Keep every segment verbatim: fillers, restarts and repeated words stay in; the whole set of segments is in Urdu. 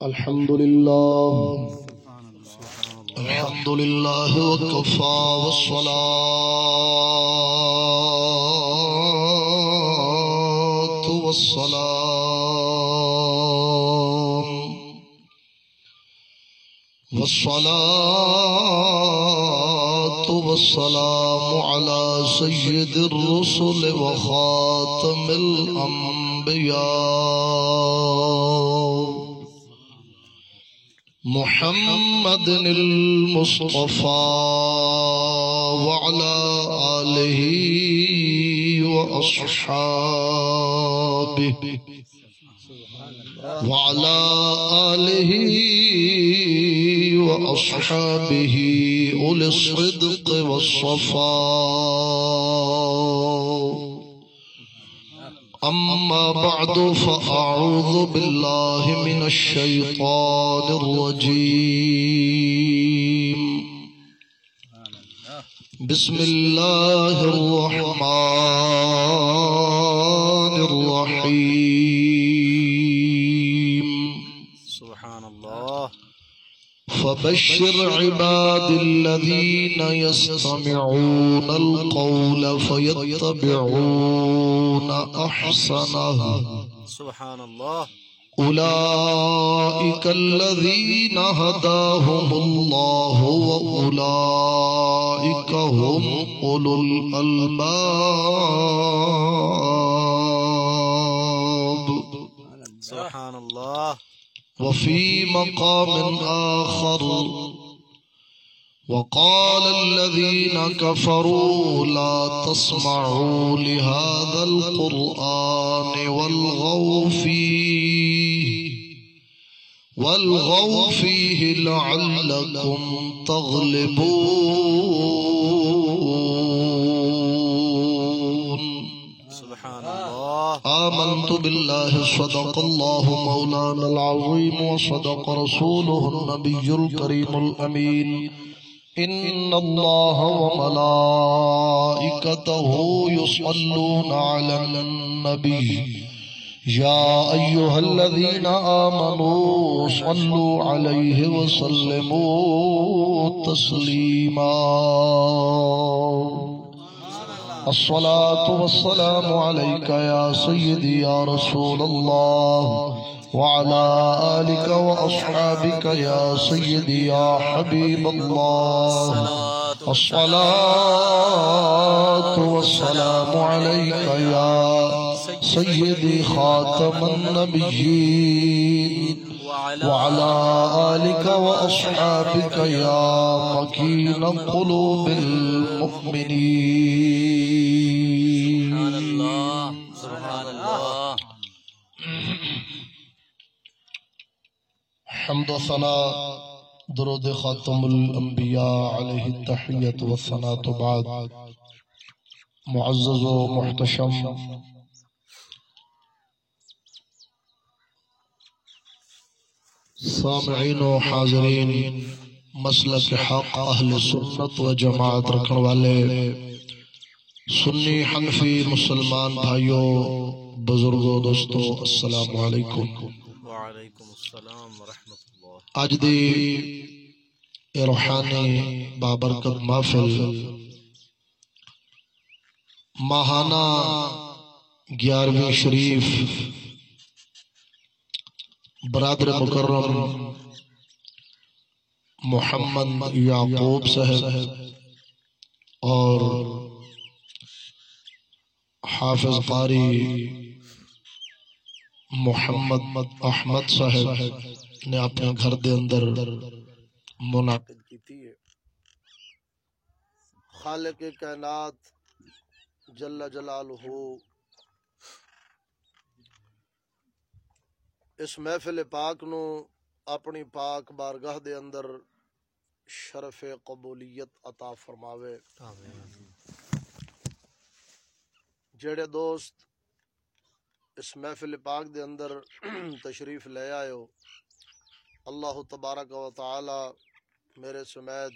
الحمد لله الحمد لله وكفى والصلاة والسلام والصلاة والسلام على سيد الرسل وخاتم الأنبياء محمد المصطفى وعلى آله وأصحابه وعلى آله وأصحابه أولي الصدق والصفاء. أما بعد فأعوذ بالله من الشيطان الرجيم. بسم الله الرحمن الرحيم. سبحان الله. فبشر عباد الذين يستمعون القول فيتبعون أحسنه. سبحان الله. أولئك الذين هداهم الله وأولئك هم أولو الألباب. سبحان الله. وفي مقام آخر وقال الذين كفروا لا تسمعوا لهذا القرآن والغوا فيه والغوا فيه لعلكم تغلبون. سبحان الله. آمنت بالله صدق الله مولانا العظيم وصدق رسوله النبي الكريم الأمين. إن الله وملائكته يصلون على النبي يا أيها الذين آمنوا صلوا عليه وسلموا تسليما. الصلاة والسلام عليك يا سيدي يا رسول الله وعلى آلك وأصحابك يا سيدي يا حبيب الله. الصلاة والسلام عليك يا سيدي خاتم النبيين وعلى آلك وأصحابك يا مكين قلوب المؤمنين. سبحان الله. سبحان الله. حمد و ثنا درود خاتم الانبیاء علیہ التحیت و ثنا تو بعد. معزز و محتشم سامعین و حاضرین، مسلک حق اہل سنت و جماعت رکھن والے سنی حنفی مسلمان بھائیوں، بزرگوں، دوستو، السلام علیکم. وعلیکم السلام ورحمۃ اللہ. اج دی روحانی بابرکت محفل ماہانہ گیارہویں شریف برادر مکرم محمد یعقوب صاحب اور حافظ قاری محمد احمد صاحب نے اپنے گھر دے اندر منعقد کی تھی. خالق کائنات جل جلالہ اس محفل پاک نو اپنی پاک بارگاہ دے اندر شرف قبولیت عطا فرماوے. جڑے دوست اس محفل پاک دے اندر تشریف لے آئے ہو، اللہ تبارک و تعالی میرے سمیت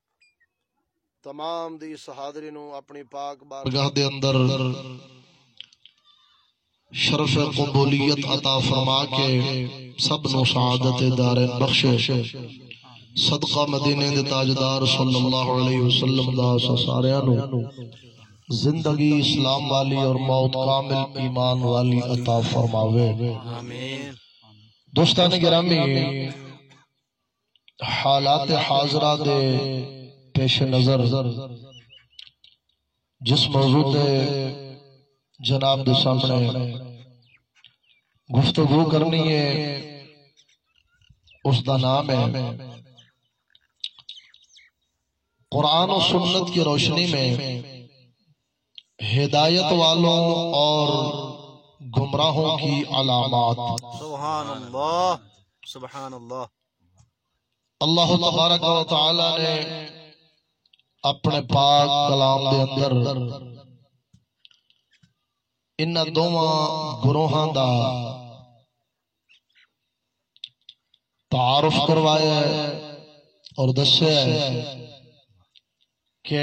تمام دی اس حاضری نو اپنی پاک بارگاہ دے اندر شرف قبولیت عطا فرما کے سب نو سعادت دارین بخشے صدقہ مدینے دے تاجدار صلی اللہ علیہ وسلم دا ساریاں نو زندگی اسلام والی اور موت کامل ایمان والی عطا فرماوے آمین۔ دوستان گرامی، حالات حاضرہ دے پیش نظر جس موضوع تے جناب دے سامنے گفتگو کرنی ہے اس دا نام ہے قرآن و سنت کی روشنی میں ہدایت والوں اور گمراہوں کی علامات۔ سبحان اللہ، سبحان اللہ۔ اللہ تبارک و تعالی نے اپنے پاک کلام دے اندر ان دوواں گروہاں دا تعارف کروایا ہے اور دسیا ہے کہ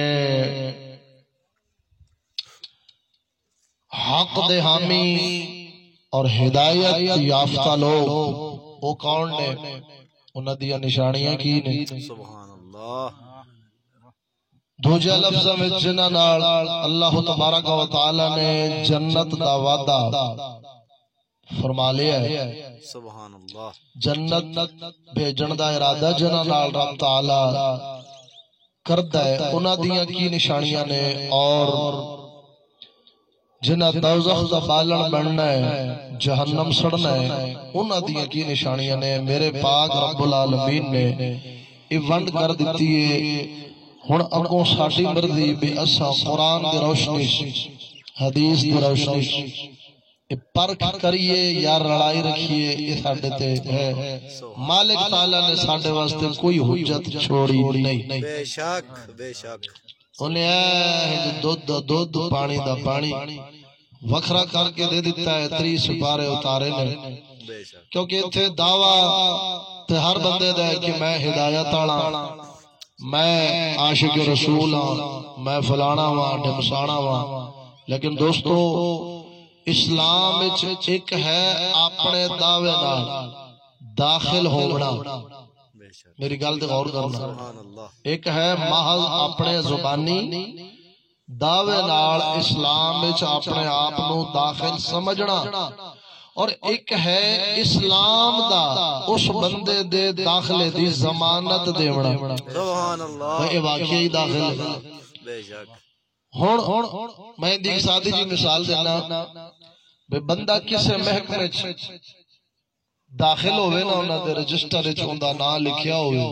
حق دے حامی اور ہدایت یافتہ لوگ وہ کون نے، انہاں دیاں نشانیاں کی نے۔ سبحان اللہ۔ دوجہ لفظ میں جنہاں نال اللہ تبارک و تعالی نے جنت دا وعدہ فرما لیا ہے، سبحان اللہ۔ جنت بھیجن دا ارادہ جنہاں نال رب تعالی کردا ہے، انہاں دیاں کی نشانیاں نے، اور جنہاں دوزخ دا بالن بننا ہے، جہنم سڑنا ہے، انہاں دیاں کی نشانیاں نے۔ میرے پاک رب العالمین نے یہ ونڈ کر دیتی ہے۔ ہن اگوں ساڈی مرضی بھی اساں قرآن دی روشنی حدیث دی روشنی پرکھ کریے یا لڑائی رکھیے، یہ ساڈے تے ہے۔ مالک تعالی نے ساڈے واسطے کوئی حجت چھوڑی نہیں۔ بے شک بے شک۔ انہیں اے دودھ دا دودھ، پانی دا پانی وکھرا کر کے دے دیتا ہے، تری سپارے اتارے نے، بے شک۔ کیونکہ اتھے دعویٰ تے ہر بندے دا ہے کہ میں ہدایت آنا، میں عاشق رسول ہاں، میں فلانا ہاں، ڈھمسانا ہاں۔ لیکن دوستو، اسلام وچ ایک ہے اپنے دعوے نال داخل ہونا، میری گل تے غور کرنا، ایک ہے محض اپنے زبانی دعوے نال اسلام وچ اپنے آپ نو داخل سمجھنا، اور ایک ہے اسلام دا اس بندے دے داخلے دی ضمانت دیونا۔ سبحان اللہ۔ یہ واقعی داخل ہے۔ بے شک۔ ہون میں دیکھ سادی جی مثال دینا، بے بندہ کسے محکمے داخل ہوئے نا، انہاں دے رجسٹر وچ اوندا نام لکھیا ہوئے،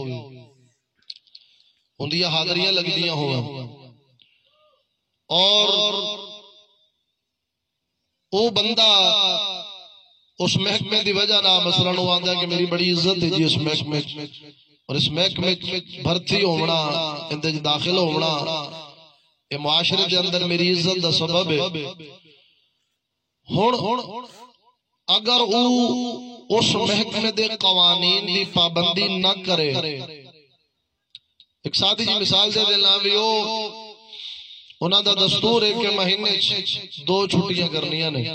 اندیاں حاضریاں لگ دیاں ہوئے، اور او بندہ اس محکمے دی وجہ نہ مثلا نو آندا کہ میری بڑی عزت ہے جی اس محکمے، اور اس محکمے بھرتی ہونا، اندے داخل ہونا، یہ معاشرے دے اندر میری عزت دا سبب ہے۔ ہن اگر او اس محکمے دے قوانین دی پابندی نہ کرے، ایک ساتھی جی مثال دے دینا بھی او انہاں دا دستور ہے کہ مہینے دو چھٹیاں کرنیاں نے،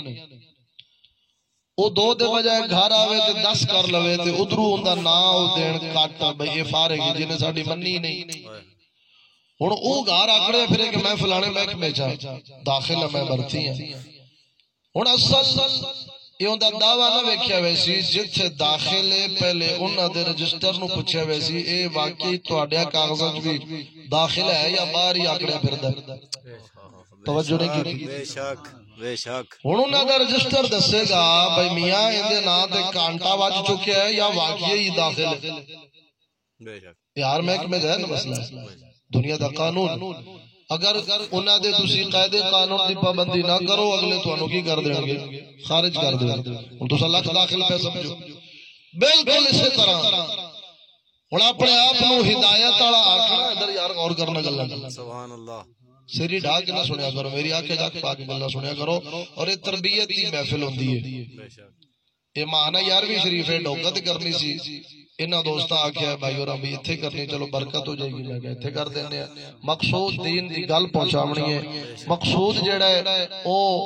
وہ دو دے بجائے گھر آوے تے دس کر لوے تے ادھرو اندہ ناؤ دین کاٹا بھئی یہ فارغی جنہیں ساڑی منی نہیں، ہن او گھر آکڑے پھرے کہ میں فلانے محکمے چاہ داخل میں بھرتی ہیں۔ ہن اصل یہ اندہ دعویٰ نہ ویکھیا ویسی، جتھے داخلے پہلے انہاں دے رجسٹر نو پوچھے ویسی، اے واقعی تواڈیا کاغذات بھی داخل ہے یا باہر ہی آکڑے پھر در توجہ نہیں کی۔ بے شک بے شک۔ ہن انہاں دا رجسٹر دسے گا بھئی میاں اندے نا تے کانٹا وج چکے ہے یا واقعی ہی داخل ہے۔ بے شک۔ یار محکمے دا ہے نا مسئلہ، دنیا دا قانون، اگر انہاں دے تسی قاعدے قانون دی پابندی نہ کرو، اگلے تانوں کی کر دیں گے؟ خارج کر دیں گے۔ ہن تساں لاکھ داخل پہ سمجھو، بالکل اسی طرح ہن اپنے آپ نو ہدایت والا آکھنا، ادھر یار غور کرنا گلاں، سبحان اللہ۔ سری ڈھا کے نہ سنیا کرو، میری آنکھیں جا کے پا کے گلاں سنیا کرو، اور یہ تربیت دی محفل ہوندی ہے۔ یہ مانا یارویں شریف ہے ڈوکت کرنی سی، انہاں دوستاں آکھیا بھائی اور بھی اتھے کرنی، چلو برکت ہو جائے گی، میں کہا اتھے کر دینے ہیں۔ مقصود دین دی گل پہنچاونی ہے، مقصود جڑا ہے او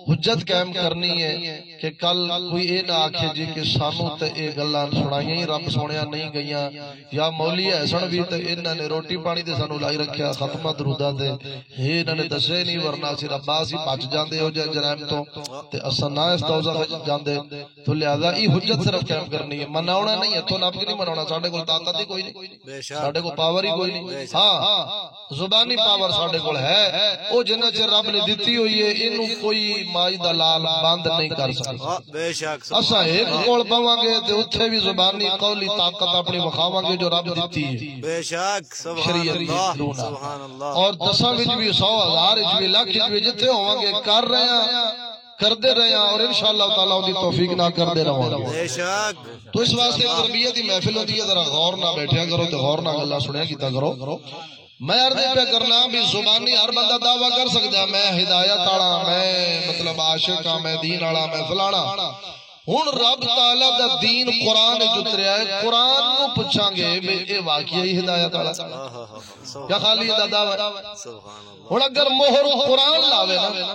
حجت قائم کرنی ہے کہ کل کوئی اے نہ آکھے جی کہ سانو تے اے گلاں سنائیاں ہی رب سونیا نہیں گئیاں یا مولی ایسن بھی تے انہاں نے روٹی پانی تے سانو لائی رکھیا ختمہ دروداں تے اے انہاں نے دسے نہیں ورنہ سر عباس ہی بچ جاندے ہو جائے جرائم تو تے اساں نہ اس دوزخ وچ جاندے تو لہذا ای حجت صرف قائم کرنی ہے مناونا نہیں ہے تو نب کے نہیں مناونا ساڈے کول طاقت ہی کوئی نہیں ساڈے کول پاور ہی کوئی نہیں ہاں زبانی پاور ساڈے کول ہے او جنہ چ رب نے دتی ہوئی ہے اینو کوئی مائی دا لال بند نہیں کر سکتا بے شک اساں ایک کول پاواں گے تے اوتھے بھی زبانی قولی طاقت اپنی وکھاواں گے جو رب دتی ہے بے شک سبحان اللہ سبحان اللہ اور دساں وچ بھی سو ہزار وچ بھی لاکھ وچ بھی جتھے ہوواں گے کر رہے ہیں کردے رہے ہیں اور انشاءاللہ تعالی دی توفیق نہ کردے رہواں گے بے شک تو اس واسطے تربیت دی محفل ہوندی ہے ذرا غور نہ بیٹھیا کرو تے غور نہ گلاں سنیا کیتا کرو میں عرض پہ کرنا بھی زبانی ہر بندہ دعویٰ کر سکتا ہے میں ہدایت والا میں مطلب عاشق ہاں میں دین والا میں فلانا ہن رب تعالی دا دین قرآن اتریا ہے قرآن نو پوچھاں گے اے واقعی ہدایت والا یا خالی دا دعویٰ ہن اگر مہر قرآن لاوے نا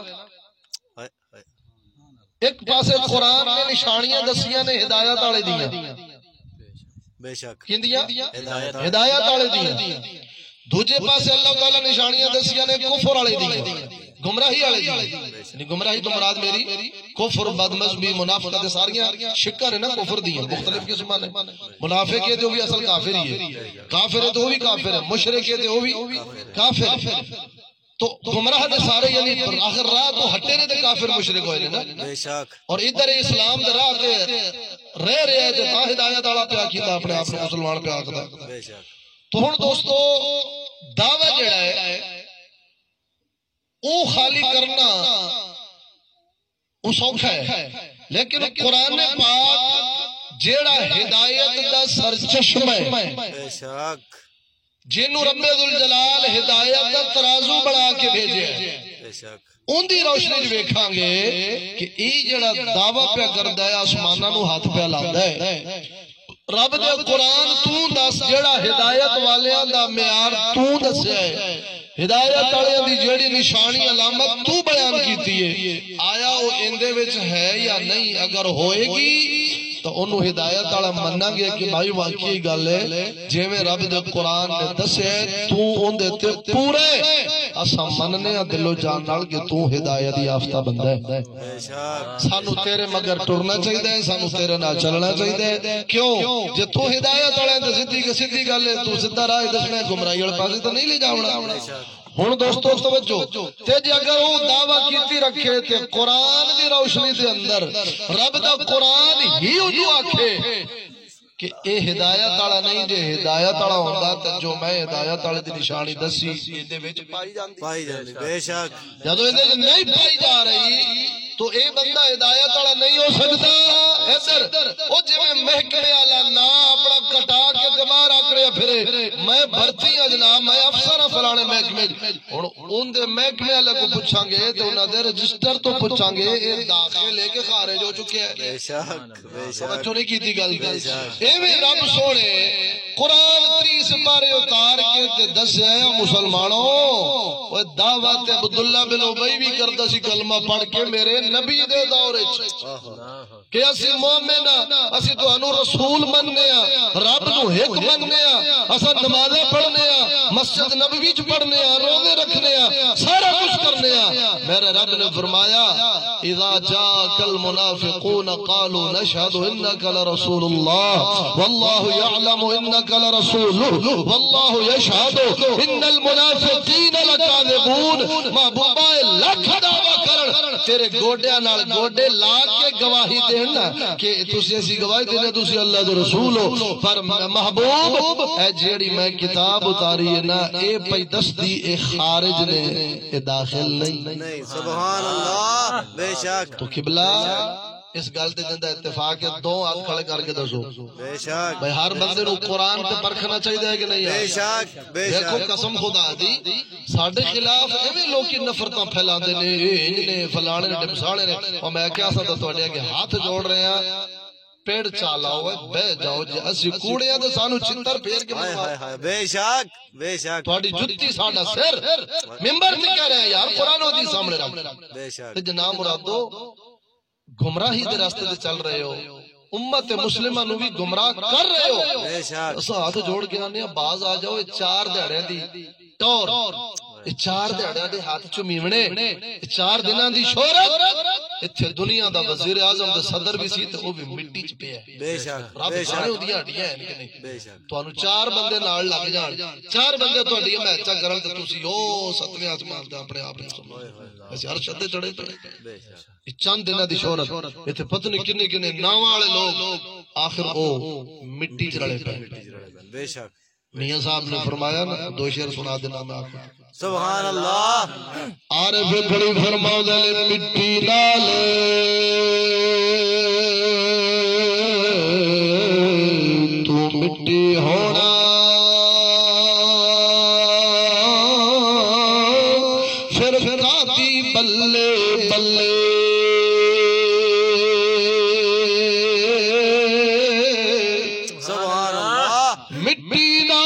ایک پاسے قرآن نے نشانیاں دسیاں نے ہدایت والے دیاں بے شک کیندیاں ہدایت والے دیاں دوجے پاسے اللہ تعالیٰ نشانیاں دسیاں نے کفر والے دی گمراہی والے دی یعنی گمراہی تو مراد میری کفر بدمذہبی منافقت ساریاں شکاں نے نا کفر دی مختلف قسماں نے منافق ہے تو بھی اصل کافر ہی ہے کافر ہے تو بھی کافر ہے مشرک ہے تو بھی کافر تو گمراہ نے سارے یعنی آخر راہ تو ہٹے نے تے کافر مشرک ہوئے نا بے شک اور ادھر اسلام دے راہ تے رہ رہے ہیں تے تا ہدایت والا پیا کیتا اپنے آپ کو مسلمان پیا آکھدا بے شک تو ہن دوستو دعویٰ جڑا ہے او خالی کرنا او سوکھا ہے لیکن قرآن پاک جڑا ہدایت دا سرچشمہ ہے بے شک جنوں رب ذوالجلال ہدایت دا ترازو بنا کے بھیجے ہے بے شک ان دی روشنی وچ ویکھاں گے کہ ای جڑا دعویٰ پہ کردا ہے آسماناں نو ہاتھ پہ لاوندا ہے رب دے قرآن تو دس جڑا ہدایت والیاں دا معیار تو دسیا ہے ہدایت والیاں دی جڑی نشانی علامت تو بیان کیتی ہے آیا او ایندے وچ ہے یا نہیں اگر ہوئے گی تو انہوں ہدایت والا مننا گے کہ بھائی واقعی گل ہے جویں رب دے قرآن نے دسے تو اون دے تے پورے اساں مننے آ دل و جان نال کہ تو ہدایت یافتہ بندہ ہے بے شک سانو تیرے مگر ٹرنا چاہیے سانو تیرے نال چلنا چاہیے کیوں جے تو ہدایت والے تے سیدھی سیدھی گل ہے تو سیدھا راہ دسنا گمراہی والے پاسے تو نہیں لے جاونا ہن دوستو توجہ تے جے اگر او دعویٰ کیتی رکھے تے قرآن دی روشنی دے اندر رب دا قرآن ہی اونوں آکھے کہ اے ہدایت والا نہیں جے ہدایت والا ہوندا تے جو میں ہدایت والے دی نشانی دسی ایندے وچ پائی جاندی پائی جاندی بے شک جدوں ایندے وچ نہیں پائی جا رہی تو اے بندہ ہدایت والا نہیں ہو سکتا ادھر او جویں محکمے والا نا اپنا کٹا کے دماغ آکڑیا پھرے میں بھرتی ہاں جناب میں افسر ہاں فلانے محکمے ہن اون دے محکمے والے کو پوچھاں گے تے انہاں دے رجسٹر تو پوچھاں گے اے داخل لے کے خارج ہو چکے ہیں بے شک بے شک توجہ نہیں کیتی گل تے ایویں رب سونے قرآن تیس پارے اتار کے تے دسیا مسلمانوں اوے دعوت عبداللہ بن ابی بھی کردا سی کلمہ پڑھ کے میرے نبی دے دور وچ کہ اسی مومن اسی تانوں رسول مننے ہاں رب نو ایک مننے ہاں اساں نمازاں پڑھنے ہاں مسجد نبوی وچ پڑھنے ہاں روزے رکھنے ہاں سارا کچھ کرنے ہاں میرے رب نے فرمایا اذا جاءك المنافقون قالوا نشهد انك لرسول الله والله يعلم انك لرسوله والله يشهد ان المنافقين لكاذبون محبوبا لکھ دعویٰ کرن تیرے گوڈیاں نال گوڈے لا کے گواہی دینا کہ تسی ایسی گواہی دینا تسی اللہ دے رسول ہو پر محبوب اے جیڑی میں کتاب اتاری ہے نا اے پئی دستی اے خارج نے اے داخل نہیں نہیں سبحان اللہ بے شک تو قبلہ اس گل تے جندا اتفاق ہے دو ہاتھ کھڑے کر کے دسو بے شک بھائی ہر بندے نو قرآن تے پرکھنا چاہیے کہ نہیں بے شک بے شک دیکھو قسم خدا دی ساڈے خلاف ایویں لوکی نفرتاں پھیلاندے نے انج نے فلانے نے ڈمساڑے نے او میں کیا سا تواڈے اگے ہاتھ جوڑ رہے ہیں پیڑ چالا ہوئے بے جاؤ جی اسی کوڑیاں تو سانو چتر پھیر کے ہائے منوا ہائے ہائے بے شک بے شک تھوڑی جتی ساڈا سر ممبر تے کہہ رہے ہیں یار قرآن دی سامنے رکھ بے شک تے جناب مرادو گمراہی دے راستے تے چل رہے ہو امت مسلمہ نو بھی گمراہ کر رہے ہو بے شک اسا ہاتھ جوڑ کے آنے باز آ جاؤ چار دیڑے دی ٹور چار دیڑے دے ہاتھ چ میونے چار دناں دی شہرت ایتھے دنیا دا وزیر اعظم تے صدر بھی سی تے او بھی مٹی چ پیا ہے بے شک رب بے جانے شک اودیاں ہڈیاں ہیں کہ نہیں بے شک تانوں چار بندے نال لگ جان چار بندے تہاڈی محچا کرن تے تسی او ستویں آسمان تے اپنے آپ نوں سمجھو اسی ہر شدے چڑھے پے بے شک یہ چند دناں دی شہرت ایتھے پتہ نہیں کنے کنے ناواں والے لوگ آخر او مٹی چ رلے پے بے شک میاں صاحب نے فرمایا نا دو شعر سنا دینا میں آخر سبحان اللہ عارف کھڑی فرماؤ دے مٹی نال تو مٹی ہونا پھر کاتی بلے بلے سبحان اللہ مٹی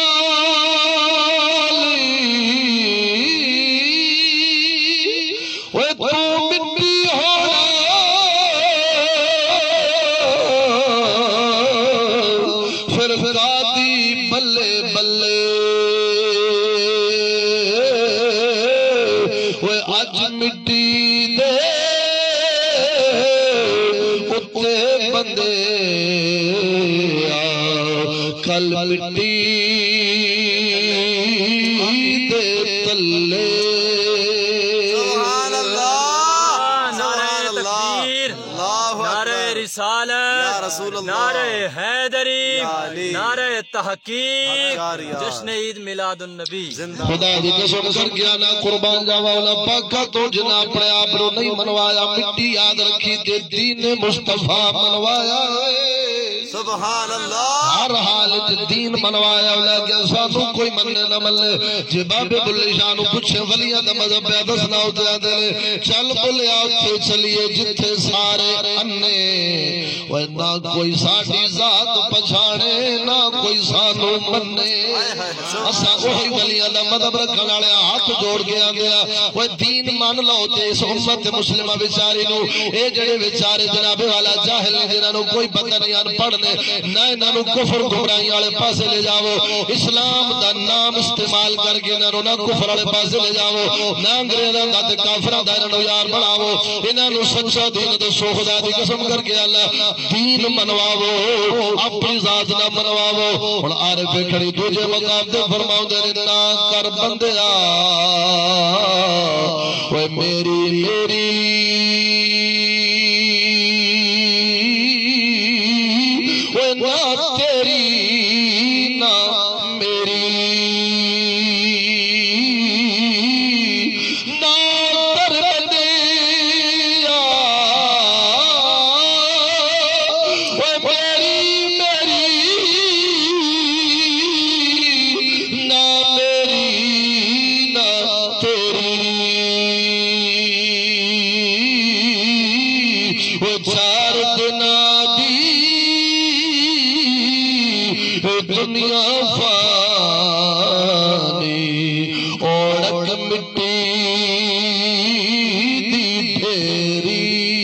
مٹی دے تلے سبحان اللہ نعرہ تکبیر نعرہ رسالت یا رسول اللہ نعرہ حیدری علی نعرہ تحقیق جاریہ جشن عید میلاد النبی خدا دی قسم کر گیا نا قربان جاوا اولا پاکا تو جنا اپنے آپ رو نہیں منوایا مٹی یاد رکھی تے دین مصطفیٰ منوایا سبحان اللہ ہر حال دین منوایا اولا کہ سانو کوئی مننے نہ ملے جی بابے بلے شاہ پوچھے ولیاں دا مذہب پہ دسنا ہوتے آتے لے چل بلے آتے چلیے جتھے سارے انے وہ نہ کوئی ساڑی ذات پچھانے نہ کوئی سانو مننے اسا وہی ولیاں دا مذہب رکھنے والے ہاتھ جوڑ کے آندیا وہ دین مان لو تے اس امت مسلمہ بیچاری نو اے جڑے بیچارے جناب والا جاہل نے جنہاں نو کوئی پتہ نہیں ان پڑھنے نہ انہاں نو کفر گمراہی والے پاسے لے جاؤ اسلام دا نام استعمال کر کے انہاں نو نہ کفر والے پاسے لے جاؤ نہ انگریزاں دا تے کافراں دا انہاں نو یار بناؤ انہاں نو سچا دین دسو خدا دی قسم کر کے اللہ دین منواؤ اپنی ذات نہ منواؤ ہن عارف کھڑی دوجے مقام تے فرماؤندے نے نہ کر بندیا اوے میری میری اوے نہ تیری نہ میری نہ کر بندیا اوے میری میری نہ میری نہ تیری وہ چار دناں دی دنیا فانی اوڑک مٹی دی ڈھیری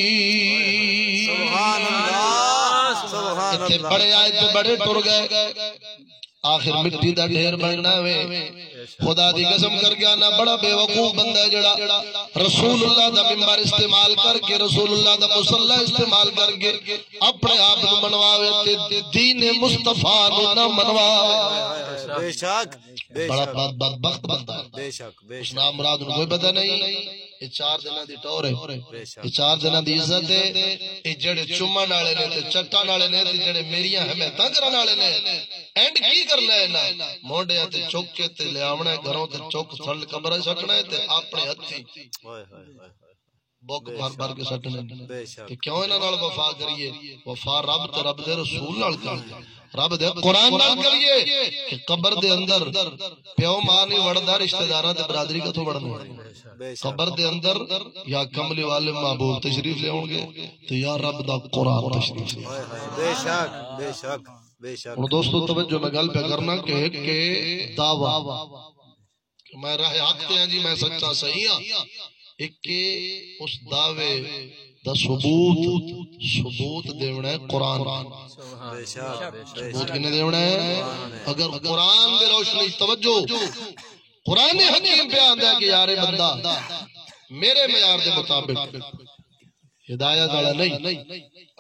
سبحان اللہ سبحان اتنے اللہ بڑے آئے تھے بڑے ٹر گئے آخر مٹی دا ڈھیر بننا وے خدا دی قسم کر گیا نا بڑا بے وقوف بندہ ہے جڑا رسول اللہ دا ممبر استعمال کر کے رسول اللہ دا مصلی استعمال کر کے اپنے آپ نو منواوے تے دین مصطفیٰ نو نہ منواوے بے شک بے بڑا شک بدبخت بندہ ہے بے شک بے اس شک نام مراد نو کوئی پتہ نہیں یہ چار دنوں دی ٹور ہے بے شک یہ چار دنوں دی عزت ہے یہ جڑے چومن والے نے تے چٹان والے نے تے جڑے میریاں حمایتاں کرن والے نے اینڈ کی کر لینا مونڈیاں تے چوک کے تے لے آونا ہے گھروں تے چوک تھل کمرے سٹنا ہے تے اپنے ہتھی ہائے ہائے ہائے بک بھر بھر کے سٹنے بے شک کہ کیوں انہاں نال وفا کریے وفا رب تے رب دے رسول نال کریے رب دے قرآن نال کریے کہ قبر دے اندر پیو ماں نہیں وڑدا رشتہ داراں تے برادری کتھوں وڑنے بے شک قبر دے اندر یا کملی والے محبوب تشریف لے ہوں گے تو یا رب دا قرآن تشریف لے ہائے ہائے بے شک بے شک بے شک اور دوستو توجہ میں گل پہ کرنا کہ کہ دعویٰ کہ میں راہ حق تے ہیں جی میں سچا صحیح ہاں ایک کہ اس دعوے دا ثبوت ثبوت دیونا ہے قرآن بے شک بے ثبوت کنے دیونا ہے اگر قرآن دے روشنی توجہ قرآن حکیم پہ آندہ ہے کہ یار بندہ میرے معیار دے مطابق ہدایت والا نہیں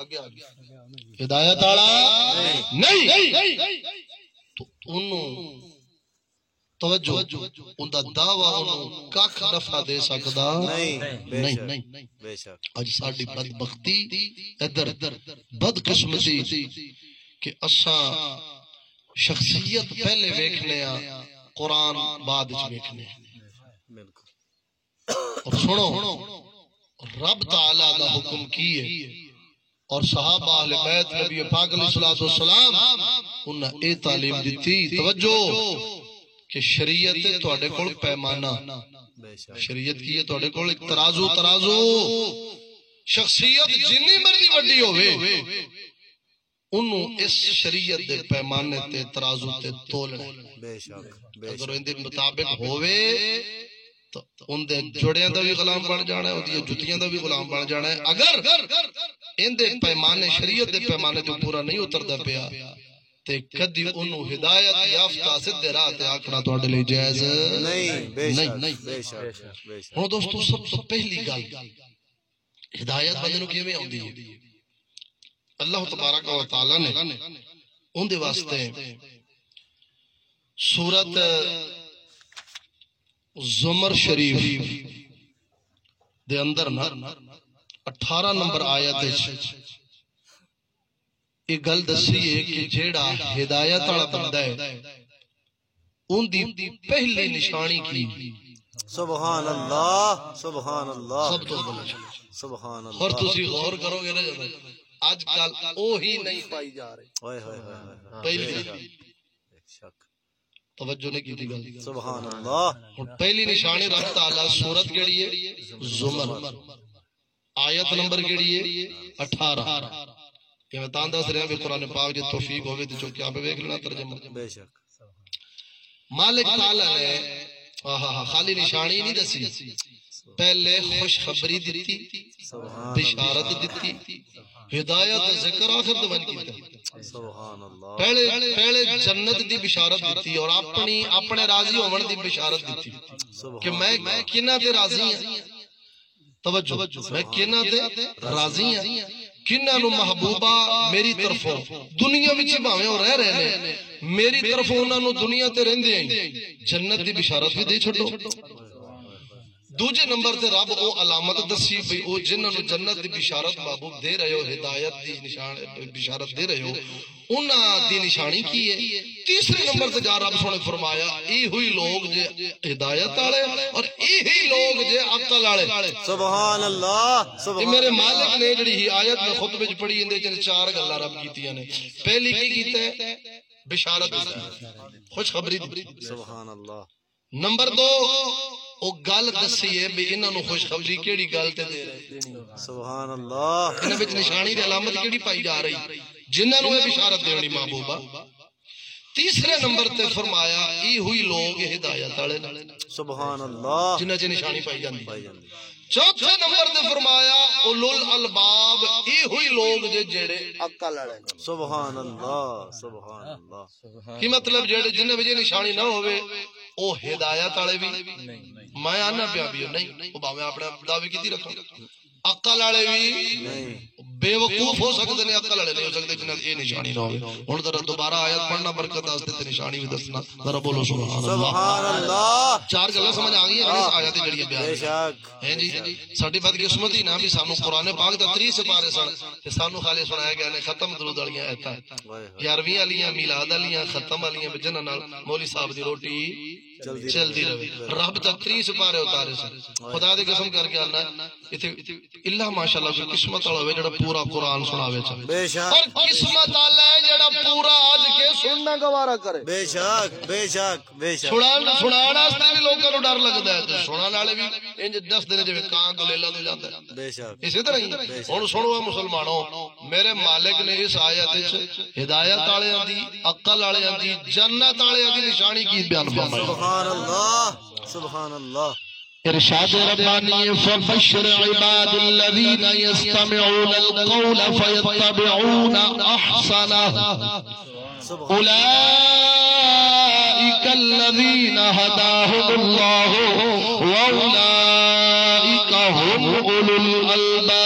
ہدایت والا نہیں تو انہوں توجہ ان دا دعویٰ انہوں کاکھ نفع دے سکدا نہیں بے نہیں شک نہیں بے شک اج ساڈی بدبختی ادھر بدقسمتی کہ اساں شخصیت پہلے ویکھنے آ قرآن بعد وچ ویکھنے بالکل اور سنو رب تعالیٰ دا حکم کیے اور صحابہ اہل بیت نبی پاک علیہ الصلوۃ والسلام انہاں اے تعلیم دیتی توجہ کہ شریعت تواڈے کول پیمانہ بے شک شریعت کی ہے تواڈے کول ایک ترازو ترازو شخصیت جنی مرضی وڈی ہوے انہوں اس شریعت دے پیمانے تے ترازو تے تولنے بے شک بے اگر شک ان دے مطابق ہوئے تو ان دے جوڑیاں دا بھی غلام بن جانا ہے ان دے جتیاں دا بھی غلام بن جانا ہے اگر ان دے پیمانے شریعت دے پیمانے تو پورا نہیں اتر دا پیا تے کدی انہوں ہدایت یافتہ سدھے راہ تے آکھنا تواڈے لئی جائز نہیں بے نہیں شک نہیں بے شک بے شک ہن دوستو سب تو پہلی گل ہدایت بندے نوں کیویں آوندی ہے اللہ تبارک و تعالی نے ان دے واسطے سورت زمر شریف دے اندر نا اٹھارہ نمبر آیت وچ یہ گل دسی ہے کہ جیڑا ہدایت والا بندہ ہے ان دی پہلی نشانی کی سبحان اللہ سبحان اللہ سب تو بلند سبحان اور اللہ تسی غور کرو گے نا جب آج کل اوہی نہیں پائی جا رہی اوئے ہوئے ہوئے پہلی بے شک توجہ نہیں کی تھی گل سبحان اللہ اور پہلی نشانی رب تعالی سورت کیڑی ہے زمر آیت نمبر کیڑی ہے اٹھارہ کہ میں تاں دس رہا بھی قرآن پاک جے توفیق ہوگی تو چونکہ آپ بیک لینا ترجمہ بے شک مالک تعالی نے آہا خالی نشانی نہیں دسی پہلے خوشخبری دیتی بشارت دیتی ہدایت ذکر آخر تو بن کیتا سبحان اللہ پہلے پہلے جنت دی بشارت دیتی اور اپنی اپنے راضی ہون دی بشارت دیتی کہ میں کنہ تے راضی ہوں توجہ میں کنہ تے راضی ہوں کنہ نو محبوبہ میری طرفوں دنیا وچ بھاویں او رہ رہے نے میری طرفوں انہاں نو دنیا تے رہندے ہیں جنت دی بشارت بھی دے چھڈو دوجے نمبر تے رب او علامت دسی بھئی او جنہاں نو جنت دی بشارت محبوب دے رہے ہو ہدایت دی نشان بشارت دے رہے ہو انہاں دی نشانی کی ہے تیسرے نمبر تے جا رب سونے فرمایا ای ہوئی لوگ جے ہدایت والے اور ای ہی لوگ جے عقل والے سبحان اللہ یہ سبحان میرے مالک نے جڑی ہی آیت میں خطبے وچ پڑھی اندے چ چار گلاں رب کیتیاں نے پہلی کی کیتا ہے بشارت خوشخبری دی سبحان اللہ نمبر دو او گل دسی ہے بھی انہاں نو خوشخبری کیڑی گل تے دے رہے سبحان اللہ انہاں وچ نشانی دی علامت کیڑی پائی جا رہی جنہاں نو یہ بشارت دینی محبوبہ تیسرے نمبر تے فرمایا ای ہوئی لوگ ہدایت والے سبحان اللہ جنہاں چ نشانی پائی جاندی بھائی جان چوتھے نمبر تے فرمایا اولو الالباب ای ہوئی لوگ جے جڑے عقل والے سبحان اللہ سبحان اللہ کی مطلب جڑے جنہاں وچ نشانی نہ ہوے او ہدایت والے بھی میں آنا پیا بھی نہیں او باویں اپنے دعوی کیتی رکھو عقل والے بھی نہیں بے وقوف ہو سکتے نے عقل والے نہیں ہو سکتے جنہاں یہ نشانی نہ ہوے ہن ذرا دوبارہ آیت پڑھنا برکت واسطے تے نشانی بھی دسنا ذرا بولو سبحان اللہ سبحان اللہ چار گلاں سمجھ آ گئی ہیں اس آیت جڑی بیان بے شک ہیں جی ساڈی بدقسمتی نہ بھی سانو قرآن پاک دا تری سپارے سن تے سانو خالی سنایا گیا نے ختم درود والیاں ایتاں گیارہویں والیاں میلاد والیاں ختم والیاں جنہاں نال مولوی صاحب دی روٹی چلدی رہے رب تا تری سپارے اتارے سے خدا دے قسم کر کے آنا اللہ ماشاءاللہ کی قسمت والا ہوئے جڑا پورا قرآن سناوے چاہے بے شک اور قسمت والا ہے جڑا پورا آج کے سننا گوارا کرے بے شک بے شک بے شک سنانا سنانا اس نے بھی لوگوں کو ڈر لگتا ہے تو سنانا والے بھی انج دس دن جو کان کو لیلا تو جاتا ہے بے شک اسی طرح ہی ہن سنو مسلمانوں میرے مالک نے اس آیت وچ ہدایت والےاں دی عقل والےاں دی جنت والےاں دی نشانی کی بیان فرمایا سبحان اللہ سبحان اللہ ارشاد ربانی فبشر عباد الذین یستمعون القول فیتبعون احسنہ اولئک الذین ھداھم اللہ واولئک ھم اولو الالباب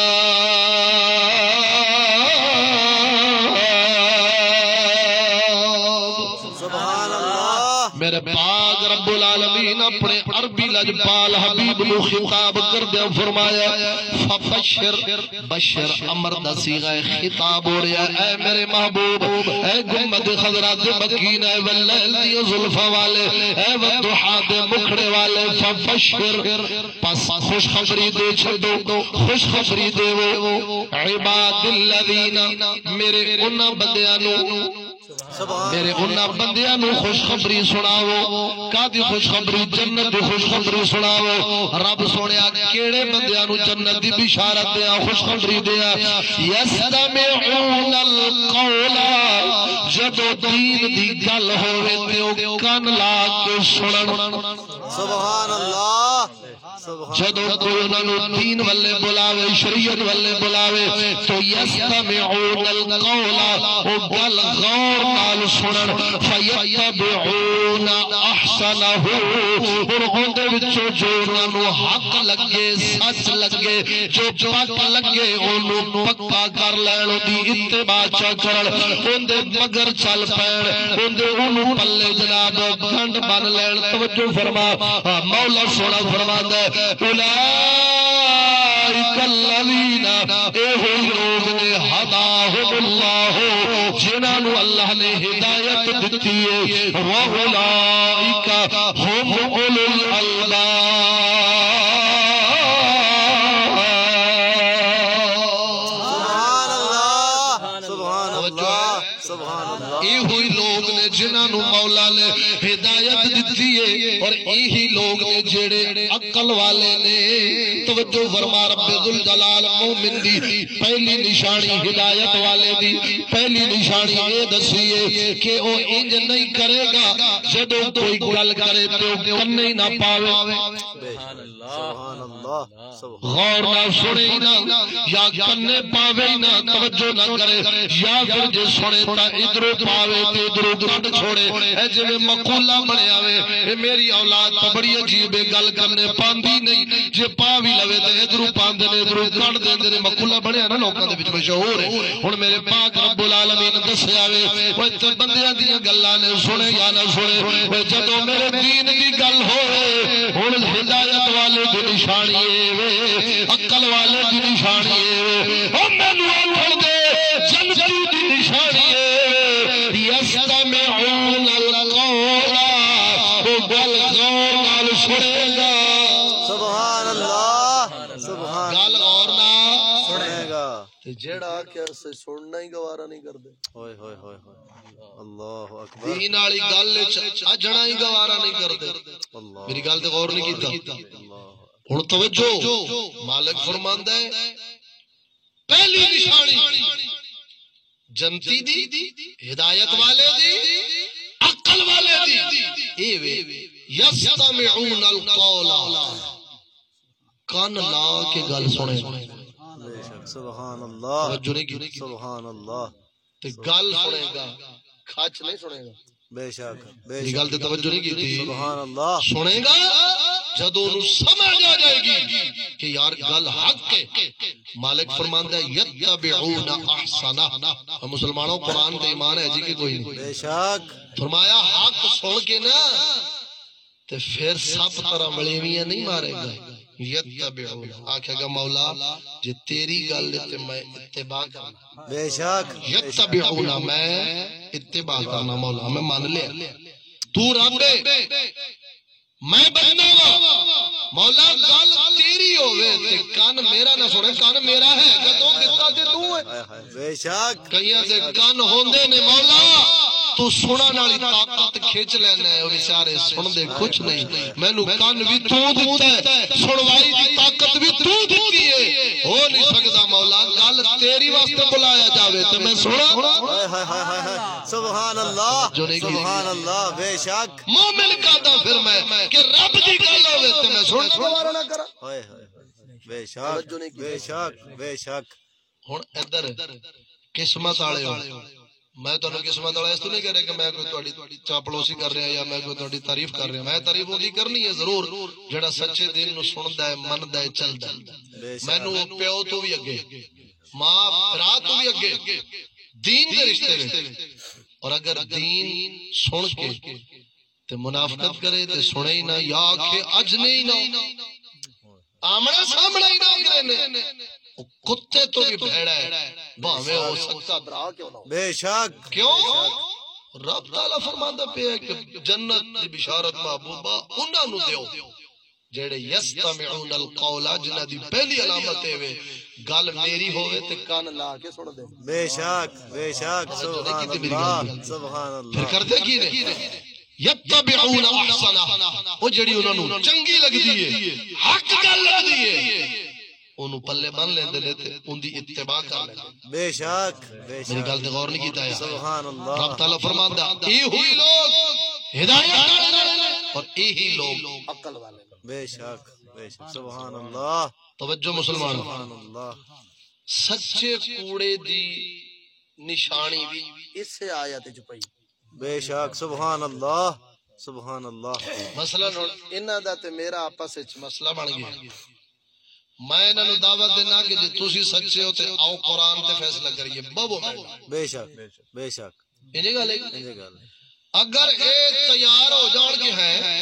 میرے پاک رب العالمین اپنے عربی لجپال حبیب نو خطاب کردے فرمایا فبشر بشر امر دا صیغہ خطاب ہو رہا ہے اے میرے محبوب اے گنبد خضرا دے مکین اے واللیل دی زلفہ والے اے والضحا دے مکھڑے والے فبشر پس خوش خبری دے چھڑو خوش خبری دے وہ عباد الذین میرے انہاں بندیاں نو میرے انہاں بندیاں نو خوشخبری سناو کادی خوشخبری جنت دی خوشخبری سناو رب سونیا کیڑے بندیاں نو جنت دی بشارت دیا خوشخبری دیا یستمعون القول جدو دین دی گل ہوئے تے او کان لا کے سنن سبحان اللہ جدو کوئی انہوں دین والے بلاوے شریعت والے بلاوے تو یستمعون القول او گل غور نال سنن فیتبعون احسنہ اور اندے وچوں جو انہوں حق لگے سچ لگے جو پک لگے انہوں پکا کر لین دی اتباع چا کرن اندے مگر چل پین اندے انہوں پلے جناب گھنڈ بن لین توجہ فرما مولا سونا فرما دے اولئک الذین اے ہوئی لوگ نے ہداہم اللہ جنہوں اللہ نے ہدایت دیتی ہے وَأُولَئِكَ هُمْ أُولُو الْأَلْبَابِ یہ ہوئی لوگ نے جنہوں مولا نے ہدایت دیتی ہے اور یہی لوگ نے جڑے عقل والے نے توجہ فرما رب ذوالجلال مومن دی پہلی نشانی ہدایت والے دی پہلی نشانی یہ دسی ہے کہ وہ انج نہیں کرے گا جدو کوئی گل کرے تو کنے نہ پاوے سبحان اللہ غور نہ سنے نہ یا کنے پاوے نہ توجہ نہ کرے یا پھر جے سنے تا ادھروں پاوے تے ادھروں گھٹ چھوڑے اے جویں مقولہ بنیا وے میری اولاد تو بڑی عجیب گل کرنے پاندی نہیں جے پا بھی لوے تے ادھروں پاندے نے ادھروں کڈ دیندے نے مقولہ بنیا نا لوکاں دے وچ مشہور ہے ہن میرے پاک رب العالمین دسیا وے اوے تے بندیاں دیاں گلاں نے سنے یا نہ سنے اوے جدوں میرے دین دی گل ہوئے ہن ہدایت والے دی نشانی اے وے عقل والے دی نشانی اے وے او مینوں آکھن دے جنتی دی نشانی اے یستمعون القول او گل غور نال سنے گا سبحان اللہ سبحان گل غور نال سنے گا تے جیڑا کہ اسے سننا ہی گوارا نہیں کردے ہوئے ہوئے ہوئے اللہ اکبر دین والی گل وچ اجڑا ہی گوارا نہیں کردے اللہ میری گل تے غور نہیں کیتا ہن توجہ مالک فرماندا ہے پہلی نشانی جنتی دی ہدایت والے دی عقل والے دی اے وے یستمعون القول کان لا کے گل سنے بے شک سبحان اللہ توجہ نہیں کی سبحان اللہ تے گل سنے گا کھچ نہیں سنے گا بے شک بے یہ شک گل تے توجہ نہیں کی تھی سبحان اللہ سنے گا جدو انہوں سمجھ آ جائے گی کہ یار گل حق ہے مالک فرماندہ ہے یتبعون احسنہ مسلمانوں قرآن کا ایمان ہے جی کہ کوئی نہیں بے شک فرمایا حق سن کے نا تو پھر سب طرح ملیویاں نہیں مارے گا یتبعون آکھے گا مولا جی تیری گل تے میں اتباع کرنا بے شک یتبعون میں اتباع کرنا مولا میں مان لیا تو رب میں بننا وا مولا گل تیری ہوے تے کان میرا نہ سنے کان میرا ہے کدوں کتا تے تو ہے ہائے ہائے بے شک کئیاں دے کان ہوندے نے مولا تو سنن والی طاقت کھچ لینا ہے او بیچارے سن دے کچھ نہیں مینوں کان بھی تو دتا ہے سنوائی دی طاقت بھی تو دتی ہے ہو نہیں سکدا مولا گل تیری واسطے بلایا جاوے تے میں سنا ہائے ہائے ہائے ہائے سبحان اللہ سبحان اللہ بے شک مومن کہدا پھر میں کہ رب دی گل ہوے تے میں سن گوارا نہ کرا ہائے ہائے بے شک بے شک بے شک ہن ادھر قسمت والے ہو میں تو قسمت والا اس تو نہیں کہہ رہا کہ میں کوئی تہاڈی چاپلوسی کر رہا یا میں کوئی تہاڈی تعریف کر رہا میں تعریف وہی کرنی ہے ضرور جڑا سچے دل نو سندا ہے مندا ہے چلدا ہے مینوں پیو تو بھی اگے ماں بھرا تو بھی اگے دین دے رشتے میں اور اگر دین سن کے تے منافقت کرے تے سنے ہی نہ یا کہ اج نہیں نہ آمنا سامنا ہی نہ کرے نے کتے تو بھی بھیڑا ہے بھاویں ہو سکتا برا کیوں نہ بے شک کیوں رب تعالیٰ فرماندا پیا ہے کہ جنت دی بشارت محبوبہ انہاں نو دیو جڑے یستمعون القول جنہاں دی پہلی علامت ہے گل میری ہوے تے کان لا کے سن دے بے شک بے شک سبحان اللہ سبحان اللہ پھر کرتے کی نے یتبعون احسنہ او جڑی انہاں نو چنگی لگدی ہے حق گل لگدی ہے انہوں پلے بن لیندے نے تے ان دی اتباع کر لیندے بے شک بے شک میری گل تے غور نہیں کیتا ہے سبحان اللہ رب تعالیٰ فرماندا اے ہوئی لوگ ہدایت والے اور یہی لوگ عقل والے بے شک بے شک سبحان اللہ توجہ مسلمان سبحان اللہ سچے کوڑے دی نشانی بھی اس سے آیت وچ پئی بے شک سبحان اللہ سبحان اللہ مثلا انہاں دا تے میرا آپس وچ مسئلہ بن گیا میں انہاں نو دعوت دینا کہ جے تسی سچے ہو تے آؤ قرآن تے فیصلہ کریے بابو میں بے شک بے شک انجے گل ہے انجے گل اگر اے تیار ہو جان کے ہیں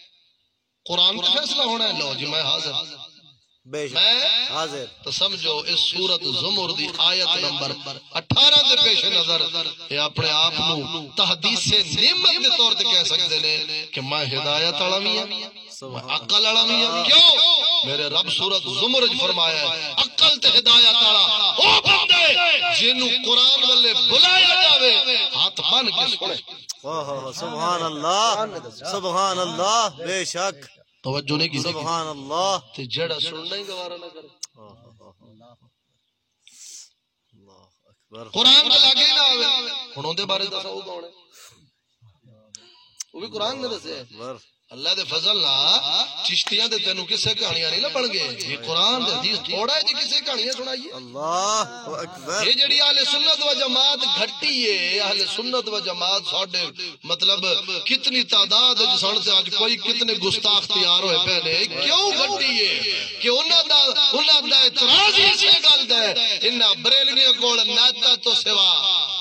قرآن تے فیصلہ ہونا ہے لو جی میں حاضر بے شک میں حاضر تو سمجھو اس سورت زمر دی آیت نمبر اٹھارہ دے پیش نظر یہ اپنے آپ نو تحدیث نعمت دے طور تے کہہ سکتے نے کہ میں ہدایت والا بھی ہوں میں عقل والا بھی ہوں کیوں میرے رب سورت زمر وچ فرمایا ہے عقل تے ہدایت والا او بندے جنوں قرآن والے بلایا جاوے ہاتھ بن کے سنے واہ سبحان اللہ سبحان اللہ بے شک توجہ نہیں کی سبحان اللہ تے جڑا سننا ہی گوارا نہ کرے اللہ اکبر قرآن دے لاگے نہ آوے ہن اون دے بارے دسو او کون ہے وہ بھی قرآن نے دسے اللہ دے فضل نہ چشتیاں دے تینوں کسے کہانیاں نہیں لبن گے یہ قرآن دے حدیث تھوڑا ہے جی کسے کہانیاں سنائیے اللہ اکبر یہ جڑی اہل سنت و جماعت گھٹی ہے اہل سنت و جماعت ساڈے مطلب کتنی تعداد ہے سن تے اج کوئی کتنے گستاخ تیار ہوئے پہلے کیوں گھٹی ہے کہ انہاں دا انہاں دا اعتراض ہی اس گل دا ہے انہاں بریلویاں کول نعتاں تو سوا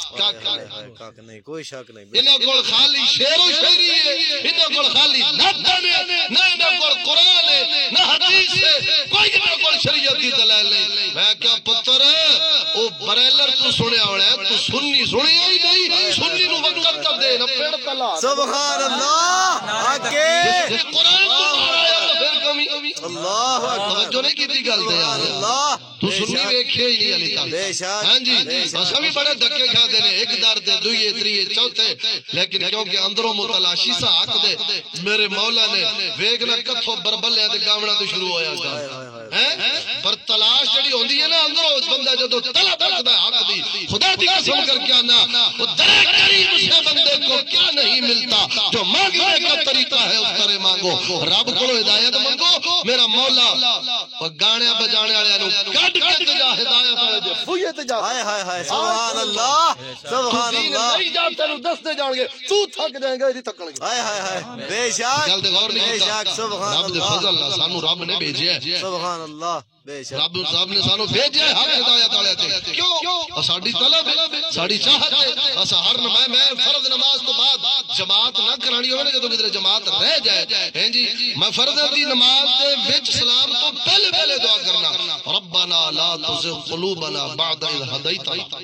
کاک نہیں کوئی شک نہیں انہاں کول خالی شعر و شاعری ہے انہاں کول خالی نعتاں نے نہ انہاں کول قرآن ہے نہ حدیث ہے کوئی انہاں کول شریعت دی دلائل نہیں میں کیا پتر او بریلر تو سنیا ہونا ہے تو سنی سنیا ہی نہیں سنی نو وقت کر دے نہ پیڑ تلا سبحان اللہ آگے قرآن تو آیا تو پھر کمی اللہ توجہ نہیں کیتی گل تے یار اللہ تو سنی ویکھے ہی نہیں علی تعالی بے شک ہاں جی اساں بھی بڑے دھکے کھاتے نے ایک در تے دوئے تریے چوتھے لیکن کیونکہ اندروں متلاشی سا حق دے میرے مولا نے ویکھنا کتھوں بربلے تے گاونا تو شروع ہویا گا ہیں پر تلاش جڑی ہوندی ہے نا اندروں بندہ جدوں طلب کردا ہے حق دی خدا دی قسم کر کے آنا وہ در کریم سے بندے کو کیا نہیں ملتا جو مانگنے کا طریقہ ہے اس طرح مانگو رب کو ہدایت مانگو میرا مولا وہ گانے بجانے والے نو کڈ کے تے جا ہدایت والے دے فوئے تے جا ہائے ہائے ہائے سبحان اللہ سبحان اللہ نہیں جا تینو دس دے جان گے تو تھک جائے گا ایدی تکن گے ہائے ہائے ہائے بے شک گل تے غور نہیں بے کیتا شک سبحان رب دے اللہ فضل اللہ سانو رب نے بھیجیا ہے سبحان اللہ بے شک رب صاحب نے سانو بھیجیا ہے حق ہدایت والے تے کیوں اور ساڈی طلب ساڈی چاہت ہے اسا ہر میں میں فرض نماز تو بعد جماعت نہ کرانی ہوے جدوں کدھر جماعت رہ جائے ہیں جی میں فرض دی نماز دے وچ سلام تو پہلے پہلے دعا کرنا ربنا لا تزغ قلوبنا بعد اذ هديتنا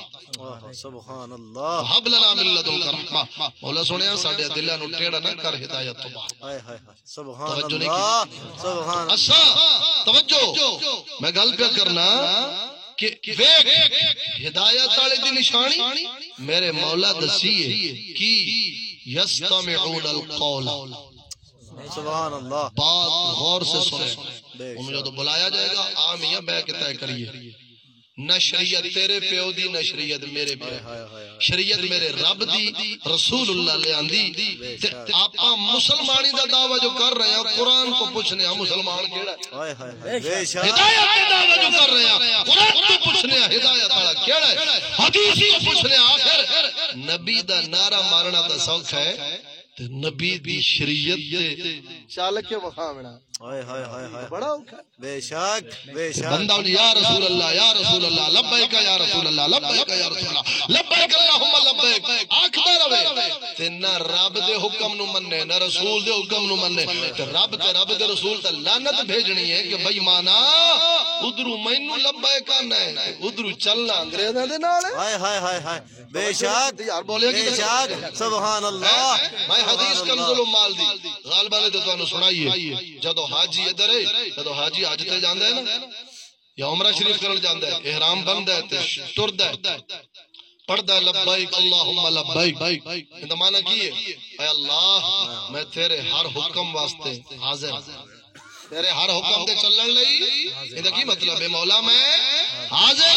سبحان اللہ حب لنا من لدنک رحمہ مولا سنیا ساڈے دلاں نو ٹیڑا نہ کر ہدایت تو باہر ہائے ہائے سبحان توجہ نہیں اللہ سبحان اچھا توجہ میں گل پہ کرنا کہ ویکھ ہدایت والے دی نشانی میرے مولا دسیے کی یستمعون القول سبحان اللہ بات غور سے سنے انہوں جو تو بلایا جائے گا آمیہ بے کے طے کریے نہ شریعت تیرے پیو دی نہ شریعت میرے پیو شریعت میرے رب دی رسول اللہ لے آندی آپا مسلمانی دا دعویٰ جو کر رہے ہیں قرآن کو پوچھنے ہیں مسلمان کیڑا ہے ہدایت کے دعویٰ جو کر رہے ہیں قرآن کو پوچھنے ہیں ہدایت والا کیڑا ہے حدیثی کو پوچھنے ہیں آخر نبی دا نعرہ مارنا دا سوکھ ہے نبی دی شریعت دے چال کے مخامنا بڑا بے شک بے شک بندہ یا رسول اللہ یا رسول اللہ لبیک یا رسول اللہ لبیک یا رسول اللہ لبیک اللہم لبیک آکھدا رہے تے نہ رب دے حکم نو مننے نہ رسول دے حکم نو مننے تے رب تے رب دے رسول تے لعنت بھیجنی ہے کہ بھائی مانا ادھروں مینوں لبیک آنا ہے ادھروں چلنا انگریزاں دے نال ہائے ہائے ہائے ہائے بے شک یار بولے بے شک سبحان اللہ میں حدیث کنزل المال دی غالبا نے تو تانوں سنائیے جدو حاجی ادھر ہے جدو حاجی حج تے جاندا ہے نا یا عمرہ شریف کرن جاندا ہے احرام بندا ہے تے ٹردا ہے پڑھدا ہے لبیک اللہم لبیک ایندا معنی کی ہے اے اللہ میں تیرے ہر حکم واسطے حاضر تیرے ہر حکم تے چلن لئی ایندا کی مطلب ہے مولا میں حاضر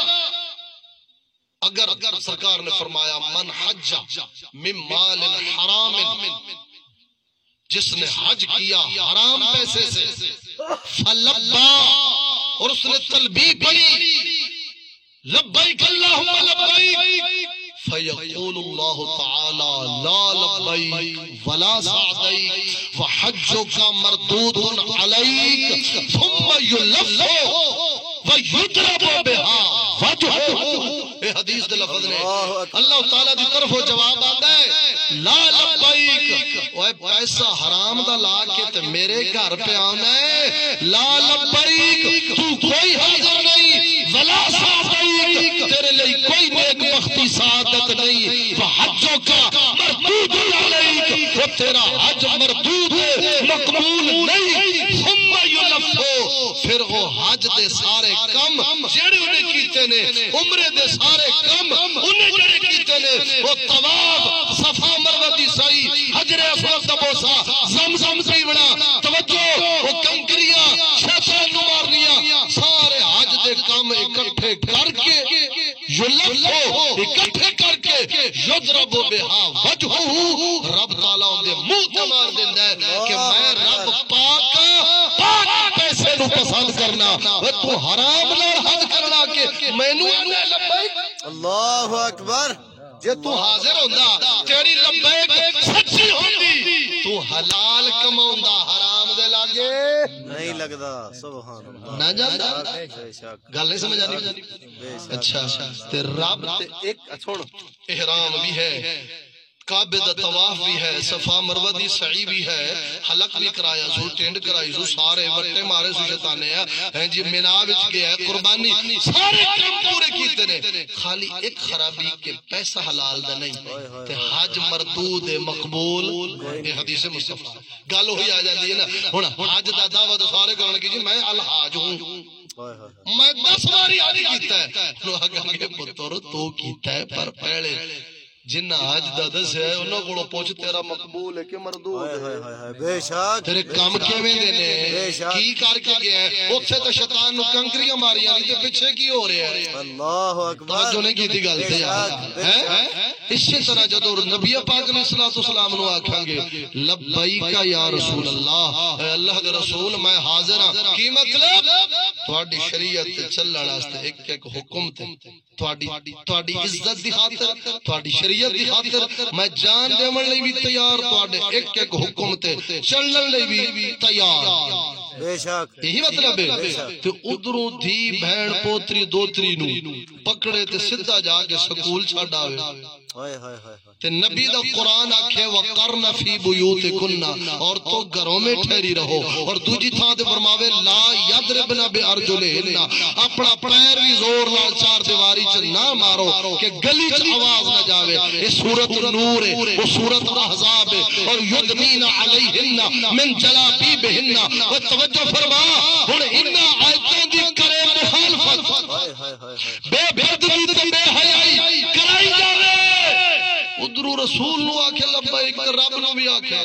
اگر سرکار نے فرمایا من حج من مال حرام جس نے حج کیا حرام پیسے سے فلبا اور اس نے تلبیہ پڑھی لبیک اللہم لبیک فیقول اللہ تعالی لا لبیک ولا سعدیک وحجک مردود علیک ثم یلف ویضرب بها وجہہ اے حدیث دے لفظ نے اللہ تعالیٰ دی طرف وہ جواب آتا ہے لا لبیک اوے پیسہ حرام دا لا کے تے میرے گھر پہ آنا ہے لا لبیک تو کوئی حاضر نہیں ولا سعدیک تیرے لئے کوئی نیک بختی سعادت نہیں فحجوں کا مردود علیک وہ تیرا حج مردود ہے مقبول نہیں ثم یلفو پھر وہ حج دے سارے کم جڑے انہیں کیتے نے عمرے دے سارے کم انہیں جڑے کیتے نے وہ طواف صفا مروہ دی سعی حجر اسود دا بوسا زمزم پیوڑا توجہ وہ کنکریاں شیطان نو مارنیاں سارے حج دے کم اکٹھے کر کے یلفو اکٹھے کر کے یضرب بہا وجہہ رب تعالیٰ ان دے منہ تے مار دیندا ہے کہ میں رب پاک پاک پیسے نو پسند کرنا تو حرام نال حج کرنا کہ مینوں آنا لبیک اللہ اکبر جے تو حاضر ہوندا تیری لبیک سچی ہوندی تو حلال کماوندا حرام دے لاگے نہیں لگدا سبحان اللہ نہ جاندا بے شک گل نہیں سمجھ آنی اچھا تے رب تے ایک سن احرام بھی ہے کعبے دا طواف بھی ہے صفا مروہ دی سعی بھی ہے حلق بھی کرایا سو ٹینڈ کرائی سو سارے وٹے مارے سو شیطانے ہیں جی مینا وچ گیا ہے قربانی سارے کام پورے کیتے نے خالی ایک خرابی کے پیسہ حلال دا نہیں تے حج مردود مقبول یہ حدیث مصطفیٰ گل ہوئی آ جاندی ہے نا ہن حج دا دعویٰ تو سارے کرن کہ جی میں الحاج ہوں میں دس باری حج کیتا ہے لوگ کہنگے پتر تو کیتا ہے پر پہلے جنہ حج دا دس ہے انہوں کو پوچھ تیرا مقبول ہے کہ مردود ہے بے شک تیرے کام کیویں دینے کی کر کے گیا ہے اوتھے تو شیطان نو کنکریاں ماریاں نہیں تے پیچھے کی ہو رہا ہے اللہ اکبر توجہ نہیں کیتی گل تے یار اسی طرح جدوں نبی پاک علیہ الصلوۃ والسلام نو آکھاں گے لبیک یا رسول اللہ اے اللہ دے رسول میں حاضر ہاں کی مطلب تہاڈی شریعت تے چلن واسطے ایک ایک حکم تے تہاڈی تہاڈی عزت دی خاطر تہاڈی شریعت دی خاطر میں جان دیون لئی بھی تیار تہاڈے ایک ایک حکم تے چلن لئی بھی تیار بے شک یہی مطلب ہے تے ادھروں دھی بہن پوتری دوتری نو پکڑے تے سیدھا جا کے سکول چھڈ آوے ہائے ہائے ہائے تے نبی دا قرآن آکھے وَقَرْنَ فِي بُيُوتِكُنَّ اور تو گھروں میں ٹھہری رہو، اور دوجی تھا دے فرماوے لا یضربن بِأَرْجُلِهِنَّ اپنا پیر بھی زور نال چار دیواری چ نہ مارو کہ گلی چ آواز نہ جاوے۔ یہ سورت نور ہے، وہ سورت احزاب ہے، اور یدنین علیہن من جلابیبہن، وہ توجہ فرما ہن انہاں آیتاں دی کرے مخالفت بے بردی تے بے حیائی کرائی جاوے، ادھروں رسول نو آکھے لبیک تے رب نو بھی آکھے۔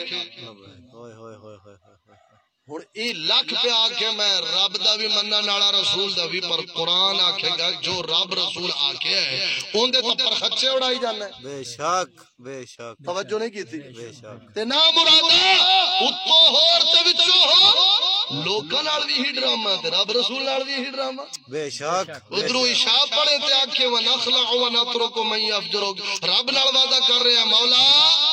ہن اے لکھ پہ آکھے میں رب دا بھی مننا نالا رسول دا بھی، پر قرآن آکھے گا جو رب رسول آکھے ہے اون دے تو پر خچے اڑائی جانا ہے۔ بے شک بے شک توجہ نہیں کی تھی بے شک تے نا مرادا اتو ہور تے وچوں ہو لوکاں نال بھی ہی ڈرامہ تے رب رسول نال بھی ہی ڈرامہ۔ بے شک ادھروں عشاء پڑھے تے آکھے ونخلع ونترک من یفجرک، رب نال وعدہ کر رہے ہیں مولا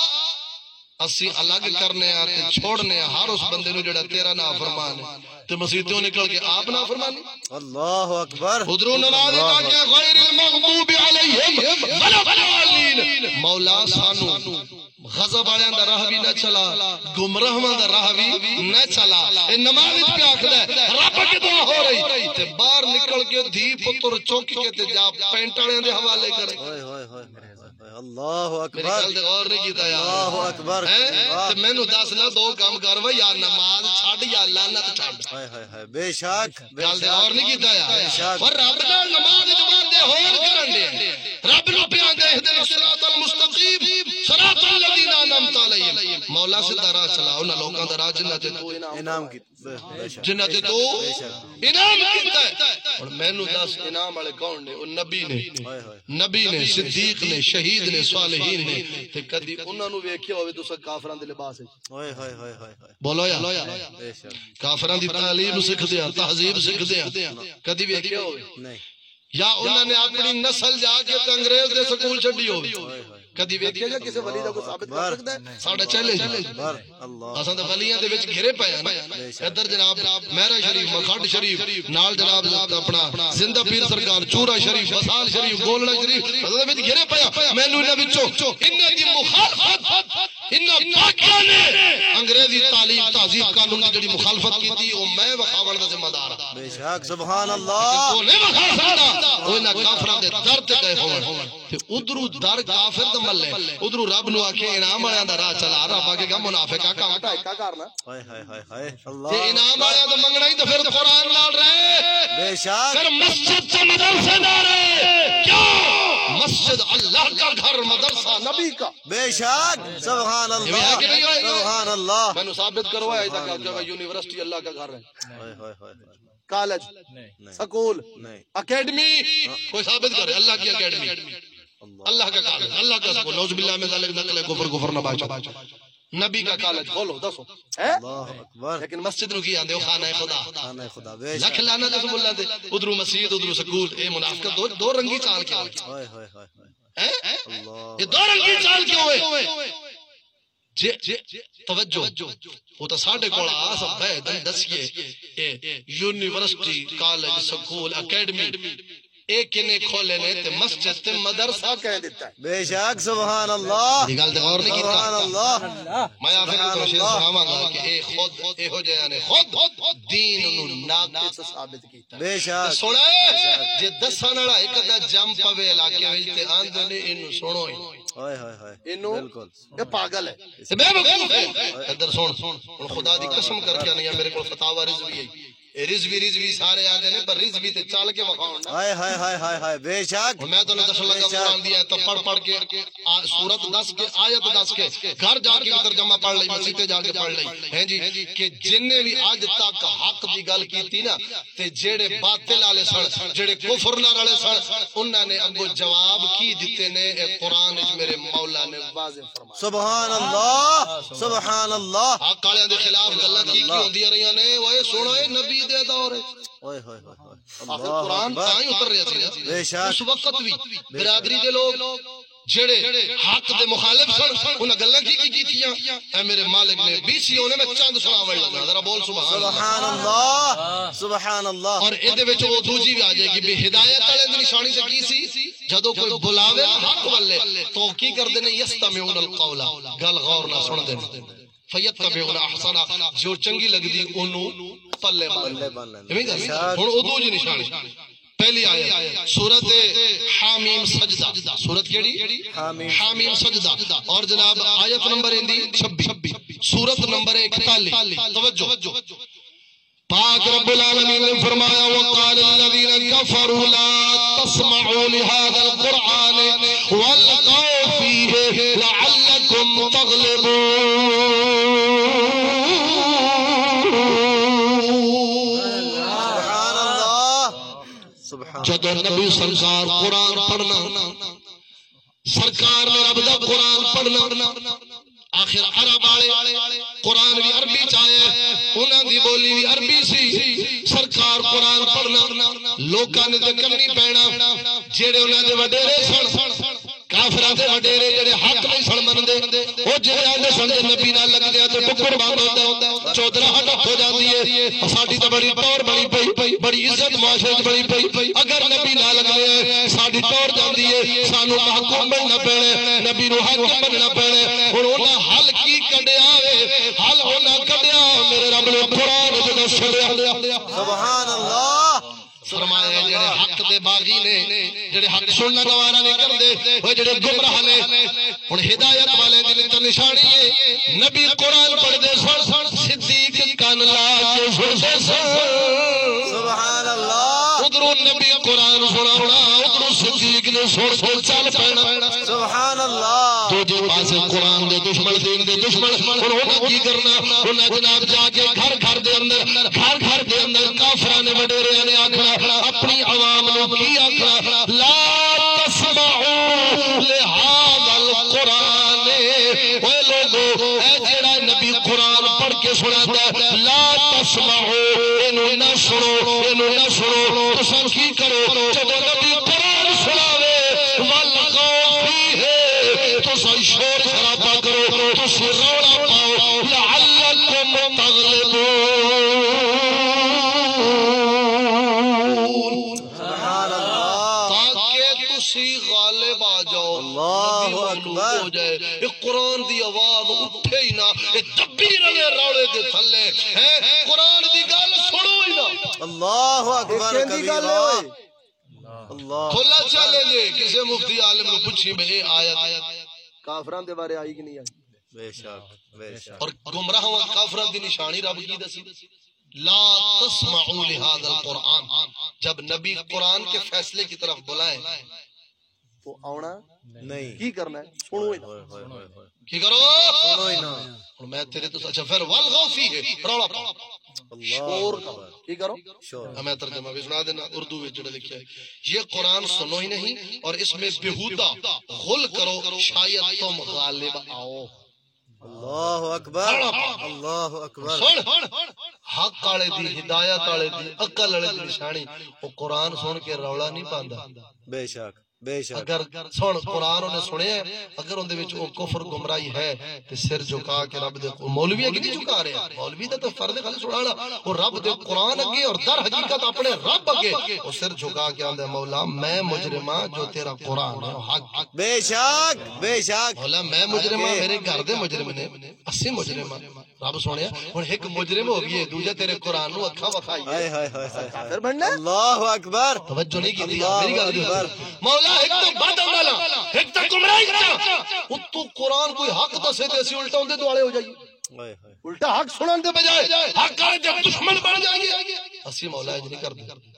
اسی الگ کرنے آتے چھوڑنے ہر اس بندے نو جڑا تیرا نافرمان ہے، تے مسیتوں نکل کے آپ نافرمانی۔ اللہ اکبر۔ ادھروں نماز پڑھ کے غیر المغضوب علیہم ولا الضالین، مولا سانو غضب والے دا راہ بھی نہ چلا، گمراہاں دا راہ بھی نہ چلا۔ اے نماز پہ آکھدا ہے رب کی دعا ہو رہی تے باہر نکل کے دھی پتر چوک کے تے جا پینٹ والے دے حوالے کرے۔ ہائے ہائے ہائے اللہ میری اکبر گل تے غور نہیں کیتا یار۔ اللہ اکبر۔ تے مینوں دس نہ دو کام کر وے یا نماز چھڈ یا لعنت چھڈ۔ ہائے ہائے ہائے بے شک گل تے غور نہیں کیتا یار۔ پر رب نال نماز جوندے ہور کرن دے، رب نو پہ آندے اهدنا الصراط المستقیم صراط الذین انعمت علیہم، مولا سیدھا راہ چلا انہاں لوکاں دا راہ جنہاں تے تو انعام کی بے شک جنہاں تے تو انعام کیتا ہے۔ اور مینوں دس انعام والے کون نے؟ او نبی نے، ہائے ہائے نبی نے، صدیق نے، شہید نے، صالحین نے، تے کدی انہاں نو ویکھیا ہوے تساں کافراں دے لباس وچ؟ ہائے ہائے ہائے ہائے بولو یا بے شک کافراں دی تعلیم سکھدے ہیں، تہذیب سکھدے ہیں، کدی ویکھیا ہوے؟ نہیں یا انہوں نے اپنی نسل جا کے تے انگریز دے سکول چھڈی ہوے؟ کدی ویکھیا جا کسی ولی دا کوئی ثابت کر سکدا ہے؟ ساڈا چیلنج اکبر اللہ اساں تے ولیاں دے وچ گھرے پے ہیں نا، ادھر جناب مہرا شریف، مکھڈ شریف، نال جناب اپنا زندہ پیر سرکار، چورا شریف، بسال شریف، گولڑا شریف، اساں دے وچ گھرے پے ہیں۔ مینوں انہاں وچوں انہاں دی مخالفت، انہاں پاکاں نے انگریزی تعلیم تہذیب قانون دی جڑی مخالفت کیتی او میں وکھاون دا ذمہ دار ہاں۔ بے شک سبحان اللہ۔ تو نہیں وکھا سکدا او انہاں کافراں دے در تے گئے ہون تے ادھروں در کافر تے ملے، ادھروں رب نو آکھے انعام والےاں دا راہ چلا، رب آکھے گا منافقاں کا ہٹا کا کرنا ہائے ہائے ہائے ہائے تے اللہ انعام والےاں دا منگنا ہی تے پھر قرآن نال رہے، بے شک پھر مسجد سے مدرسے نہ رہے۔ کیوں؟ مسجد اللہ کا گھر، مدرسہ نبی کا۔ بے شک سبحان اللہ سبحان اللہ۔ میں نے ثابت کروایا ہے تک کہ یونیورسٹی اللہ کا گھر ہے، ہائے ہائے ہائے کالج، سکول، نہیں اکیڈمی، کوئی ثابت کرے اللہ کی اکیڈمی، اللہ کا کالج، اللہ کا سکول، نعوذ باللہ من ذالک، نقل کفر کفر نہ باچا، نبی کا کالج کھولو دسو، اللہ اکبر۔ لیکن مسجد نو کی آندے ہو خانہ خدا، خانہ خدا بے لکھ شک لانا جس بولنا دے، ادھرو مسجد ادھرو سکول، اے منافقت دو دو رنگی چال کیا ہوئی، ہائے ہائے ہائے اللہ یہ دو رنگی چال کیا ہوئے؟ توجہ وہ تو ساڑھے کوڑا آسا بیدن دسیے یونیورسٹی، کالج، سکول، اکیڈمی ایک کنے کھولے نے تے مسجد تے مدرسہ کہہ دیتا ہے۔ بے شک سبحان اللہ یہ گل تے غور نہیں سبحان کیتا؟ اللہ میں آخر کو شیر سناواں گا کہ اے خود اے ہو جایا نے خود دین نو ناقص ثابت کیتا ہے۔ بے شک سنے جے دسن والا ایک دا جم پوے علاقے وچ تے آندے نے اینو سنو ہی ہائے ہائے ہائے اینو بالکل یہ پاگل ہے، یہ بے وقوف ہے۔ ادھر سن، خدا دی قسم کر کے نہیں میرے کو فتاوی رضوی ہے، رضوی رضوی سارے آندے نے پر رضوی تے چل کے وکھاون نا۔ ہائے ہائے ہائے ہائے ہائے بے شک میں تو دس لگا قرآن دیا تو پڑھ پڑھ کے سورت دس کے آیت دس کے گھر جا کے ترجمہ پڑھ لئی، مسجد جا کے پڑھ لئی ہیں جی کہ جن نے بھی اج تک حق دی گل کیتی نا تے جڑے باطل والے سن، جڑے کفر نال والے سن، انہاں نے اگوں جواب کی دتے نے اے قرآن وچ میرے مولا نے واضح فرمایا۔ سبحان اللہ سبحان اللہ۔ حق والے دے خلاف گلاں کی کی ہوندیاں رہیاں نے، اوے سنو اے نبی دے دور ہائے ہائے ہائے آخر قرآن تاں ہی اتر رہا سی بے نا شک اس وقت بھی برادری دے لوگ جڑے حق دے مخالف سن انہاں گلاں کی کی کیتیاں اے میرے مالک نے بی سی ہونے میں چند سناوے لگا ذرا بول سبحان سبحان اللہ سبحان اللہ اور اے دے وچ او دوجی بھی آ جائے گی بے ہدایت والے دی نشانی تے کی سی جدوں کوئی بلاوے حق والے تو کی کردے نے یستمعون القول گل غور نہ سن دے فیتبعون احسنا جو چنگی لگدی اونوں پلے بن لیں ہن او دوجی نشانی پہلی آیت سورت حامیم سجدہ سورت کیڑی حامیم سجدہ اور جناب آیت نمبر اندی چھبیس سورت نمبر اکتالیس توجہ پاک رب العالمین نے فرمایا وقال الذين كفروا لا تسمعوا لهذا القرآن والغوا فيه لعلكم تغلبون جدو نبی سرکار قرآن پڑھنا سرکار نے رب دا قرآن پڑھنا آخر عرب آلے قرآن بھی عربی چاہے انہاں دی بولی بھی عربی سی سرکار قرآن پڑھنا لوکاں نے تے کرنی پینا جڑے انہاں دے وڈیرے سن کافراں دے وڈیرے جڑے حق نہیں سن مندے او جڑے آندے سن نبی نال لگ دیا تے ٹکر بند ہوندا چودرا ہٹ ہو جاندی ہے ساڈی تے بڑی ٹور بنی پئی بڑی عزت معاشرے وچ بنی پئی اگر نبی نال لگ گئے ساڈی ٹور جاندی ہے سانو محکوم بننا پینا نبی نو حاکم بننا پینا ہن انہاں حل کی کڈیا وے حل انہاں کڈیا میرے رب نے قرآن جدوں چھڑیا سبحان اللہ فرمایا جڑے حق دے باغی نے جڑے حق سننا گوارا نہیں کردے وہ جڑے گمراہ نے ہن ہدایت والے دی تے نشانی ہے نبی قرآن پڑھ دے سن صدیق کان لا کے سن سن سبحان اللہ ادھروں نبی قرآن سناونا ادھروں صدیق نے سن سن چل پینا سبحان اللہ تو جو پاسے قرآن دے دشمن دین دے دشمن انہوں کی کرنا انہوں جناب جا کے گھر گھر دے اندر گھر گھر دے اندر کافران نے وڈیرے نے آکھنا اپنی عوام نو کی آکھنا لا تسمعوا لہذا القرآن اے لوگو اے جڑا نبی قرآن پڑھ کے سناتا ہے لا تسمعوا انہوں نہ سنو انہوں نہ سنو تو سن کی کرو جب نبی قرآن سناوے والغوا فیہ تو سن شور شرابہ کرو تو سن روڑا پاؤ لعلکم تغلبون غالب آ جاؤ اللہ اکبر ہو جائے یہ قرآن دی آواز اٹھے ہی نہ یہ دبی رلے روڑے دے تھلے ہیں قرآن دی گل سنو ہی نہ اللہ اکبر کبیرہ اللہ کھلا چلے جے کسے مفتی عالم نے پوچھی بھئی آیت کافران دے بارے آئی کہ نہیں آئی بے شک بے شک اور گمراہ و کافران دی نشانی رب کی دسی لا تسمعوا لهذا القرآن جب نبی قرآن کے فیصلے کی طرف بلائیں تو آونا نہیں کی کرنا ہے سنو ہی نہ کی کرو سنو ہی نہ اور میں تیرے تو اچھا پھر والغوا فیہ روڑا پاؤ شور کا کی کرو شور میں ترجمہ بھی سنا دینا اردو میں جڑا لکھا ہے یہ قرآن سنو ہی نہیں اور اس میں بہودہ غل کرو شاید تم غالب آؤ اللہ اکبر اللہ اکبر سن حق والے دی ہدایت والے دی عقل والے دی نشانی وہ قرآن سن کے رولا نہیں پاندا بے شک بے شک اگر سن قرآن انہیں سنے اگر ان دے وچ او کفر گمراہی ہے تے سر جھکا کے رب دے مولوی اگے نہیں جھکا رہے مولوی دا تو فرض خالی سنانا اور رب دے قرآن اگے اور در حقیقت اپنے رب اگے او سر جھکا کے آندا مولا میں مجرماں جو تیرا قرآن ہے حق بے شک بے شک مولا میں مجرماں میرے گھر دے مجرم نے اسی مجرماں رب سنیا ہن ایک مجرم ہو گئی دوجا تیرے قرآن نو اکھا وکھائی ہائے ہائے ہائے کافر بننا اللہ اکبر توجہ نہیں کی میری گل مولا ایک تو بد عمل ایک تو گمراہی کرتا تو قرآن کوئی حق دسے تے اسی الٹا اون دے دوالے ہو جائیے ہائے ہائے الٹا حق سنن دے بجائے حق والے جب دشمن بن جائیے اسی مولا اج نہیں کرتے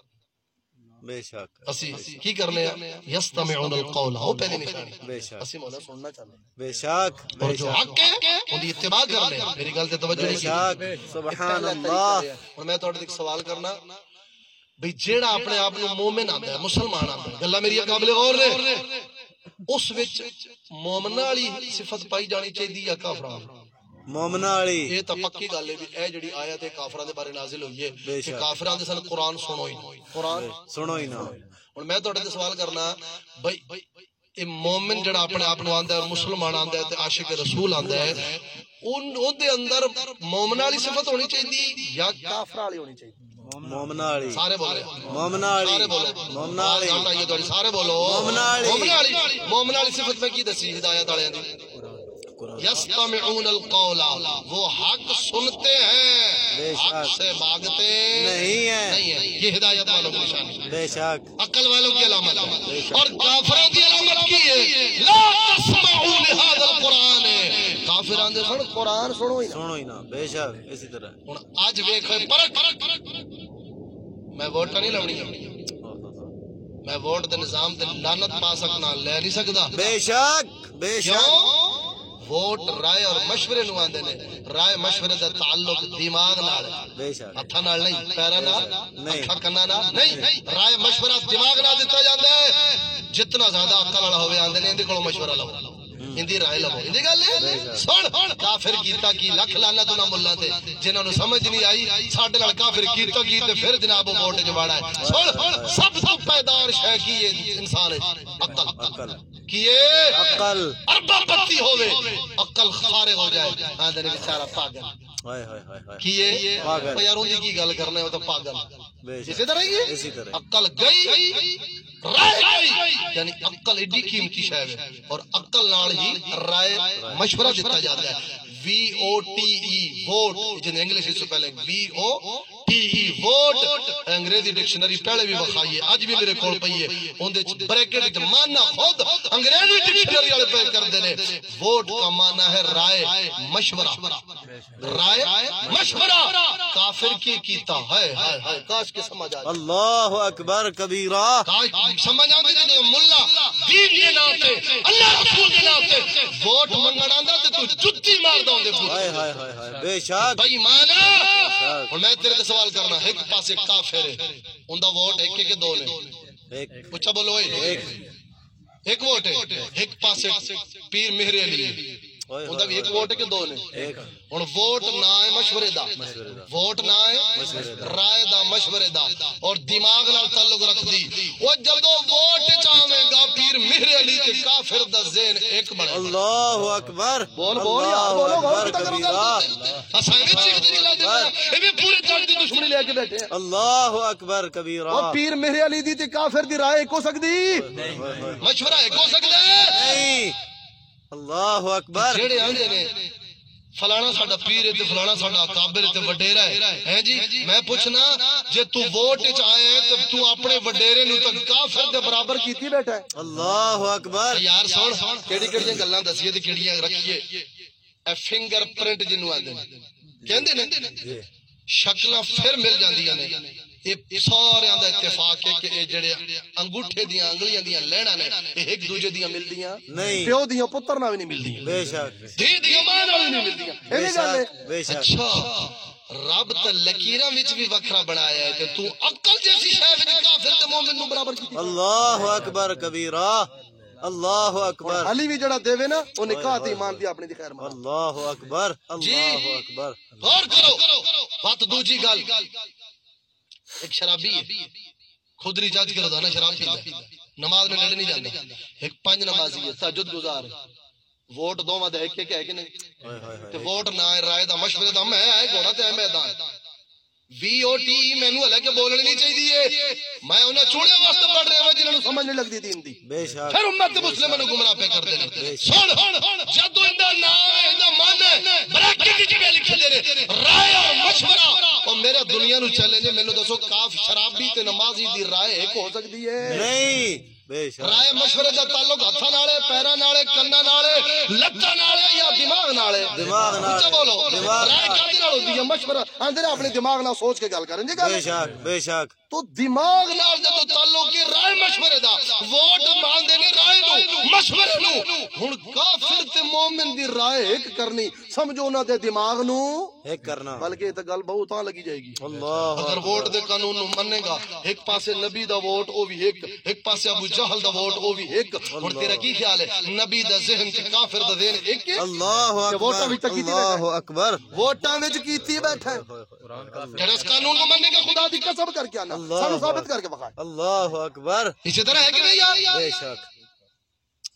بے شک اسی کی کرنے یستمعون القول ہو پہلے نشانی بے شک اسی مولا سننا چاہتے ہیں بے شک اور بے جو شک حق ہے ان دی اتباع کرنے میری گل تے توجہ بے نہیں شک سبحان اللہ اور میں تہاڈے ایک سوال کرنا بھئی جیڑا اپنے آپ نو مومن آندا ہے مسلمان آندا ہے گلاں میری قابل غور نے اس وچ مومن والی صفت پائی جانی چاہیے یا کافراں مومن والی یہ تو پکی گل ہے بھی اے جڑی آیت ہے کافراں دے بارے نازل ہوئی ہے بے کہ شک کافراں دے سن قرآن سنو ہی قرآن سنو ہی نہ اور میں تہاڈے تے سوال کرنا بھئی یہ مومن جڑا اپنے آپ نو آندا ہے مسلمان آندا ہے تے عاشق رسول آندا ہے ان او دے اندر مومن والی صفت ہونی چاہیے یا کافر والی ہونی چاہیے مومن والی سارے بولے مومن والی سارے بولو مومن والی آئیے تھوڑی سارے بولو مومن والی مومن والی مومن والی صفت میں کی دسی ہدایت والے دی یستمعون القول وہ حق سنتے ہیں حق سے بھاگتے نہیں ہے نہیں ہے یہ ہدایت والوں کی نشانی ہے بے شک عقل والوں کی علامت ہے اور کافروں کی علامت کی ہے لا تسمعوا لهذا القرآن کافران دے سن قرآن سنو ہی نہ سنو ہی نا بے شک اسی طرح ہن اج ویکھے پرکھ میں ووٹ نہیں لونی میں ووٹ دے نظام تے لعنت پا سکنا لے نہیں سکدا بے شک بے شک کیوں ووٹ رائے اور مشورے نو آندے نے رائے مشورے دا تعلق دماغ نال بے شک ہتھاں نال نہیں پیراں نال نہیں اکھاں کناں نال نہیں رائے مشورہ دماغ نال دتا جاندا ہے جتنا زیادہ عقل والا ہوے آندے نے اندے کولوں مشورہ لو اندی رائے لو اندی گل ہے سن کافر کیتا کی لکھ لعنت انہاں ملّاں تے جنہاں نو سمجھ نہیں آئی ساڈے نال کافر کیتا کی تے پھر جناب ووٹ جواڑا ہے سن سب تو پائیدار شے کی ہے انسان عقل عقل کیے عقل اربا پتی ہوے عقل خارغ ہو جائے آندے نے بیچارہ پاگل ہائے ہائے ہائے ہائے کیے پاگل او یار اون دی کی گل کرنا ہے او تو پاگل بے شک اسی طرح ہی ہے اسی طرح عقل گئی رائے گئی یعنی عقل ایڈی قیمتی شے ہے اور عقل نال ہی رائے مشورہ دیتا جاتا ہے V O T E vote جن انگلش سے پہلے V O T E vote انگریزی ڈکشنری پہلے بھی وکھائیے اج بھی میرے کول پئی ہے اون دے بریکٹ وچ معنی خود انگریزی ڈکشنری والے پہ کردے نے ووٹ کا معنی ہے رائے مشورہ رائے مشورہ کافر کی کیتا ہے ہائے ہائے کاش کے سمجھ آ اللہ اکبر کبیرہ کاش سمجھ آندے جے ملا دین دے نام تے اللہ رسول دے نام تے ووٹ منگن آندا تے تو جُتی مار دوں دے ہائے ہائے ہائے ہائے بے شک بھائی مانا اور میں تیرے تے سوال کرنا ایک پاسے کافر ہے اوندا ووٹ ایک کے دو نے ایک اچھا بولو ایک ایک ووٹ ہے ایک پاسے پیر مہر علی اوندا بھی ایک ووٹ ہے کہ دو نے ایک ہن ووٹ نہ ہے مشورے دا ووٹ نہ ہے رائے دا مشورے دا اور دماغ نال تعلق رکھ دی او جدوں ووٹ چاہے گا پیر مہر علی تے کافر دا ذہن ایک بنے اللہ اکبر بول بول یار بولو اللہ بول اکبر کبیرہ اساں وچ ایک دن لا دے اے بھی پورے جگ دی دشمنی لے کے بیٹھے ہیں اللہ اکبر کبیرہ او پیر مہر علی دی تے کافر دی رائے ایک ہو سکدی مشورہ ایک ہو سکدا ہے نہیں اللہ اکبر جڑے آندے نے فلانا ساڈا پیر ہے تے فلانا ساڈا اکابر ہے تے وڈیرا ہے ہیں جی میں پوچھنا جے تو ووٹ وچ آئے ہے تے تو اپنے وڈیرے نو تے کافر دے برابر کیتی بیٹھا ہے اللہ اکبر یار سن کیڑی کیڑی گلاں دسیے تے کیڑیاں رکھیے اے فنگر پرنٹ جنوں آندے نے کہندے نے شکلاں پھر مل جاندیاں نے یہ سارے دا اتفاق ہے کہ یہ جڑے انگوٹھے دیاں انگلیاں دیاں لینا نے یہ ایک دوجے دیاں ملدیاں نہیں پیو دیاں پتر نال نہیں ملدیاں بے شک دی دیاں ماں نال نہیں ملدیاں اے بے گل ہے شک بے شک اچھا رب تے لکیراں وچ بھی وکھرا بنایا ہے تے تو عقل جیسی شے وچ کافر تے مومن نو برابر کیتی اللہ اکبر کبیرہ اللہ اکبر علی بھی جڑا دیوے نا او نکاح تے ایمان دی اپنی دی خیر مان اللہ اکبر اللہ اکبر غور کرو بات دوجی گل ایک شرابی ہے خود ریچارج کر دا نا شراب پیندا ہے نماز میں لڑ نہیں جاندا ایک پنج نمازی ہے تہجد گزار ہے ووٹ دوواں دے ایک ایک ہے کہ نہیں تے ووٹ نہ ہے رائے دا مشورے دا میں ہے گھوڑا تے ہے میدان وی او ٹی مینوں ہلے کے بولنے نہیں چاہیے میں انہاں چوڑے واسطے پڑھ رہا ہوں جنہاں نوں سمجھ نہیں لگدی دین دی بے شک پھر امت مسلماں نوں گمراہ پہ کر دے سن جدوں ایندا نام ہے ایندا من ہے بریکٹ وچ بھی لکھ دے نے رائے اور مشورہ او میرے دنیا نو چیلنج ہے مینوں دسو کاف شرابی تے نمازی دی رائے ایک ہو سکدی ہے نہیں بے شک رائے مشورے دا تعلق ہتھاں نال پیراں نال کناں نال لتاں نال یا دماغ نال دماغ نال اچھا بولو دماغ رائے کدے نال ہوندی ہے مشورہ اندر اپنے دماغ نال سوچ کے گل کرن جی گل بے شک بے شک تو دماغ نال جدوں تعلق ہے رائے مشورے دا ووٹ مانگدے نے رائے نو مشورے نو ہن کافر تے مومن دی رائے ایک کرنی سمجھو انہاں دے دماغ نو ایک کرنا بلکہ یہ تے گل بہت ہاں لگی جائے گی اللہ اگر ووٹ دے قانون نو منے گا ایک پاسے نبی دا ووٹ او بھی ایک ایک پاسے ابو جہل دا ووٹ او بھی ایک ہن تیرا کی خیال ہے نبی دا ذہن تے کافر دا ذہن ایک ہے اللہ اکبر اللہ اکبر ووٹاں وچ کیتی بیٹھا ہے جڑا اس قانون نو منے گا خدا خدا دی قسم کر کے آنا سانو ثابت کر کے بخا اللہ اکبر اسی طرح ہے کہ نہیں یار بے شک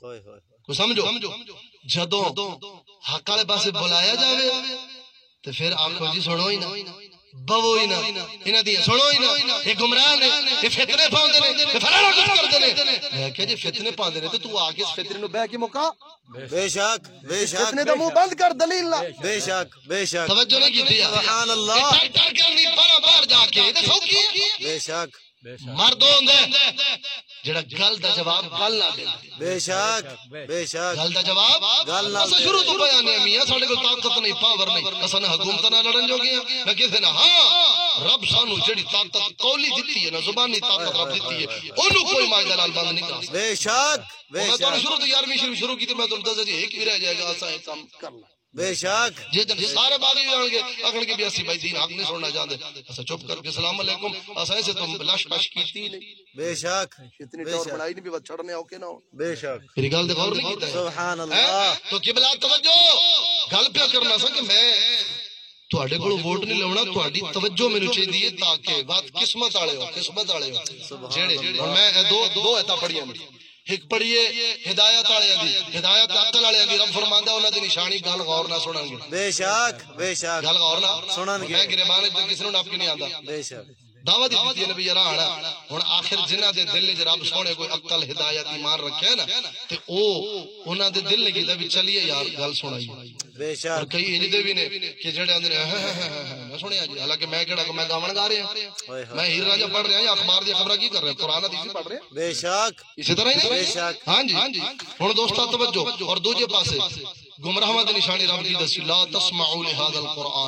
کوئی سمجھو جدوں حق والے پاسے بلایا جاوے تے پھر آکھو جی سنو ہی نہ بوو ہی نہ انہاں دی سنو ہی نہ یہ گمراہ نے یہ فتنے پاندے نے یہ فلانا کچھ کردے نے میں کہ جی فتنے پاندے نے تے تو آ کے اس فتنے نو بہ کے مکا بے شک بے شک فتنے دا منہ بند کر دلیل نہ بے شک بے شک توجہ نہیں کیتی سبحان اللہ ٹر کرنی پارا باہر جا کے تے سوکی بے شک مرد ہوندا جڑا گل دا جواب گل نہ دے بے شک بے شک گل دا جواب گل نہ اسا شروع تو بیان ہے میاں ساڈے کول طاقت نہیں پاور نہیں اساں حکومت نال لڑن جو گے میں کسے نہ ہاں رب سانو جڑی طاقت قولی دتی ہے نا زبانی طاقت رب دتی ہے اونوں کوئی ماجدہ نال بند نہیں کر سکدا بے شک بے میں تو شک شروع تو یارویں شروع شروع کی تے میں تانوں دسا جی ایک ہی رہ جائے گا اساں ایک کام کرنا بے شک جی سارے باغی جان گے اکھن کے بھی اسی بھائی دین حق نہیں سننا چاہتے اسا چپ کر کے السلام علیکم اسا ایسے تم لش پش کیتی نہیں بے شک اتنی ٹور بنائی نہیں بھی چھڑنے اوکے نہ ہو بے شک میری گل تے غور نہیں کیتا سبحان اللہ تو قبلہ توجہ گل پہ کرنا سا کہ میں تواڈے کولوں ووٹ نہیں لونا تواڈی توجہ مینوں چاہیے تاکہ بات قسمت والے ہو قسمت والے ہو جڑے ہن میں دو دو ایتا پڑھیاں ایک پڑھیے ہدایت والے دی ہدایت عقل والے دی رب فرماندا انہاں دی نشانی گل غور نہ سنن گے بے شک بے شک گل غور نہ سنن گے میں گریبان تے کسی نوں ناپ کے نہیں آندا بے شک دعوت دیتی ہے نبی یرا ہن آخر جنہاں دے دل وچ رب سونے کوئی عقل ہدایت ایمان رکھے نا تے او انہاں دے دل لگی تے چلیے یار گل سنائیے بے اور شک کئی انج دے بھی نے کہ جڑے آندے نے میں سنیا جی حالانکہ میں کیڑا میں گاون گا رہا میں ہیر راجا پڑھ رہا یا اخبار دی خبراں کی کر رہا قرآن حدیث پڑھ رہا بے شک اسی طرح ہی بے نہیں شک ہاں جی ہن دوستاں توجہ اور دوجے پاسے گمراہاں دی نشانی رب کی دسی لا تسمعوا لهذا القرآن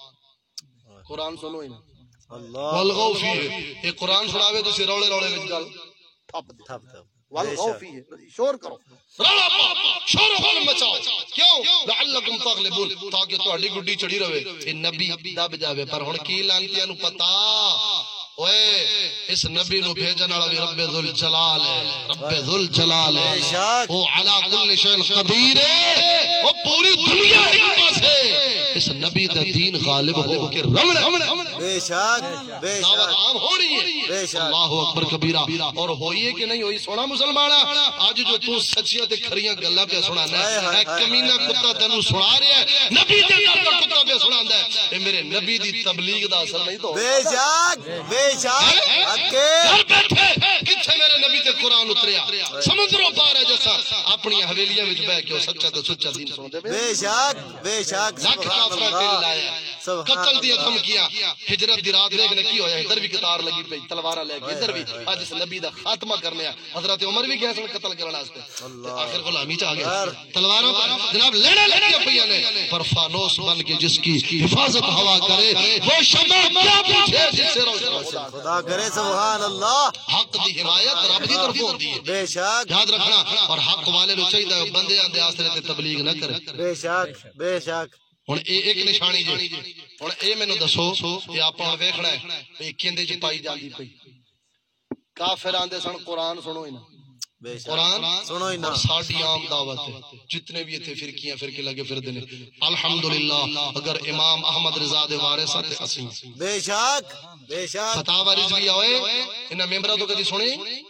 قرآن سنو ہی نہ اللہ والغوا فيه یہ قرآن سناوے تو روڑے روڑے وچ گل تھپ دے تھپ تھپ والغو فی شور کرو رولا شور غل مچاؤ کیوں لعلکم تغلبون تاکہ تہاڈی گڈی چڑھی رہے اے نبی دب جاوے پر ہن کی لانتیاں نو پتا اوئے اس نبی نو بھیجن والا بھی رب ذل جلال ہے رب ذل جلال ہے وہ علی کل شیء قدیر ہے وہ پوری دنیا ایک پاسے اس نبی دا دین غالب ہو کے رمن بے شک بے دعوت شک عام ہو رہی ہے بے شک اللہ اکبر کبیرہ اور ہوئی ہے کہ نہیں ہوئی سونا مسلمانہ آج جو تو سچیاں تے کھریاں گلاں پہ سنانا ہے اے کمینہ کتا تینوں سنا رہا ہے نبی دے نال دا کتا پہ سناندا ہے اے میرے نبی دی تبلیغ دا اثر نہیں تو بے شک بے شک اکے گھر بیٹھے کتھے میرے نبی تے قرآن اتریا سمندروں پار ہے جیسا اپنی حویلیاں وچ بیٹھ کے او سچا تے سچا دین سناندے بے شک بے شک لاکھ سبحان کافر دل اللہ لایا سبحان قتل دیا دھمکیاں ہجرت دی رات دیکھنے کی ہویا ادھر بھی قطار لگی پئی تلواراں لے کے ادھر بھی اج اس نبی دا خاتمہ کرنے حضرت عمر بھی گئے سن قتل کرنے واسطے آخر غلامی چ آ گئے تلواراں پر جناب لینے لگی پیاں نے پر فانوس بن کے جس کی حفاظت ہوا کرے وہ شمع کیا پوچھے جس سے روشن خدا کرے سبحان اللہ حق دی حمایت رب دی طرف ہوندی ہے بے شک یاد رکھنا اور حق والے نو چاہیے بندے دے آسرے تے تبلیغ نہ کرے بے شک بے شک ہن اے ایک نشانی جی ہن اے مینوں دسو کہ آپاں ویکھنا ہے کہ کیندے چ پائی جاندی پئی کافر آندے سن قرآن سنو ہی نہ بے شک قرآن سنو ہی نہ اور ساڈی عام دعوت ہے جتنے بھی ایتھے فرقیاں فرقے لگے پھردے نے الحمدللہ اگر امام احمد رضا دے وارث تے اسیں بے شک بے شک فتاوی رضویہ ہوئے انہاں ممبراں تو کدی سنی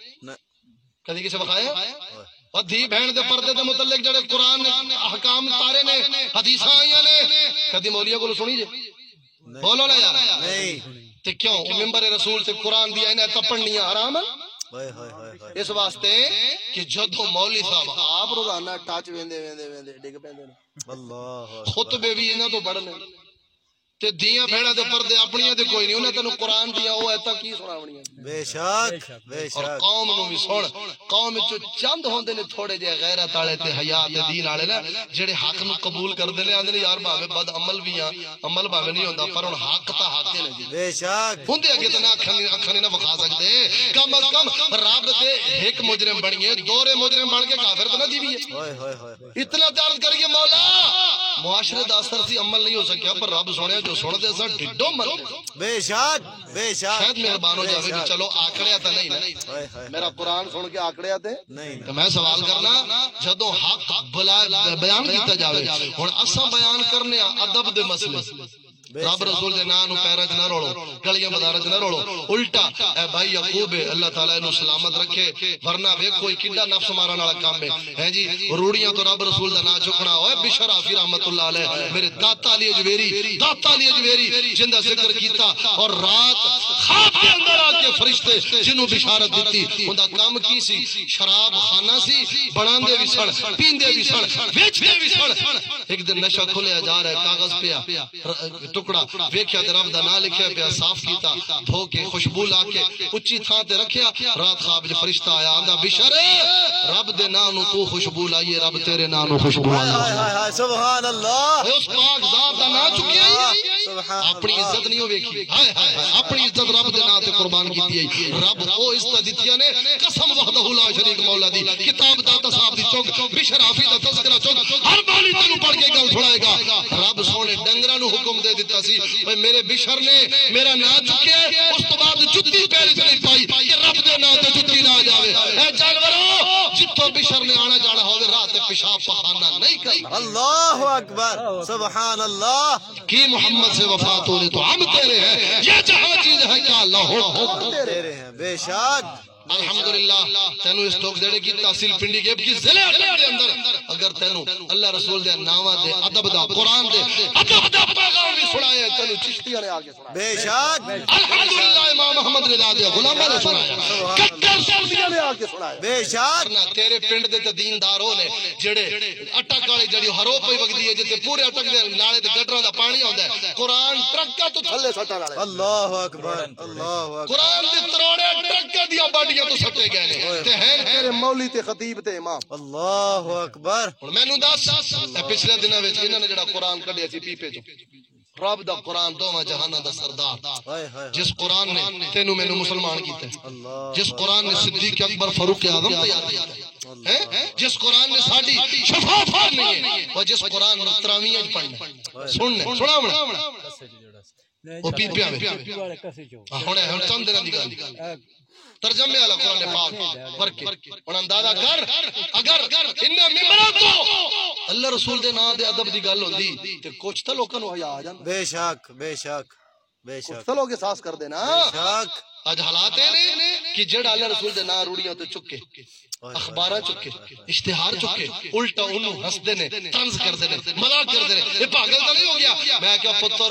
کدی کسے بخایا اور دھی بہن دے پردے دے متعلق جڑے قرآن نے احکام تارے نے حدیثاں آئیاں نے کدی مولیا کو سنی جے بولو نا یار نہیں تے کیوں ممبر رسول تے قرآن دی انہیں تپڑنیاں حرام ہیں ہائے ہائے ہائے اس واسطے کہ جدوں مولوی صاحب آپ روزانہ ٹچ ویندے ویندے ویندے ڈگ پیندے نے اللہ خطبے بھی انہاں تو پڑھنے تے دیاں بھیڑاں دے پردے اپنیاں تے کوئی نہیں انہاں تینوں قرآن دیاں او ایتا کی سناونیاں بے شک بے اور شک قوم نو بھی سن قوم وچ چند ہوندے نے تھوڑے جے غیرت والے تے حیا تے دین والے نا جڑے حق نو قبول کردے نے آندے نے یار بھاوے بد عمل بھی ہاں عمل بھاوے نہیں ہوندا پر ہن حق تا حق ہے جی بے شک ہوندے اگے تے نہ اکھاں اکھاں نہ وکھا سکدے کم از کم رب دے ایک مجرم بنیے دورے مجرم بن کے کافر تے نہ دیویے ہائے ہائے ہائے اتنا درد کریے مولا معاشرے دا اثر سی عمل نہیں ہو سکیا پر رب سونے جو سن دے سا ڈڈو مر بے شک بے شک شاید مہربان ہو جاوے کہ چلو آکڑیا تا نہیں نا ہائے ہائے میرا قرآن سن کے آکڑیا تے نہیں تو میں سوال کرنا جدوں حق بلا بیان کیتا جاوے ہن اساں بیان کرنے ادب دے مسئلے رب رسول دے نام نو پیراں چ نہ رولو گلیاں بازاراں چ نہ رولو الٹا اے بھائی یعقوب اللہ تعالی نو سلامت رکھے ورنہ ویکھو کوئی کڈا نفس مارن والا کام ہے ہیں جی روڑیاں تو رب رسول دا نام چکنا اوے بشر افی رحمت اللہ علیہ میرے داتا علی اجویری داتا علی اجویری جن دا ذکر کیتا اور رات خواب کے اندر آ کے فرشتے جنوں بشارت دتی اوندا کام کی سی شراب خانہ سی بناندے وی سن پیندے وی سن ویچدے وی سن ایک دن نشہ کھلیا جا رہا ہے کاغذ پیا ٹکڑا ویکھیا تے رب دا نام لکھیا پیا صاف کیتا دھو کے خوشبو لا کے اچھی تھاں تے رکھیا رات خواب وچ فرشتہ آیا آندا بشر رب دے نام نو تو خوشبو لائیے رب تیرے نام نو خوشبو لا سبحان اللہ اس پاک ذات دا نام چکیا اپنی عزت نہیں ویکھی ہائے ہائے اپنی عزت رب دے نام تے قربان کیتی ہے رب او عزت دتیاں نے قسم وحدہ لا شریک مولا دی کتاب دا تصاحب دی چوک بشر افی دا تذکرہ چوک ہر بالی تینوں پڑھ کے گل سنائے گا رب سونے ڈنگراں نو حکم دے دیتا سی بھئی میرے بشر نے میرا نام چکیا ہے اس تو بعد جتی پیر چ نہیں پائی کہ رب دے نام تے جتی نہ جاوے اے جانورو جتوں بشر نے آنا جانا ہوے راہ تے پیشاب پخانہ نہیں کرنا اللہ اکبر سبحان اللہ کی محمد سے وفات ہونے تو ہم تیرے ہیں یہ جہاں چیز ہے کہ اللہ ہو تیرے ہیں بے شک الحمدللہ تینو اس ٹوک دیڑے کی تحصیل پنڈی گیب کی ضلع اٹک دے اندر اگر تینو اللہ رسول دے ناواں دے ادب دا قرآن دے ادب دا پیغام بھی سنایا تینو چشتیاں نے آگے سنایا بے شک الحمدللہ امام محمد رضا دے غلاماں نے سنایا کتر سبزیاں نے آگے سنایا بے شک تیرے پنڈ دے تے دینداروں نے جڑے اٹک والے جڑی ہرو پئی وگدی ہے جتے پورے اٹک دے نالے تے گٹراں دا پانی ہوندا ہے قرآن ٹرکاں تو تھلے سٹن والے اللہ اکبر اللہ اکبر قرآن دے تروڑے ٹرکاں دیاں باڈیاں تو سٹے گئے نے تے ہیں تیرے مولی تے خطیب تے امام اللہ اکبر ہن مینوں دس اے پچھلے دناں وچ انہاں نے جڑا قرآن کڈیا سی پیپے چوں رب دا قرآن دوواں جہاناں دا سردار ہائے ہائے جس قرآن نے تینوں مینوں مسلمان کیتا ہے اللہ جس قرآن نے صدیق اکبر فاروق اعظم تیار کیتا ہے جس قرآن نے ساڈی شفاعت فرمائی ہے اور جس قرآن نے تراویح وچ پڑھنا سننے سناونا او پیپیاں وچ ہن ہن چند دناں دی گل ترجمے والا قرآن پاک پڑھ کے ہن اندازہ کر اگر انہاں ممبراں تو اللہ رسول دے نام دے ادب دی گل ہوندی تے کچھ تے لوکاں نوں حیا آ جاندا بے شک بے شک بے شک چلو کے ساس کر دینا شک اج حالات نے کہ جڑا اللہ رسول دے نام روڑیاں تے چکے اخباراں چکے اشتہار چکے الٹا انہوں ہسدے نے طنز کردے نے مذاق کردے نے یہ پاگل تو نہیں ہو گیا میں کیا پتر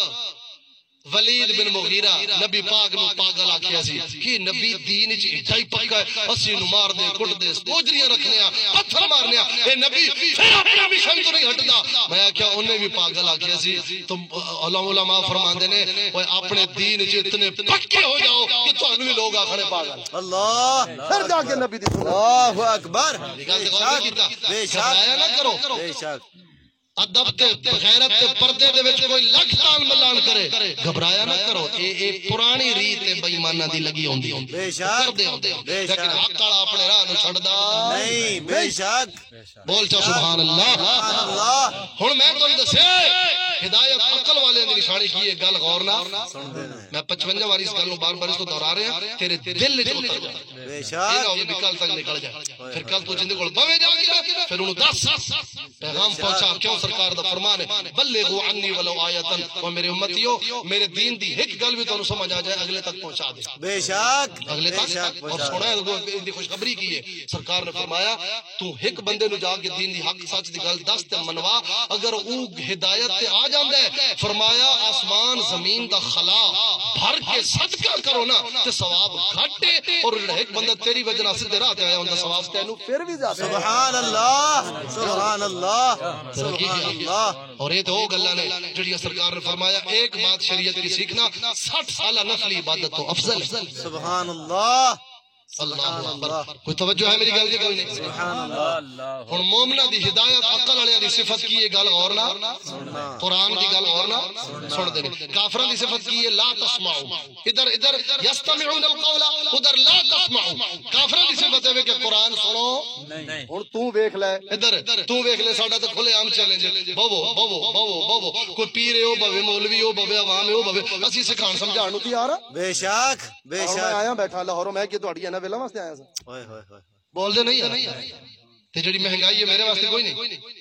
ولید بن مغیرہ نبی پاک نو پاگل آکھیا سی کہ نبی دین وچ ایڈا ہی پکا ہے اسی نو مار دے کٹ دے گوجریاں رکھنے آ پتھر مارنے آ اے نبی پھر اپنا مشن تو نہیں ہٹدا میں کیا انہیں بھی پاگل آکھیا سی تم علماء فرماندے نے اوے اپنے دین وچ اتنے پکے ہو جاؤ کہ تانوں بھی لوگ آکھنے پاگل اللہ پھر جا کے نبی دی سنت اللہ اکبر بے شک بے شک گھبرایا نہ کرو بے شک ادب تے غیرت تے پردے دے وچ کوئی لکھ تال ملان کرے گھبرایا نہ کرو اے اے پرانی ریت تے بے ایماناں دی لگی ہوندی بے شک کردے ہوندے بے شک لیکن حق والا اپنے راہ نو چھڑدا نہیں بے شک بول چا سبحان اللہ سبحان اللہ ہن میں تانوں دسیا ہدایت عقل والے دی نشانی کی ہے گل غور نہ میں پچپن واری اس گل نو بار بار اس کو دہرا رہا ہوں تیرے دل وچ اتر جائے بے یہ شک نہ بھی کل تک نکل جائے پھر کل تو جندے کول بوے جا کے پھر انہوں دس پیغام پہنچا کیوں سرکار دا فرمان ہے بلغوا عنی ولو آیتن و میرے امتیو میرے دین دی ایک گل بھی تانوں سمجھ آ جائے اگلے تک پہنچا دے بے شک اگلے تک اور سنا ہے دی خوشخبری کی ہے سرکار نے فرمایا تو ایک بندے نو جا کے دین دی حق سچ دی گل دس تے منوا اگر او ہدایت تے آ جاندا ہے فرمایا آسمان زمین دا خلا بھر کے صدقہ کرو نا تے ثواب گھٹ ہے اور ایک بندہ تیری وجہ نال سیدھے راہ تے آیا ہوندا ثواب تینوں پھر بھی زیادہ سبحان اللہ سبحان اللہ سبحان اللہ اور یہ تو وہ گلاں نے جڑیاں سرکار نے فرمایا ایک بات شریعت کی سیکھنا ساٹھ سالہ نفلی عبادت تو افضل ہے سبحان اللہ اللہ اکبر کوئی توجہ ہے میری گل دی کوئی نہیں سبحان اللہ ہن مومنہ دی ہدایت عقل والے دی صفت کی ہے گل غور نہ قرآن دی گل غور نہ سن دے نے کافراں دی صفت کی ہے لا تسمعوا ادھر ادھر یستمعون القول ادھر لا تسمعوا کافراں دی صفت ہے کہ قرآن سنو نہیں ہن تو ویکھ لے ادھر تو ویکھ لے ساڈا تے کھلے عام چیلنج بوو بوو بوو بوو کوئی پیر ہو بوے مولوی ہو بوے عوام ہو بوے اسی سکھان سمجھان نو تیار بے شک بے میں شک آیا بیٹھا لاہور میں کہ تہاڈی انہاں ویلاں واسطے آیا سا اوئے ہوئے ہوئے بول دے نہیں تے جڑی مہنگائی ہے میرے واسطے کوئی نہیں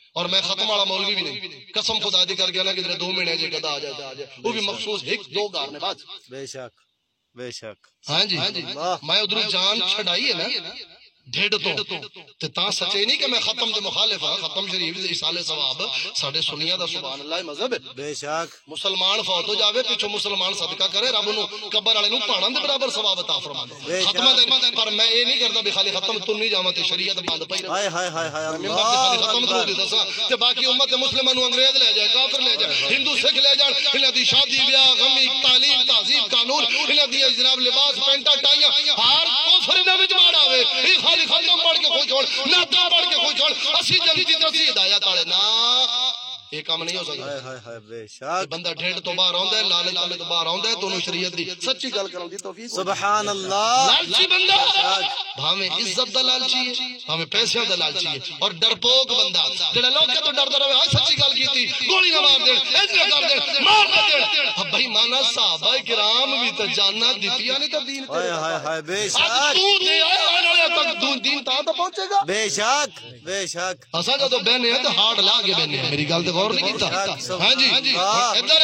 اور میں ختم والا مولوی بھی نہیں، قسم خدا دی کر کے نا کہ دو مہینے جے گدا آ جائے آ جائے وہ بھی مخصوص ایک دو گار نے بات. بے شک بے شک. ہاں جی میں ادھر جان چھڑائی ہے نا ڈھڈ تو تے تا سچے نہیں کہ میں ختم دے مخالف ہاں. ختم شریف دے اصالے ثواب ساڈے سنیاں دا سبحان اللہ مذہب ہے. بے شک. مسلمان فوت ہو جاوے پیچھے مسلمان صدقہ کرے رب نو قبر والے نو پاڑن دے برابر ثواب عطا فرمائے. ختم دے پر میں اے نہیں کردا بھی خالی ختم تو نہیں جاواں تے شریعت بند پئی رہے. ہائے ہائے ہائے ہائے اللہ ختم اللہ. درود دساں تے باقی امت مسلماں نو انگریز لے جائے کافر لے جائے ہندو سکھ لے جان انہاں دی شادی بیاہ غمی تعلیم تہذیب قانون انہاں دی جناب لباس پینٹا ٹائیاں ہر کفر دے وچ باڑ آوے. اے خالی ختم پڑھ کے کوئی چھوڑ نہ تا پڑھ کے کوئی چھوڑ اسی جلدی تے اسی ہدایت والے نا یہ کام نہیں ہو سکتا. ہائے ہائے ہائے بے شک. بندہ ڈھڈ تو باہر آندا ہے لالچ والے تو باہر آندا ہے تو انہوں شریعت دی سچی گل کرن دی توفیق. سبحان اللہ. لالچی بندہ بھاویں عزت دا لالچی ہے بھاویں پیسے دا لالچی ہے اور ڈرپوک بندہ جڑا لوکاں تو ڈردا رہے ہاں سچی گل کیتی گولی نہ مار دین انج نہ کر دین مار نہ دین. اب بھائی مانا صحابہ کرام بھی تے جاناں دتیاں نہیں تے دین تے ہائے ہائے ہائے بے اج شک. تو دے آیا تک دین دین تا تے پہنچے گا. بے شک بے شک. اساں جدوں بہنے ہیں تے ہارڈ لا کے بہنے ہیں. میری گل تے غور نہیں کیتا. ہاں جی ادھر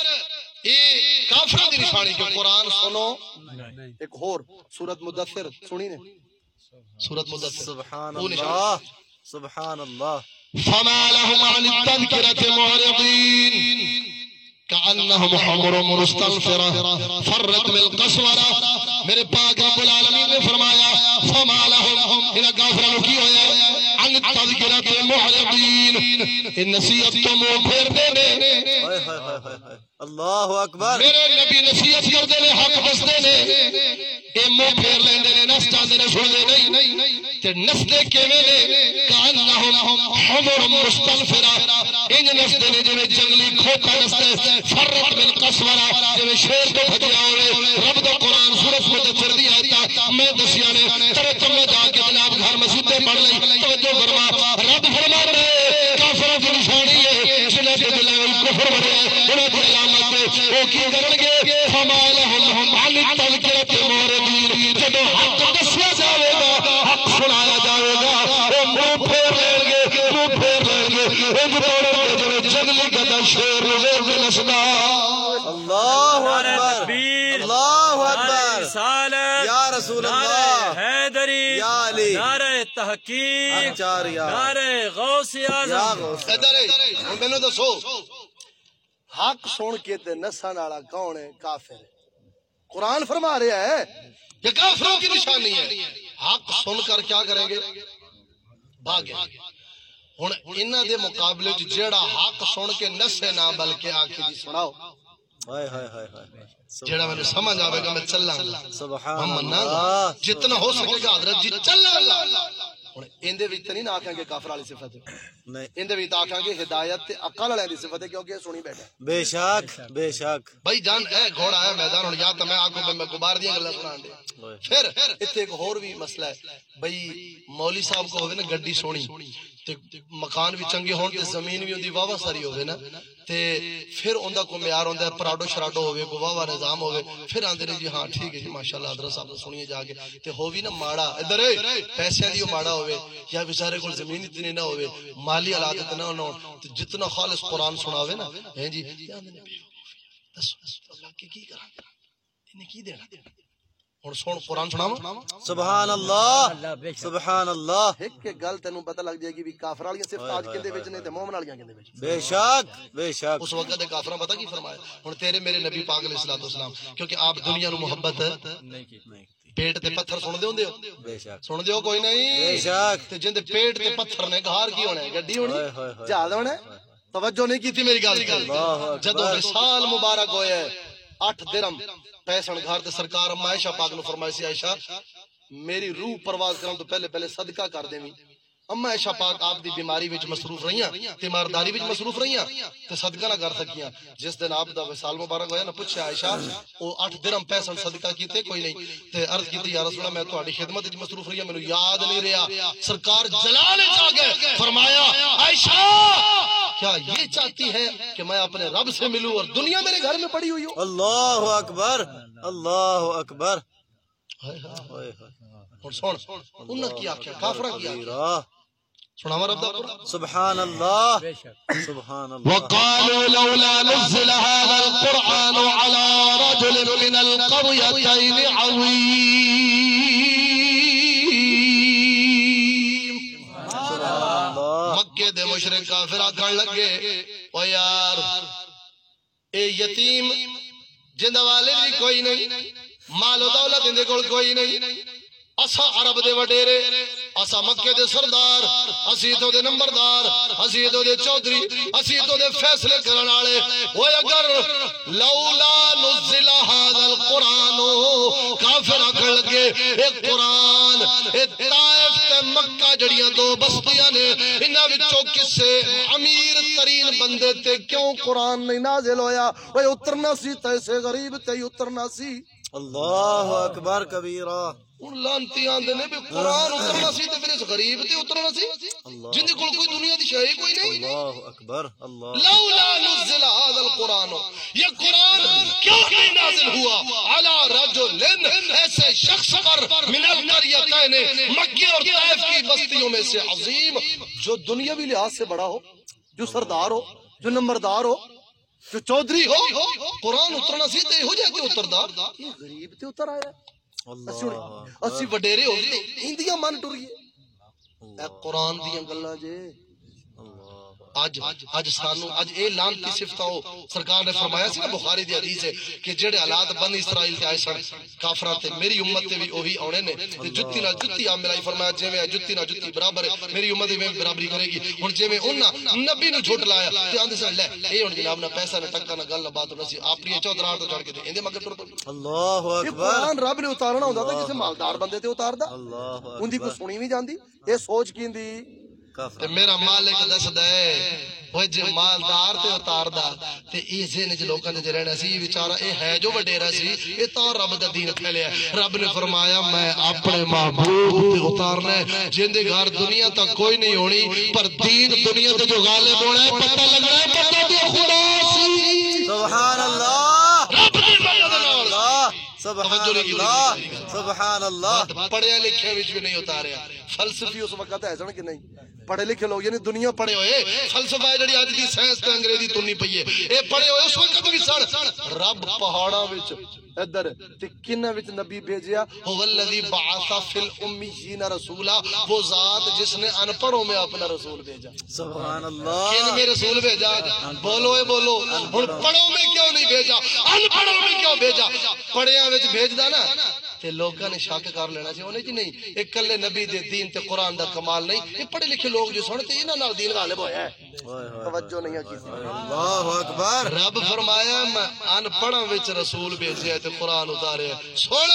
یہ کافروں دی نشانی کہ قرآن سنو. ایک اور سورت مدثر سنی نے سورت مدثر سبحان وہ نشانی. اللہ سبحان اللہ. فما لهم عن التذكرة معرضين كأنهم حمر مستنفرة فرت من القسورة. میرے پاک رب العالمین نے فرمایا فما لهم ان کافروں کی ہویا عن التذكرة معرضين ان نصیحت تو منہ پھیر دے نے. ہائے ہائے ہائے ہائے اللہ اکبر. میرے نبی نصیحت کردے نے حق دسدے نے اے منہ پھیر لیندے نے نس چاندے نے سن دے نہیں تے نسدے کیویں نے کانہم حمر مستنفرہ انج نسدے نے جویں جنگلی کھوکا نسدے فرت من قسورہ جویں شیر تو بھجیا ہوئے. رب دا قرآن سورۃ مدثر دی آیت میں دسیا نے ترتم میں جا کے جناب گھر مسجد پڑھ لئی. توجہ فرما رب فرما رہے کافروں کی نشانی ہے جنہاں دے دل وچ کفر بھریا انہاں دی علامت وہ کی کرن گے فما لهم عن التذکرة معرضین. جدوں حق دسیا جاوے گا حق سنایا جاوے گا وہ منہ پھیر لیں گے منہ پھیر لیں گے انج توڑیں گے جو جنگلی گدا شیر زور دے نسدا. اللہ اکبر. تکبیر. اللہ نعرہ اکبر. رسالت. یا رسول نعرہ اللہ. حیدری. یا علی. نعرہ تحقیق. اچار یا نعرہ غوث یا اعظم. غوث. ادھر ہن مینوں دسو حق سن کے تے نسن والا کون ہے؟ کافر ہے. قرآن فرما رہا ہے یہ کافروں کی نشانی ہے. حق سن کر کیا کریں گے بھاگیں. ہن انہاں دے مقابلے وچ جیڑا حق سن کے نسے نہ بلکہ آکھے جی سناؤ ہائے ہائے ہائے ہائے. جیڑا میں سمجھ آوے گا میں چلاں گا سبحان ہم مننا اللہ. گا جتنا ہو سکے گا حضرت جی چلاں گا. ہن ایندے وچ تے نہیں آکھاں گے کافر والی صفت نہیں. ایندے وچ آکھاں گے ہدایت تے عقل والے دی صفت ہے کیونکہ سنی بیٹھا. بے شک بے شک. بھائی جان اے گھوڑا ہے میدان ہن یا تے میں آکھوں میں غبار دی گلاں سنان دے. پھر ایتھے ایک اور بھی مسئلہ ہے بھئی مولوی صاحب کو ہوے نا گڈی سونی تے مکان بھی چنگے ہون تے زمین بھی اندی واوا ساری ہوے نا تے پھر اوندا کو معیار ہوندا ہے پراڈو شراڈو ہوے کو واوا نظام ہوے پھر آندے نے جی ہاں ٹھیک ہے جی ماشاءاللہ حضرت صاحب سنیے جا کے تے ہووی نا ماڑا ادھر پیسے دی ماڑا ہوے یا بیچارے کول زمین اتنی نہ ہوے مالی حالات نہ ہون تے جتنا خالص قرآن سناوے نا ہیں جی آندے نے دس اللہ کے کی کراں انہیں کی دینا. ہن سن قرآن سناواں سبحان اللہ سبحان اللہ. ایک گل تینوں پتہ لگ جائے گی بھی کافر والیاں صرف آج کندے وچ نے تے مومن والیاں کندے وچ. بے شک بے شک. اس وقت دے کافراں پتہ کی فرمایا ہن تیرے میرے نبی پاک علیہ الصلوۃ والسلام کیونکہ آپ دنیا نو محبت نہیں کی. پیٹ تے پتھر سن دے ہوندے ہو بے شک سن دے ہو کوئی بے نہیں شک. تے جندے پیٹ تے پتھر نے گھار کی ہونا ہے گڈی ہونی ہائے ہائے ہائے. جہاز ہونا ہے. توجہ نہیں کیتی میری گل تے اللہ اکبر. جدوں وصال مبارک ہویا ہے اٹھ درم پیسن گھر تے سرکار اما عائشہ پاک نو فرمایا سی عائشہ میری روح پرواز کرن تو پہلے پہلے صدقہ کر دیویں. اما عائشہ پاک آپ دی بیماری وچ مصروف رہیاں تیمارداری وچ مصروف رہیاں تے صدقہ نہ کر سکیاں. جس دن آپ دا وصال مبارک ہویا نا پوچھیا عائشہ او اٹھ درم پیسن صدقہ کیتے کوئی نہیں تے عرض کیتی یا رسول اللہ میں تہاڈی خدمت وچ مصروف رہی ہوں مینوں یاد نہیں رہیا. سرکار جلال وچ آ گئے فرمایا عائشہ کیا یہ چاہتی ہے کہ میں اپنے رب سے ملوں اور دنیا میرے گھر میں پڑی ہوئی ہو. اللہ اکبر اللہ اکبر. ہائے ہائے. اور سن انہاں کی آکھیا کافراں کی آکھیا اللہ سناوا رب دا قرآن. سبحان اللہ بے شک. سبحان اللہ. وقالوا لولا نزل هذا القرآن على رجل من القريتين عظيم. سبحان اللہ. مکے دے مشرک کافر آکھن لگے او یار اے یتیم جندہ والد بھی کوئی نہیں، مال و دولت اندے کول کوئی نہیں، اسا عرب دے وڈیرے، اسا مکے دے سردار، اسی تو دے نمبردار، اسی تو دے چودھری، اسی تو دے فیصلے کرن والے. وہ اگر لولا نزل هذا القرآن، کافر آکھن لگے اے قرآن اے طائف تے مکہ جڑیاں دو بستیاں نے، انہاں وچوں کسے امیر ترین بندے تے کیوں قرآن نہیں نازل ہویا؟ وہ اترنا سی تیسے غریب تے اترنا سی. اللہ اکبر کبیرہ. ان لانتی آندے نے بھی قرآن اترنا سی تے پھر اس غریب تے اترنا سی جن دی کول کوئی دنیا دی شے کوئی نہیں. اللہ اکبر. اللہ. لولا نزل هذا القرآن، یہ قرآن کیوں نہیں نازل ہوا علی رجل، ایسے شخص پر من القریتین، مکہ اور طائف کی بستیوں میں سے، عظیم، جو دنیاوی لحاظ سے بڑا ہو، جو سردار ہو، جو نمبردار ہو، جو چودھری ہو. قرآن اترنا سی تے ہو جائے تے اتردا، یہ غریب تے اتر آیا. اسی وڈیرے ہو گئے ہندیاں من ٹریے اے قرآن دیاں گلاں جے. اج اج سانو اج اے لعنتی صفتاں سرکار نے فرمایا سی نا، بخاری دی حدیث ہے کہ جڑے حالات بنی اسرائیل تے آئے سن کافراں تے، میری امت تے بھی وہی آنے نے. تے جُتی نال جُتی آ میرا فرمایا جویں جُتی نال جُتی برابر ہے، میری امت بھی برابری کرے گی. ہن جویں انہاں نبی نو جھوٹ لایا تے آندے سن لے اے ہن جناب نہ پیسہ نہ ٹکا نہ گل نہ بات نہ سی، اپنی چودھراڑ تو چڑھ کے ایندے مگر ٹر پے. اللہ یہ اکبر. قرآن رب نے اتارنا ہوندا تے کسے مالدار بندے تے اتاردا، اللہ ان دی کوئی سنی نہیں جاندی. یہ سوچ کیندی تے میرا مالک دسدا ہے وہ جے مالدار تے اتاردا تے اے ذہن وچ لوکاں دے رہنا سی بیچارہ اے ہے جو وڈیرا سی، اے تاں رب دا دین پھیلیا. رب نے فرمایا میں اپنے محبوب تے اتارنا ہے جن دے گھر دنیا تک کوئی نہیں ہونی، پر دین دنیا تے جو غالب ہونا ہے، پتہ لگنا ہے پتہ تے خدا سی. سبحان اللہ. رب دی مدد نال اللہ. سبحان اللہ. سبحان اللہ. پڑھیا لکھے وچ بھی نہیں اتاریا. فلسفی اس وقت ہے سن کہ نہیں پڑھے لکھے لوگ یعنی دنیا پڑھے ہوئے فلسفہ ہے جڑی اج دی سائنس تے انگریزی تنی پئی ہے، اے پڑھے ہوئے اس وقت بھی سن. رب پہاڑاں وچ ادھر تے کنہ وچ نبی بھیجیا، هو الذی بعث فی الامیین رسولا، وہ ذات جس نے ان پڑھوں میں اپنا رسول بھیجا. سبحان اللہ. کن میں رسول بھیجا؟ بولو اے بولو. ہن پڑھوں میں کیوں نہیں بھیجا؟ ان پڑھوں میں کیوں بھیجا؟ پڑھیاں وچ بھیجدا نا تے لوگاں نے شک کر لینا سی اونے جی نہیں اے کلے نبی دے دین تے قرآن دا کمال نہیں، اے پڑھے لکھے لوگ جو سنتے انہاں نال دین غالب ہویا ہے. توجہ نہیں کی. اللہ اکبر. رب فرمایا میں ان پڑھاں وچ رسول بھیجیا تے قرآن اتاریا. سن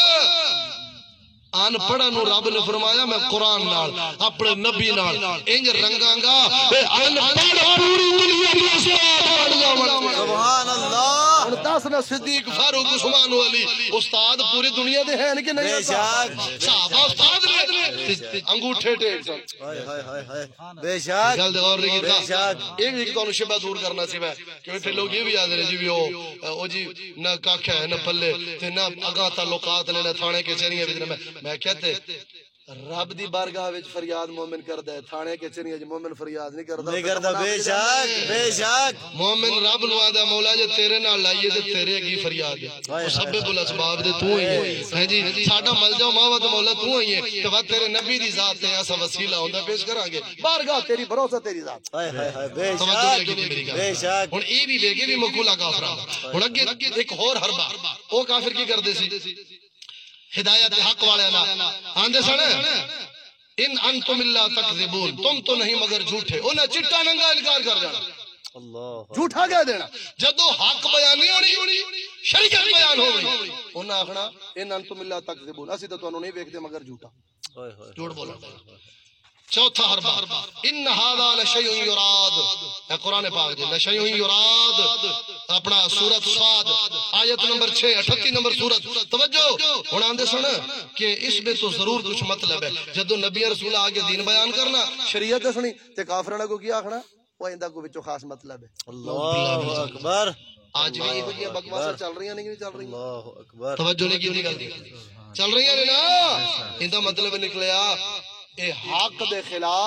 ان پڑھاں نو رب نے فرمایا میں قرآن نال اپنے نبی نال انج رنگاں گا اے ان پڑھ پوری دنیا دی استاد بن جاون. سبحان اللہ. ہن دس نہ صدیق فاروق عثمان علی استاد پوری دنیا دے ہیں کہ بے نہیں؟ شک. صحابہ استاد نے انگوٹھے ٹیک سن. ہائے ہائے ہائے ہائے. بے شک. گل دے غور نہیں بے کیتا. شک. ایک ایک تو شبہ دور کرنا سی میں کہ پھر لوگ یہ بھی یاد رہے جی بھی او او جی نہ کاکھ ہے نہ پلے تے نہ اگاں تعلقات نے نہ تھانے کے چریاں وچ میں میں کہتے رب دی بارگاہ وچ فریاد مومن کردا ہے، تھانے کے چریاں وچ مومن فریاد نہیں کردا. نہیں کردا. بے شک. بے شک. مومن رب نو آندا مولا جے تیرے نال لائیے تے تیرے اگی فریاد ہے، مسبب الاسباب دے تو ہی ہے. ہاں جی ساڈا ملجا ماوا تے مولا تو ہی ہے تے وا تیرے نبی دی ذات تے ایسا وسیلہ ہوندا پیش کران گے بارگاہ تیری بھروسہ تیری ذات. ہائے ہائے ہائے. بے توجہ شک. لگی میری گل. بے شک. ہن ای بھی ویکھے بھی مقولہ کافراں. ہن اگے ایک ہور حربہ او کافر کی کردے سی ہدایت حق والے نا آندے سن ان انتم الا تکذبون، تم تو نہیں مگر جھوٹے. انہاں چٹا ننگا انکار کر جانا، اللہ. جھوٹا کہہ دینا. جدو حق بیان نہیں ہونی شریعت بیان ہو گئی انہاں آکھنا ان انتم الا تکذبون، اسی تے تانوں نہیں ویکھدے مگر جھوٹا. ہائے ہائے. جھوٹ بولنا. چوتھا حربہ ان ھذا لشیء یراد، اے قرآن پاک دے لشیء یراد اپنا سورۃ صاد آیت نمبر چھ اٹھتی نمبر سورت. توجہ ہن آندے سن کہ اس میں تو ضرور کچھ مطلب ہے. جدو نبی رسول آگے دین بیان کرنا شریعت دسنی تے کافراں کو کیا آکھنا او ایندا کو وچوں خاص مطلب ہے. اللہ اکبر. آج بھی یہ جی بکواساں چل رہی ہیں نہیں چل رہی. اللہ اکبر. توجہ نہیں کی گل چل رہی ہے نا. ایندا مطلب نکلیا اے حق دے خلاف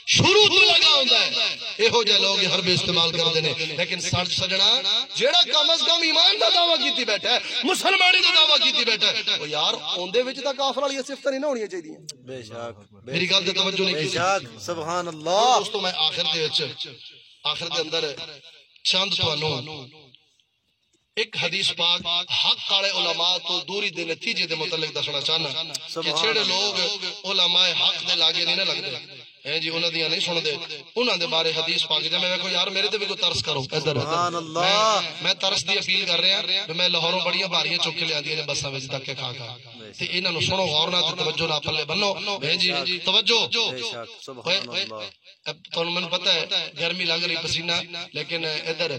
شروع تو لگا ہوتا ہے یہو جہ لوگ حرب استعمال کرتے ہیں لیکن سجنا جیڑا کم از کم ایمان دا دعویٰ کیتی بیٹھا ہے مسلمانی دا دعویٰ کیتی بیٹھا ہے وہ یار اوندے وچ تا کافر والی صفت نہیں نہ ہونی چاہیے بے شک میری گل تے توجہ نہیں بے کی شک سبحان اللہ دوستو میں آخر دے وچ آخر دے اندر چند تانوں ایک حدیث پاک حق والے علماء تو دوری دے نتیجے دے متعلق دسنا چاہنا کہ جڑے لوگ علماء حق دے لاگے نہیں نہ لگدے ہیں جی انہاں دیاں نہیں سن دے انہاں دے بارے حدیث پاک جے میں ویکھو یار میرے تے بھی کوئی ترس کرو ادھر سبحان اللہ میں ترس دی اپیل کر رہا کہ میں لاہوروں بڑیاں باریاں چک کے لیاندیاں نے بساں وچ تک کے کھا کھا تے انہاں نو سنو غور نال تے توجہ نال پلے بنو ہیں جی توجہ بے شک سبحان اللہ اب تانوں مینوں پتہ ہے گرمی لگ رہی پسینہ لیکن ادھر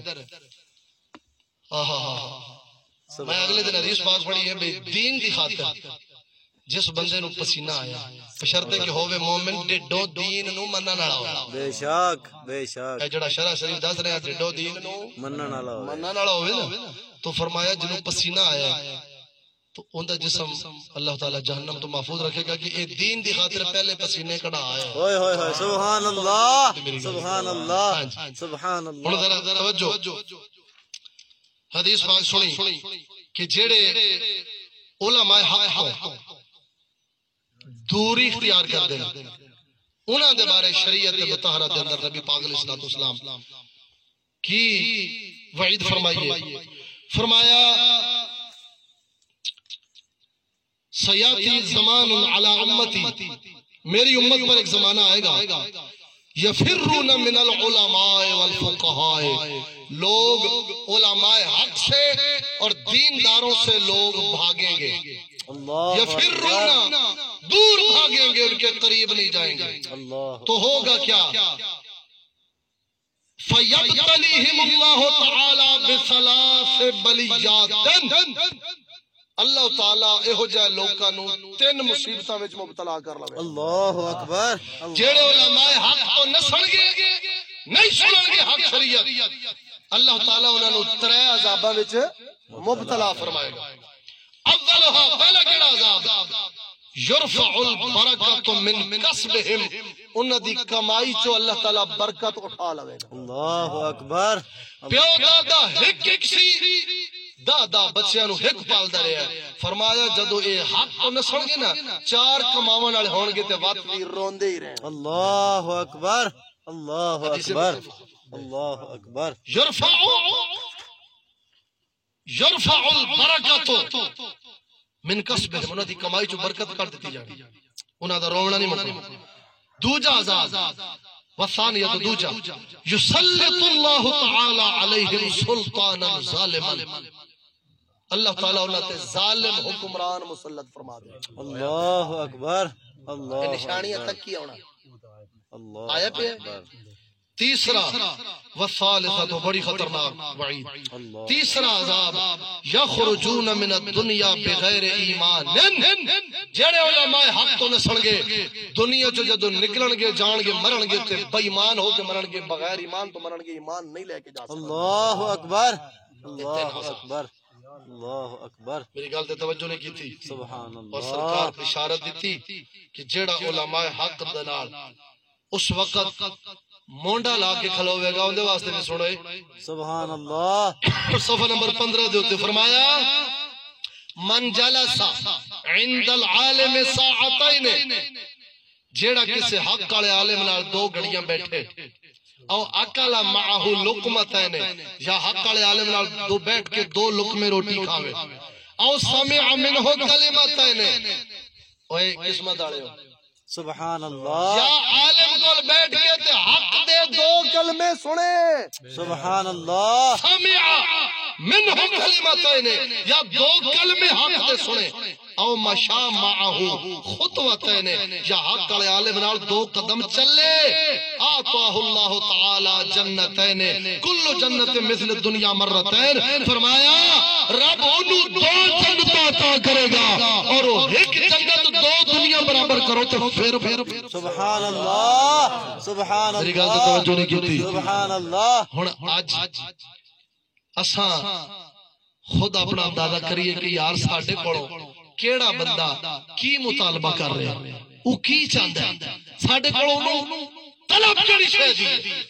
میں اگلے دن حدیث پاک پڑھی ہے بے دین دی خاطر جس بندے نو پسینہ آیا بشرطے کہ ہووے مومن ڈڈو دین نو منن والا ہو بے شک بے شک اے جڑا شرع شریف دس رہا ڈڈو دین نو منن والا منن والا ہوے نا تو فرمایا جنوں پسینہ آیا تو اوندا جسم اللہ تعالی جہنم تو محفوظ رکھے گا کہ اے دین دی خاطر پہلے پسینے کڑا آیا ہوئے ہوئے ہوئے سبحان اللہ سبحان اللہ سبحان اللہ ہن ذرا توجہ حدیث پاک سنی کہ جڑے علماء حق ہو دوری اختیار کر دیں انہاں دے بارے شریعت مطہرہ دے اندر نبی پاک علیہ الصلوۃ والسلام کی وعید فرمائیے فرمایا سیاتی زمان علی امتی میری امت پر ایک زمانہ آئے گا یفرون من العلماء والفقہاء لوگ علماء حق سے اور دینداروں سے لوگ بھاگیں گے یفرون دور بھاگیں گے ان کے قریب نہیں جائیں گے تو ہوگا کیا فَيَبْتَلِهِمُ اللَّهُ تَعَالَى بِثَلَاثِ بَلِيَّاتٍ اللہ تعالیٰ اہو جائے لوکاں نو تین مصیبتاں وچ مبتلا کر لوے اللہ اکبر جیڑے علماء حق تو نہ سن گے نہیں سنن گے حق شریعت اللہ تعالیٰ انہاں نو ترے عذاباں وچ مبتلا فرمائے گا اولها پہلا کیڑا عذاب یرفع البرکت من کسبہم انہاں دی کمائی چو اللہ تعالیٰ برکت اٹھا لوے گا اللہ اکبر پیو دادا ہک ہک سی دادا بچیاں نو ہک پالدا رہیا فرمایا جدو اے حق تو نہ سن گے نا چار کماون والے ہون گے تے وات وی روندے ہی رہن اللہ اکبر اللہ اکبر اللہ اکبر یرفع یرفع البرکت من کسبہم انہاں دی کمائی چوں برکت کر دتی جانی انہاں دا رونا نہیں مکنا دوجا عذاب وثانیہ دوجا یسلط اللہ تعالی علیہم سلطانا ظالما اللہ تعالیٰ انہاں تے ظالم حکمران مسلط فرما دے اللہ اکبر اللہ نشانیاں تک کی ہونا اللہ آیا پہ تیسرا والثالثہ تو بڑی خطرناک وعید تیسرا عذاب یخرجون من الدنیا بغیر ایمان جڑے علماء حق تو نہ سن گے دنیا چ جدوں نکلن گے جان گے مرن گے تے بے ایمان ہو کے مرن گے بغیر ایمان تو مرن گے ایمان نہیں لے کے جا سکتے اللہ اکبر اللہ اکبر اللہ اکبر میری گل تے توجہ نہیں کی تھی سبحان اور اللہ سرکار اشارت دیتی کہ جیڑا علماء حق دے نال اس وقت مونڈا لا کے کھلوے گا اندے واسطے بھی سنوے سبحان اللہ صفحہ نمبر پندرہ دے ہوتے فرمایا من جلسا عند العالم ساعتین جیڑا کسی حق والے عالم نال دو گھڑیاں بیٹھے او اکلا معہ لقمتین یا حق والے عالم نال دو بیٹھ کے دو لقمے روٹی کھاوے او سمع منہ کلمتین اوے قسمت والے ہو سبحان اللہ یا عالم کو بیٹھ کے تے حق دے دو کلمے سنے سبحان اللہ سمع منہ کلمتین یا دو کلمے حق دے سنے او مشا معہ خطوتین یا حق والے عالم نال دو قدم چلے آتاہ اللہ تعالی جنتین کل جنت مثل دنیا مرتین فرمایا رب انہوں دو جنت عطا کرے گا اور ایک جنت دو دنیا برابر کرو تو پھر پھر سبحان اللہ سبحان میری گل تے توجہ نہیں کیتی سبحان اللہ ہن اج اساں خود اپنا اندازہ کریے کہ یار ساڈے کولوں کیڑا بندہ کی مطالبہ کر رہا ہے او کی چاہندا ہے ساڈے کولوں طلب کیڑی شے دی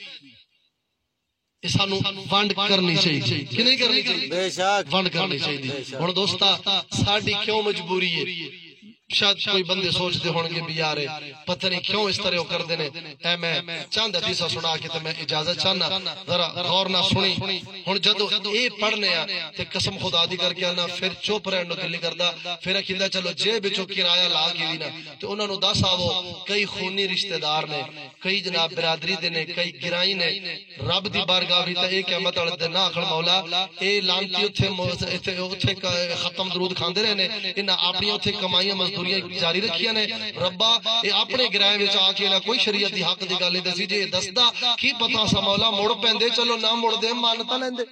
یہ سانو ونڈ کرنی چاہیے کہ نہیں کرنی چاہیے بے شک ونڈ کرنی چاہیے ہن دوستا ساڈی کیوں مجبوری ہے شاید کوئی بندے سوچتے ہوں گے بھی یار پتہ نہیں کیوں اس طرح کر دینے اے میں چاند حدیثہ سنا کے تے میں اجازت چاہنا ذرا غور نہ سنی ہن جدو اے پڑھنے آ تے قسم خدا دی کر کے آنا پھر چپ رہن نو دل نہیں کردا پھر کہندا چلو جے وچوں کرایہ لا کے وی نا تے انہاں نو دس آوو کئی خونی رشتہ دار نے کئی جناب برادری دے نے کئی گرائی نے رب دی بارگاہ وچ تے اے قیامت والے دن نہ آکھن مولا اے لعنتی اوتھے اوتھے ختم درود کھاندے رہے نے انہاں اپنی اوتھے کمائیاں مزدوریاں جاری رکھیاں نے ربا اے اپنے گرائے وچ آ کے نہ کوئی شریعت دی حق دی گل نہیں دسی جے دسدا کی پتہ سا مولا مڑ پیندے چلو نہ مڑ دے مان تا لیندے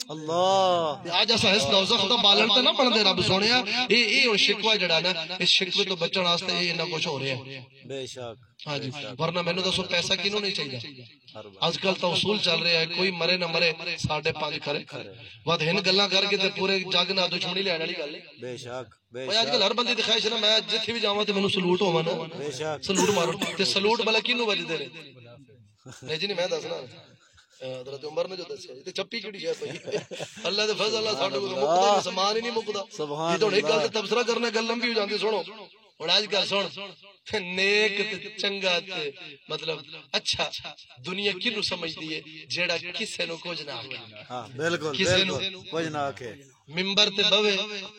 اللہ آج اسا اس دوزخ دا بالن تے نہ بندے رب سونیا اے اے ہن شکوہ جڑا نا اس شکوے تو بچن واسطے اے نہ کچھ ہو رہا ہے بے شک ہاں جی ورنہ مینوں دسو پیسہ کینوں نہیں چاہیے آج کل تو اصول چل رہا ہے کوئی مرے نہ مرے ساڑھے پانچ کھرے بات ہن گلاں کر کے تے پورے جگ نہ دشمنی لین والی گل ہے بے شک بے آج کل ہر بندے دی خواہش ہے میں جتھے بھی جاواں تے مینوں سلوٹ ہوواں نا بے شک سلوٹ مارو تے سلوٹ بلا کینوں وجدے نے نہیں جی نہیں میں دسنا حضرت عمر نے جو دسیا تے چپی کیڑی ہے بھائی اللہ دے فضل اللہ ساڈے کو مکدا سامان ہی نہیں مکدا سبحان یہ تو ایک گل تے تبصرہ کرنے گل لمبی ہو جاندی سنو ہن اج گل سن نیک تے چنگا تے مطلب اچھا دنیا کینوں سمجھدی ہے جیڑا کسے نو کچھ نہ آکھے ہاں بالکل کسے نو بالکل کچھ نہ آکھے منبر تے بوے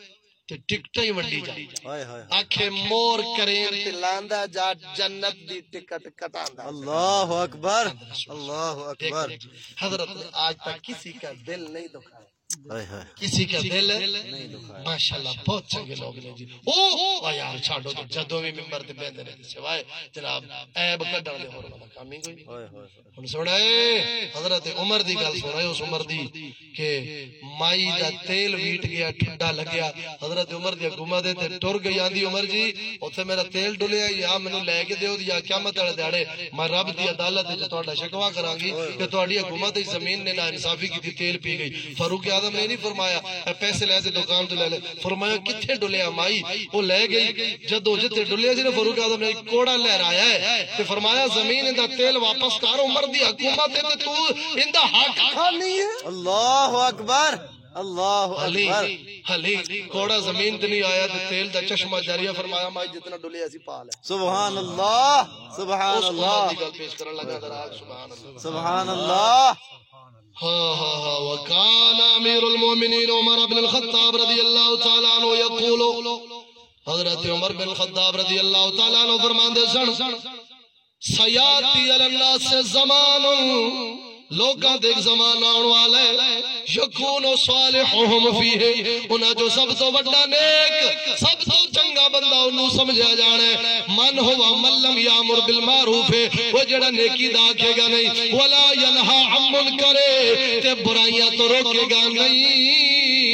تے ٹکٹاں ہی ونڈی جائے ہائے ہائے آکھے مور کریں تے لاندا جا جنت دی ٹکٹ کٹاندا اللہ اکبر اللہ اکبر حضرت نے آج تک کسی کا دل نہیں دکھایا ہائے ہائے کسی کا دل نہیں دکھایا ماشاءاللہ بہت چنگے لوگ نے جی او یار چھاڑو تو جدوں بھی منبر تے بیندے نے سوائے جناب عیب کڈن دے ہور والا کام ہی کوئی نہیں ہائے ہائے ہن سنائے حضرت عمر دی گل سنائے اس عمر دی کہ مائی دا تیل ویٹ گیا ٹھڈا لگیا حضرت عمر دی حکومت تے ٹر گئی آندی عمر جی اوتھے میرا تیل ڈلیا یا مینوں لے کے دیو یا قیامت والے دیہڑے میں رب دی عدالت وچ تہاڈا شکوا کراں گی کہ تہاڈی حکومت دی زمین نے ناانصافی کی تیل پی گئی فاروق اعظم نے نہیں فرمایا پیسے لے تے دکان تو لے لے فرمایا کتھے ڈلیا مائی وہ لے گئی جدو جتے ڈلیا سی نا فاروق اعظم نے کوڑا لہرایا ہے تے فرمایا زمین دا تیل واپس کر عمر دی حکومت تے تو ایندا حق کھانی ہے اللہ اکبر اللہ علی اکبر علی کوڑا زمین تے نہیں آیا تے تیل دا چشمہ جاریہ فرمایا مائی جتنا ڈلیا سی پا لے سبحان اللہ سبحان اس اللہ عمر دی گل پیش کرن لگا ذرا سبحان اللہ سبحان اللہ ها ها ها وكان امير المؤمنين عمر بن الخطاب رضي الله تعالى عنه يقول حضرت عمر بن الخطاب رضی اللہ تعالیٰ عنہ فرماندے سن سیاتی علی الناس زمان لوگاں دیکھ زمان آن والے یکون صالحہم فیہ انہاں جو سب تو بڑا نیک سب تو چنگا بندہ انہوں سمجھا جانے من ہوا من لم یامر بالمعروف وہ جڑا نیکی دا آکھے گا نہیں ولا ینہا عن منکر تے برائیاں تو روکے گا نہیں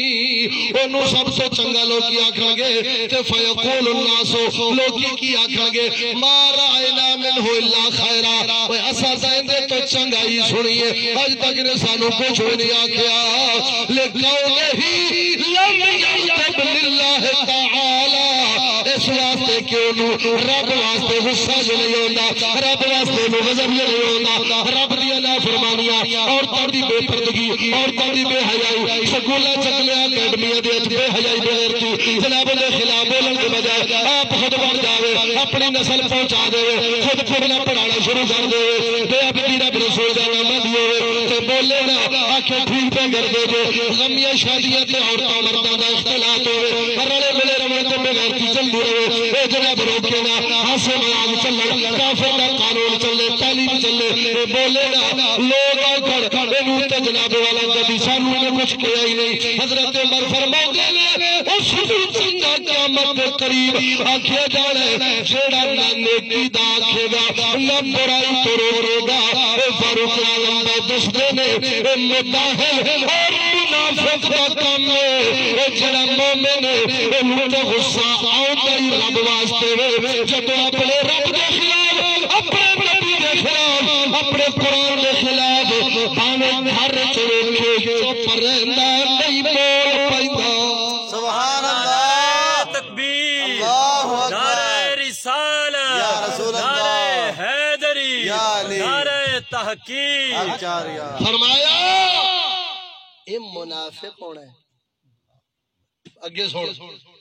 انہوں سب تو چنگا لوگ کی آکھاں گے تے فیقول الناس لوگ کی آکھاں گے ما رائنا منہ اللہ خیرہ وہ اسا زائندے تو چنگا ہی سنیے آج تک نے سانو کچھ نہیں آکھیا لِقَوْلِهِ لَمْ يَغْتَبْ لِلَّهِ تَعَالَى اس واسطے کہ انہوں رب واسطے غصہ جو نہیں ہوتا رب واسطے انہوں غضب جو نہیں ہوتا رب دی اللہ فرمانیاں اور تردی بے پردگی اور تردی بے حیائی سکولہ چکلے اکیڈمیہ دے بے حیائی بے غیرتی جناب دے خلاف بولن کے بجائے آپ خود بڑھ جاوے اپنی نسل پہنچا دے خود پڑھنا پڑھانا شروع کر دے بے اپنی رب رسول دا نام دیے تے بولے نا آنکھیں ٹھیک پہ کر دے دے غمیہ شادیاں تے عورتوں مردوں دا اختلاط ہوئے رلے ملے روتے بے غیرتی چل دی رہے اے جناب روکے نا ہاسے میاگ چلے کافر دا قانون چلے تعلیم چلے اے بولے نا لوگ آکھڑ انہوں تے جناب والا کبھی سانو نے کچھ کیا ہی نہیں حضرت عمر فرماؤ دے لے اس چنگا قیامت قریب آکھے جانے جیڑا نہ نیکی دا آکھے گا نہ برائی تو روکے گا اے فاروق اعظم دا دستے نے اے مداحل اور منافق دا کام ہے اے جڑا مومن ہے اے لوٹے غصہ آؤں ہی رب واسطے وے جب اپنے رب دے خلاف اپنے نبی دے خلاف اپنے قرآن دے خلاف بانے گھر چلے چپ رہندا نہیں بول پائندا سبحان اللہ تکبیر اللہ اکبر نعرہ رسالہ یا رسول اللہ نعرہ حیدری یا علی نعرہ تحقیق چاریا فرمایا یہ منافق ہونا ہے. اگے سن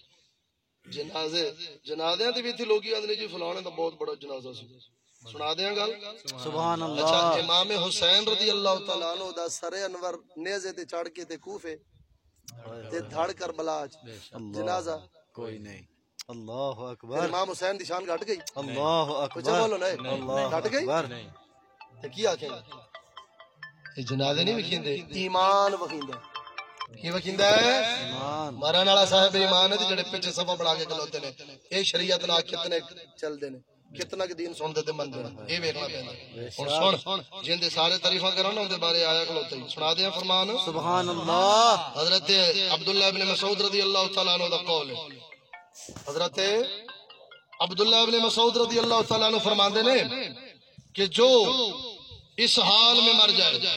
جنازے جنازے تے بھی تھی لوگی آندے جی فلانے دا بہت بڑا جنازہ سی. سنا دیاں گل. سبحان اچھا اللہ. امام حسین رضی اللہ تعالی تعالیٰ عنہ دا سر انور نیزے تے چڑھ کے تے کوفے تے دھڑ کر بلاج جنازہ کوئی نہیں. اللہ پھر اکبر. امام حسین دی شان گھٹ گئی. اللہ کچھ اکبر. بولو نا اللہ گھٹ گئی اکبر. تے کی آکھیں گے یہ جنازے نہیں وکھیندے. ایمان وخیندا ہے. کی وکھیندا ہے؟ ایمان. مرن والا صاحب ایمان ہے تے جڑے پیچھے صفا بنا کے کھلوتے نے اے شریعت نال کتنے چل دے نے کتنا کہ دین سن دے تے من دے اے ویکھنا پیندا. ہن سن جیندے سارے تعریفاں کرن اون دے بارے آیا کھلوتے ہی سنا دیاں فرمان. سبحان اللہ. حضرت عبداللہ ابن مسعود رضی اللہ تعالیٰ عنہ دا قول ہے. حضرت عبداللہ ابن مسعود رضی اللہ تعالیٰ عنہ فرماندے نے کہ جو اس حال میں مر جائے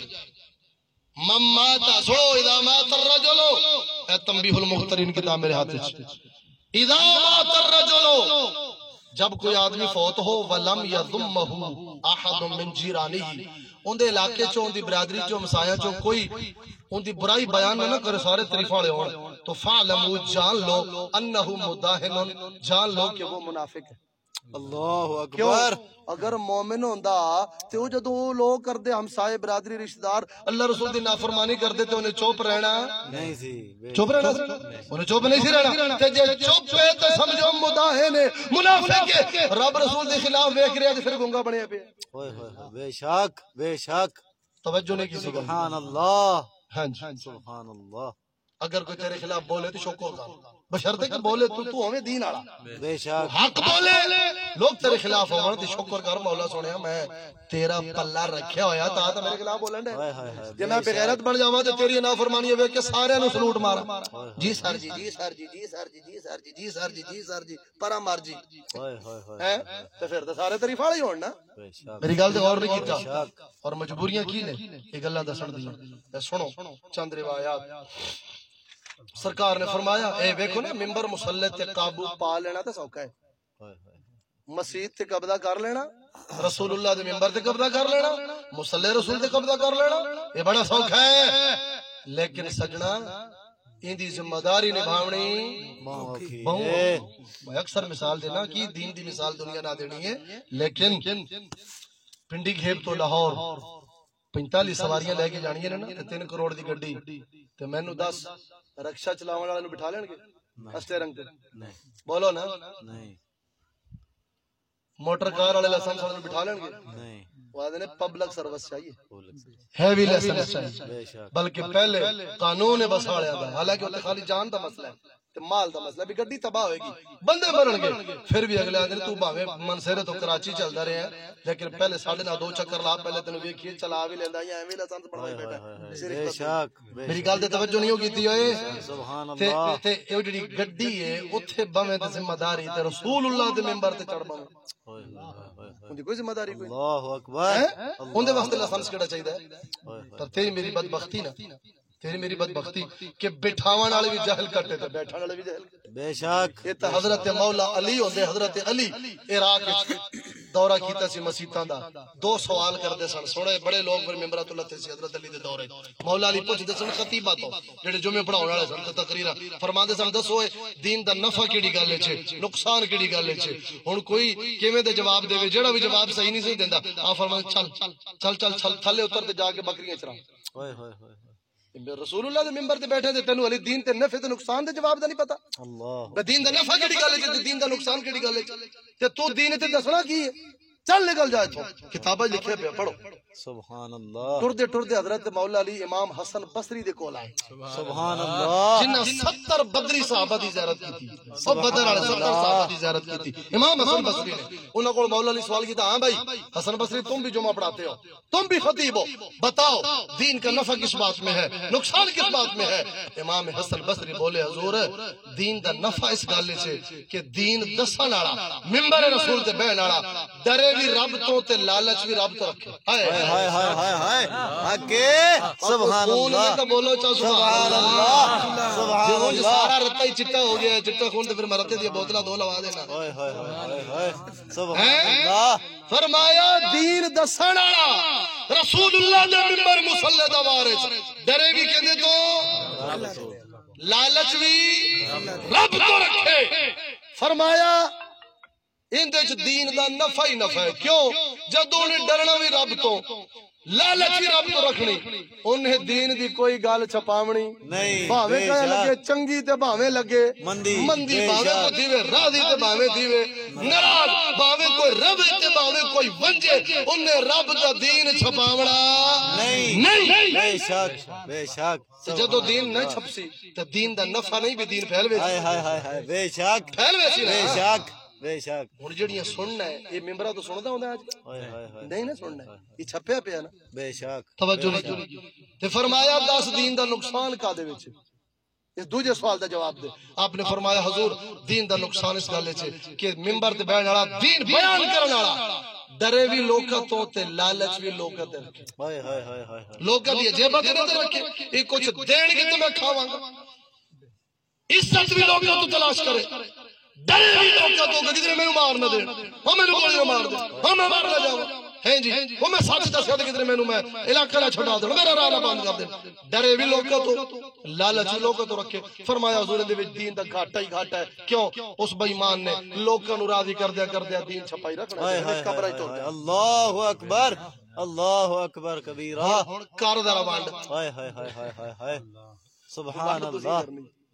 من مات سو اذا مات الرجل اے تنبیہ المخترین کتاب میرے ہاتھ ہے. اذا مات الرجل جب کوئی آدمی فوت ہو ولم یذمہ احد من جیرانہ ان دے علاقے چوں ان دی برادری چوں مسایہ چوں کوئی ان دی برائی بیان نہ کرے سارے طریف والے ہون تو فعلموا جان لو انہ مداہن جان لو کہ وہ منافق ہے. اللہ کیوں اکبر. اگر مومن ہوندا تے او جدوں او لوگ کردے ہمسائے برادری رشتہ دار اللہ رسول دی نافرمانی کردے تے انہیں چوپ رہنا نہیں سی. چوپ رہنا انہیں چوپ نہیں سی رہنا تے جے چوپ ہے تے سمجھو مداہن ہے منافق ہے. رب رسول دے خلاف ویکھ رہا تے پھر گنگا بنیا پیا. ہوئے ہوئے. بے شک بے شک. توجہ نہیں کسی کو. سبحان اللہ. ہاں جی سبحان اللہ. اگر کوئی تیرے خلاف بولے تو شکر کر بشرطے کہ بولے تو تو ہمیں دین والا بے شک. حق بولے لوگ تیرے خلاف ہون تے شکر کر مولا سونیا میں تیرا پلہ رکھیا ہویا تا تے میرے خلاف بولن دے. ہائے ہائے ہائے. جے میں بے غیرت بن جاواں تے تیری نافرمانی ویکھ کے سارے نو سلوٹ مارا. جی سر جی جی سر جی جی سر جی جی سر جی جی سر جی جی سر جی پرا مر جی ہائے ہائے ہائے. ہیں تے پھر تے سارے طریف والے ہون نا. بے شک. میری گل تے غور نہیں کیتا اور مجبوریاں کی نے یہ گلاں دسن دیاں. تے سنو چند روایات. سرکار نے فرمایا اے ویکھو نا ممبر مصلی تے قابو پا لینا تے سوکھا ہے. ہائے ہائے. مسجد تے قبضہ کر لینا رسول اللہ دے ممبر تے قبضہ کر لینا مصلی رسول تے قبضہ کر لینا یہ بڑا سوکھا ہے. لیکن سجنا ان دی ذمہ داری نبھاونی موکی. بہت. میں اکثر مثال دینا کہ دین دی مثال دنیا نہ دینی ہے لیکن پنڈی گھیب تو لاہور پینتالیس سواریاں لے کے جانی ہیں نا تے تین کروڑ دی گڈی تے مینوں دس رکشا چلاون والے نو بٹھا لین گے اسٹیئرنگ تے نہیں بولو نا نہیں موٹر کار والے لائسنس والے نو بٹھا لین گے نہیں. وہ آدھے نے پبلک سروس چاہیے ہیوی لائسنس چاہیے بے شک. بلکہ پہلے قانون بساڑیا دا حالانکہ وہ خالی جان دا مسئلہ ہے تے مال دا مسئلہ بھی گڈی تباہ ہوئے گی بندے مرن گے پھر بھی اگلے آدھے تو باویں منصیرے تو کراچی چلدا رہے ہیں لیکن پہلے ساڈے نال دو چکر لا پہلے تینوں ویکھیے چلا وی لیندا یا ایویں لائسنس بنوائی بیٹھا. بے شک. میری گل تے توجہ نہیں ہو کیتی ہوئے. سبحان تے اللہ. تے او جڑی گڈی ہے اوتھے بویں تے ذمہ داری تے رسول اللہ دے منبر تے چڑھ بویں ہوئے ہوئے ہوئے. ان دی کوئی ذمہ داری کوئی اللہ اکبر. ان دے واسطے لائسنس کیڑا چاہیدا ہے. ہوئے پر تیری میری بدبختی نا تیری میری بدبختی کہ بٹھاون والے بھی جہل کٹے تے بیٹھن والے بھی جہل. بے شک. یہ تے حضرت مولا علی ہوندے حضرت علی عراق وچ دورہ کیتا سی مسیتاں دا دو سوال کردے سن سونے بڑے لوگ پھر ممبرات اللہ تے سی حضرت علی دے دورے مولا علی پوچھدے سن خطیبہ تو جڑے جمعے پڑھاون والے سن تے تقریرا فرماندے سن دسو دین دا نفع کیڑی گل ہے نقصان کیڑی گل ہے ہن کوئی کیویں دے جواب دے جڑا بھی جواب صحیح نہیں سی دیندا آ فرماندے چل چل چل چل تھلے اتر تے جا کے بکریاں چرا. ہوئے ہوئے ہوئے. رسول اللہ دے منبر تے بیٹھے تے تینوں علی دین تے نفع تے نقصان دے جواب دا نہیں پتہ. اللہ. دین دا نفع کیڑی گل ہے تے دین دا نقصان کیڑی گل ہے تے تو دین تے دسنا کی ہے. چل نکل جا ایتھوں کتاباں لکھے پیا پڑھو. سبحان اللہ. ٹردے ٹردے حضرت مولا علی امام حسن بصری دے کول آئے سبحان اللہ. جنہاں ستر بدری صحابہ دی زیارت کیتی سب بدر والے ستر صحابہ دی زیارت کیتی امام حسن بصری نے انہاں کول مولا علی سوال کیتا ہاں بھائی حسن بصری تم بھی جمعہ پڑھاتے ہو تم بھی خطیب ہو بتاؤ دین کا نفع کس بات میں ہے نقصان کس بات میں ہے. امام حسن بصری بولے حضور دین دا نفع اس گل سے کہ دین دسن والا منبر رسول تے بیٹھن والا ڈرے بھی رب تو تے لالچ بھی رب تو رکھے. ہائے ہائے ہائے ہائے ہائے حقے سبحان خون میں اللہ تو بولو چا سبحان اللہ سبحان جو اللہ سارا رتا ہی چٹا ہو گیا ہے چٹا خون تو پھر میں رتے دی بوتلا دو لوا دینا ہائے ہائے ہائے ہائے سبحان اللہ فرمایا دین دسن والا رسول اللہ دے منبر مصلی دا وارث ڈرے بھی کہندے تو لالچ بھی رب تو رکھے فرمایا اندے چ دین دا نفع ہی نفع ہے کیوں جدوں نے ڈرنا بھی رب تو لالچ بھی رب تو رکھنی انہیں دین دی کوئی گل چھپاونی نہیں بھاویں بے کہے شک لگے چنگی تے بھاویں لگے مندی مندی بے بھاویں شک کو دیوے راضی تے بھاویں دیوے ناراض بھاویں کوئی روے تے بھاویں کوئی ونجے انہیں رب دا دین چھپاونا نہیں نہیں بے شک بے شک جدو دین نہ چھپسی تے دین دا نفع نہیں بھی دین پھیل ویسی ہائے ہائے ہائے ہائے بے شک پھیل ویسی بے نا شک بے شک ہن جڑیاں سننا ہے یہ ممبرا تو سندا ہوندا اج ہائے ہائے ہائے نہیں نہ سننا ہے یہ چھپیا پیا نا بے شک توجہ نہیں تے فرمایا دس دین دا نقصان کا دے وچ اس دوجے سوال دا جواب دے آپ نے فرمایا حضور دین دا نقصان اس گل وچ کہ منبر تے بیٹھن والا دین بیان کرن والا ڈرے بھی لوکاں تو تے لالچ بھی لوکاں تے رکھے ہائے ہائے ہائے ہائے لوکاں دی جیباں تے تے رکھے یہ کچھ دین گے تے میں کھاواں گا عزت بھی لوکاں تو تلاش کرے ڈرے بھی لوکاں تو کہ کدھر مینوں مار نہ دے او مینوں گولی مار دے او میں مار نہ جاواں ہیں جی وہ میں سچ دسیا تے کدھر مینوں میں علاقہ نہ چھڈا دے میرا راہ نہ بند کر دے ڈرے بھی لوکاں تو لالچ لوکاں تو رکھے فرمایا حضور دے وچ دین دا گھاٹا ہی گھاٹا ہے کیوں اس بے ایمان نے لوکاں نوں راضی کردیا کردیا دین چھپائی رکھنا ہائے ہے ہائے قبر وچ ہائے ٹر ہائے جائے اللہ اکبر اللہ اکبر کبیرہ ہن کر ذرا وانڈ ہائے ہائے ہائے ہائے ہائے ہائے سبحان اللہ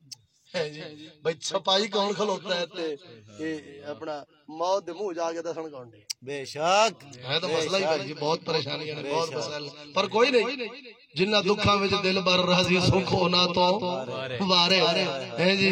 بھائی چھپائی کون کھلوتا ہے تے یہ اپنا موت دے منہ جا کے دسن کون دے بے شک ہے تو مسئلہ ہی بھائی بہت پریشانی ہے بہت مسائل پر کوئی نہیں جنہ دکھاں وچ دل بر راضی سکھ ہونا تو وارے ہیں جی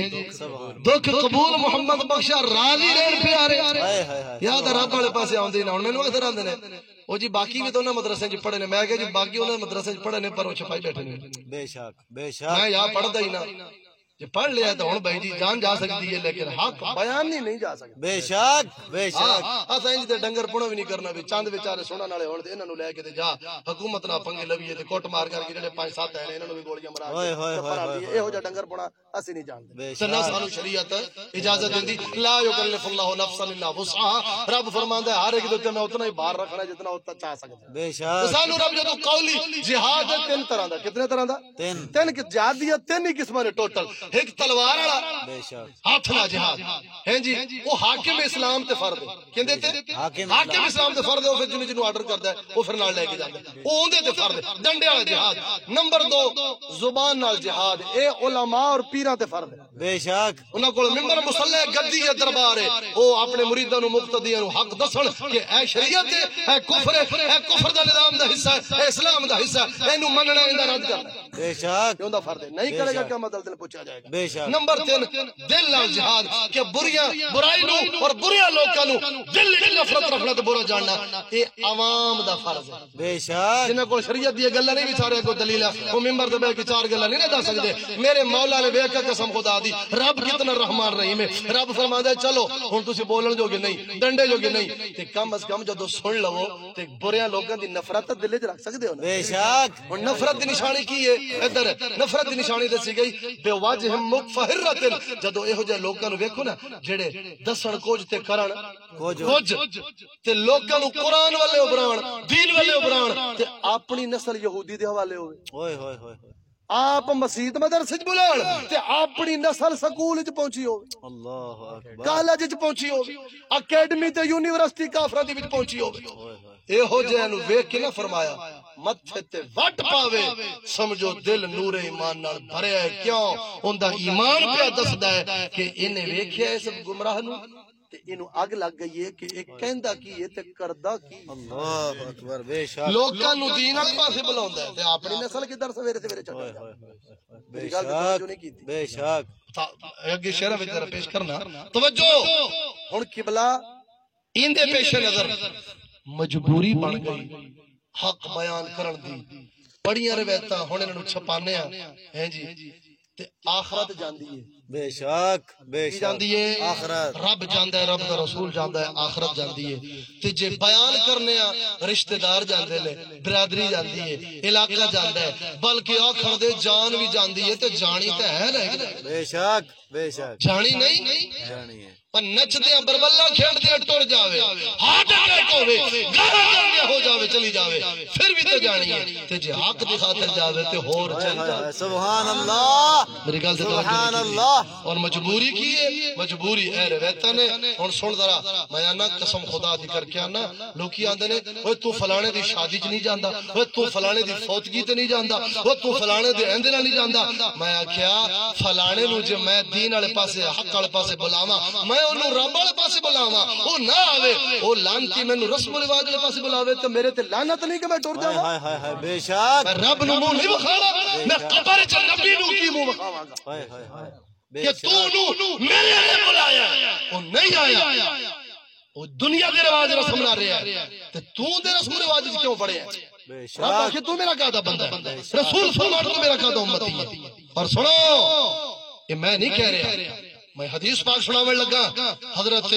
دکھ قبول محمد بخشا راضی رہن پیارے ہائے ہائے ہائے یا تے رب والے پاسے اوندے نہ ہن مینوں اثر آندے نے او جی باقی بھی تو انہاں مدرسے وچ پڑھے نے میں کہ جی باقی انہاں مدرسے وچ پڑھے نے پر او چھپائی بیٹھے نے بے شک بے میں شک یا پڑھدا ہی نہ جی پڑھ لیا تو ہن بھائی جی جان جا سکتی ہے لیکن حق بیان نہیں نہیں جا سکتا بے شک بے شک اساں انج تے ڈنگر پونو بھی نہیں کرنا بھی چند بیچارے سنن والے ہون تے انہاں نوں لے کے تے جا حکومت نال پنگے لویے تے کوٹ مار کر کے جڑے پانچ سات ہیں انہاں نوں بھی گولیاں مرا ہائے ہائے کے ہائے ہائے ایہو جا ڈنگر پونا اسی نہیں جاندے بے تے نہ شک سانو شریعت اجازت دیندی لا یکلف اللہ نفسا الا وسعها رب فرماندا ہے ہر ایک دے تے میں اتنا ہی بار رکھنا جتنا او چاہ سکدا ہے بے تے شک سانو رب جدوں قولی جہاد ہے تین طرح دا کتنے طرح دا تین تین کہ جہاد دی تین ہی قسماں نے ٹوٹل ایک تلوار والا بے شک ہاتھ نہ جہاد ہیں جی وہ حاکم اسلام تے فرد ہے کہندے تے حاکم حاکم اسلام تے فرد ہے او پھر جنوں جنوں آرڈر کردا ہے او پھر نال لے کے جاندا ہے او اون دے تے فرد ہے ڈنڈے والا جہاد نمبر دو زبان نال جہاد اے علماء اور پیراں تے فرد ہے بے شک انہاں کول منبر مصلی گدی ہے دربار ہے او اپنے مریداں نو مقتدیاں نو حق دسن کہ اے شریعت ہے اے کفر ہے اے کفر دا نظام دا حصہ ہے اے اسلام دا حصہ ہے اینو مننا ایندا رد کرنا بے شک کیوں دا فرد ہے نہیں کرے گا کیا مدد دل پوچھا جائے گا بے شک نمبر تین دل نال جہاد کہ بریاں برائی نو اور بریاں لوکاں نو دل وچ نفرت رکھنا تے برا جاننا اے عوام دا فرض ہے بے شک جنہاں کو شریعت دی گلاں نہیں وچارے کو دلیل ہے وہ منبر تے بیٹھ کے چار گلاں نہیں دس سکدے میرے مولا نے ویکھ کے قسم خدا دی رب کتنا رحمان رحیم ہے رب فرماتا ہے چلو ہن تسی بولن جوگے نہیں ڈنڈے جوگے نہیں تے کم از کم جدوں سن لو تے بریاں لوکاں دی نفرت دل وچ رکھ سکدے ہو نا بے شک اور نفرت دی نشانی کی ہے ادھر نفرت دی نشانی دسی گئی بے واجہ مقفہرت جدو ایہو جے لوکاں نو ویکھو نا جڑے دسن کچھ تے کرن کچھ کچھ تے لوکاں نو قرآن والے ابران دین والے ابران تے اپنی نسل یہودی دے حوالے ہوئے اوئے ہوئے ہوئے آپ مسجد مدرسے وچ بلان تے اپنی نسل سکول وچ پہنچی ہوے اللہ اکبر کالج وچ پہنچی ہوے اکیڈمی تے یونیورسٹی کافراں دی وچ پہنچی ہوے ایہو جے نو ویکھ کے نہ فرمایا متھے تے وٹ پاوے سمجھو دل نور ایمان نال بھریا ہے کیوں اوندا ایمان پیا دسدا ہے کہ اینے ویکھیا اس گمراہ نو تے اینو اگ لگ گئی ہے کہ ایک کہندا کی ہے تے کردا کی اللہ اکبر بے شک لوکاں نو دین اک پاسے بلاوندا ہے تے اپنی نسل کدھر سویرے سویرے چڑھا بے شک بے شک اگے شعر وچ ذرا پیش کرنا توجہ ہن قبلہ ایندے پیش نظر مجبوری بن گئی حق بیان کرن دی بڑیاں روایتاں ہن انہاں نوں چھپانے ہیں جی تے آخرت جاندی ہے بے شک بے کی شک جاندی ہے آخرت رب جاندا ہے رب دا رسول جاندا ہے آخرت جاندی ہے تے جے بیان کرنے آ رشتہ دار جاندے نے برادری جاندی ہے علاقہ جاندا ہے بلکہ آخر دے جان بھی جاندی ہے تے جانی تے ہے رہ بے شک بے شک جانی نہیں جانی ہے پر نچدے بربلا کھیڈدے ٹر جاوے ہارٹ اٹیک ہوے گانا گاندے ہو جاوے چلی جاوے پھر بھی تے جانی ہے تے جے حق دی خاطر جاوے تے ہور چل جاوے سبحان اللہ میری گل تے سبحان اللہ اور مجبوری کی ہے مجبوری اے روایت نے ہن سن ذرا میں انا قسم خدا دی کر کے انا لوکی آندے نے اوے تو فلانے دی شادی چ نہیں جاندا اوے تو فلانے دی فوتگی تے نہیں جاندا اوے تو فلانے دے ایندے نال نہیں جاندا میں آکھیا فلانے نو جے میں دین والے پاسے حق والے پاسے بلاواں میں اونوں رب والے پاسے بلاواں او نہ آوے او لعنتی مینوں رسم و رواج والے پاسے بلاوے تے میرے تے لعنت نہیں کہ میں ٹر جاواں ہائے ہائے ہائے بے شک میں رب نو منہ نہیں وکھاواں میں قبر چ نبی نو کی منہ وکھاواں گا ہائے ہائے ہائے بے کہ شک تو نو میرے لئے بلایا وہ نہیں آیا وہ دنیا دے رواج رسم نہ رہا ہے تے تو دے رسم رواج کیوں پڑے ہیں بے رب شک آخر تو میرا کہتا بندہ ہے رسول فرمان تو میرا کہتا امتی ہے اور سنو یہ میں نہیں کہہ رہا میں حدیث پاک سناوے لگا حضرت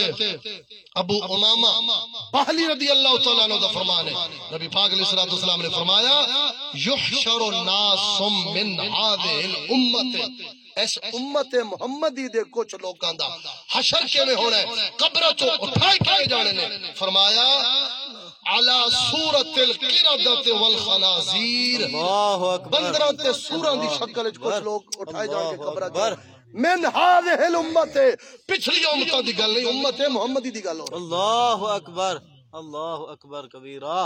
ابو امامہ باہلی رضی اللہ تعالیٰ عنہ دا فرمان ہے نبی پاک علیہ الصلوۃ والسلام نے فرمایا یحشر الناس من هذه الامه اس امت محمدی دے کچھ لوکاں دا حشر کیویں ہونا ہے قبر چوں اٹھائے کے جانے نے فرمایا علی صورت القردۃ والخنازیر اللہ اکبر بندراں تے سوراں دی شکل وچ کچھ لوگ اٹھائے جان کے قبراں چ من هذه الامه پچھلی امتاں دی گل نہیں امت محمدی دی گل ہو اللہ اکبر اللہ اکبر کبیرہ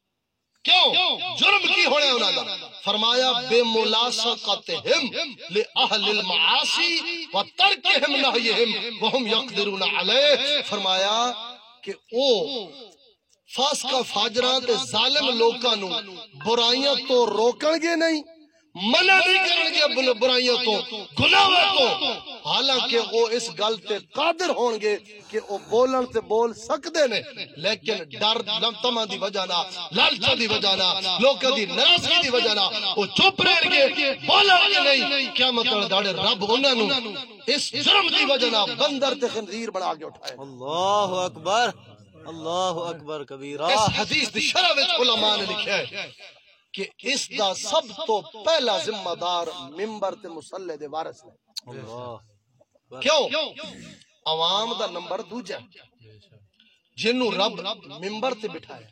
کیوں جرم کی ہونے انہاں دا فرمایا بے ملاصقتہم لأہل المعاصی و ترکہم نہیہم وہم یقدرون علیہ فرمایا کہ او فاسقہ فاجراں تے ظالم لوکاں نو برائیاں تو روکن گے نہیں منع نہیں کرن گے برائیاں تو گناہاں تو حالانکہ وہ اس گل تے قادر ہون گے کہ وہ بولن تے بول سکدے نے لیکن ڈر تما دی وجہ نہ لالچ دی وجہ نہ لوکاں دی ناراضگی دی وجہ نہ وہ چپ رہن گے بولن گے نہیں قیامت والے داڑے رب انہاں نو اس جرم دی وجہ نہ بندر تے خنزیر بنا کے اٹھائے اللہ اکبر اللہ اکبر کبیرہ اس حدیث دی شرح وچ علماء نے لکھا ہے کہ اس دا سب تو پہلا ذمہ دار ممبر تے مصلی دے وارث نے اللہ کیوں عوام دا نمبر دوجا جنوں رب ممبر تے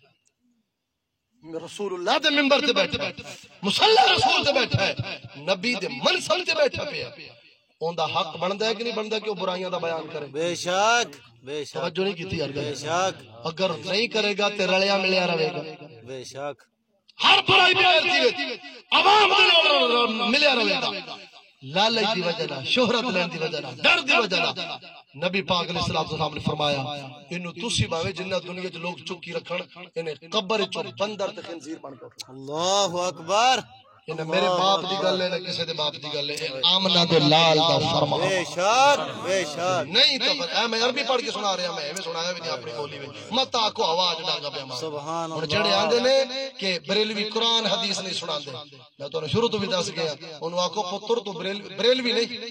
بٹھایا رسول اللہ دے ممبر تے بیٹھا ہے مصلی رسول تے بیٹھا ہے نبی دے منصب تے بیٹھا پیا اون دا حق بندا ہے کہ نہیں بندا کہ وہ برائیاں دا بیان کرے بے شک بے شک توجہ نہیں کیتی یار بے شک اگر نہیں کرے گا تے رلیا ملیا رہے گا بے شک ہر برائی بھی کرتی ہے عوام دے نال ملیا رہے گا لالچ دی وجہ نہ شہرت لین دی وجہ نہ ڈر دی وجہ نہ نبی پاک علیہ الصلوۃ والسلام نے فرمایا اینو تسی باوے جنہ دنیا وچ لوگ چکی رکھن اینے قبر وچ بندر تے خنزیر بن کے اٹھنا اللہ اکبر اینے میرے باپ دی گل ہے نہ کسے دے باپ دی گل ہے آمنہ دے لال دا فرمان بے شک بے شک نہیں تو اے میں عربی پڑھ کے سنا رہا میں ایویں سنایا بھی نہیں اپنی بولی وچ مت آکو آواز ڈاگا پیا مار سبحان ہن اللہ جڑے آندے نے کہ بریلوی قرآن حدیث نہیں سناندے میں تو شروع تو بھی دس گیا انہوں آکو پتر تو بریلوی نہیں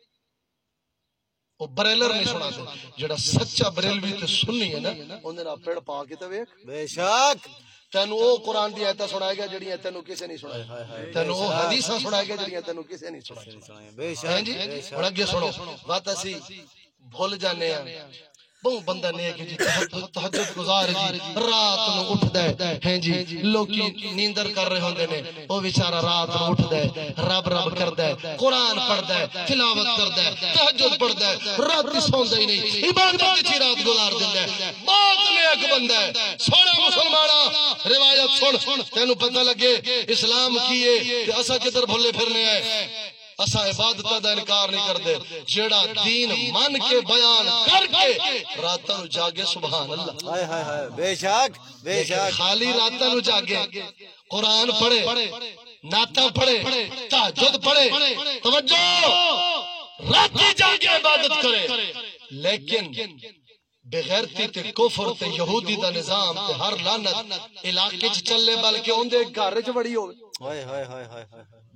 وہ بریلر نہیں سناندے جڑا سچا بریلوی تے سنی ہے نا اوندے نال پیڑ پا کے تے ویکھ بے شک تینو او قرآن دی آیتاں سنائے گا جڑیاں تینو کسے نہیں سنائے تینو او حدیثاں سنائے گا جڑیاں تینو کسے نہیں سنائے بے ہیں شک جی ہن اگے سنو بات اسی بھول جانے ہیں بہت بندہ نیک جی تہجد گزار جی رات نو اٹھدا ہے ہیں جی لوکی نیندر کر رہے ہوندے نے او بیچارہ رات نو اٹھدا ہے رب رب کردا ہے قرآن پڑھدا ہے تلاوت کردا ہے تہجد پڑھدا ہے رات سوندا ہی نہیں عبادت وچ رات گزار دیندا ہے بہت نیک بندہ ہے سونا مسلماناں روایت سن تینو پتہ لگے اسلام کی ہے تے اساں کدھر بھولے پھرنے آئے اسا عبادت دا انکار نہیں کردے جیڑا دین من کے بیان کر کے راتاں نو جاگے سبحان اللہ ہائے ہائے ہائے بے شک بے شک خالی راتاں نو جاگے قرآن پڑھے نعتاں پڑھے تہجد پڑھے توجہ راتی جاگے عبادت کرے لیکن بغیرتی تے کفر تے یہودی دا نظام تے ہر لعنت علاقے چ چلے بلکہ اوندے گھر وچ بڑی ہوے ہائے ہائے ہائے ہائے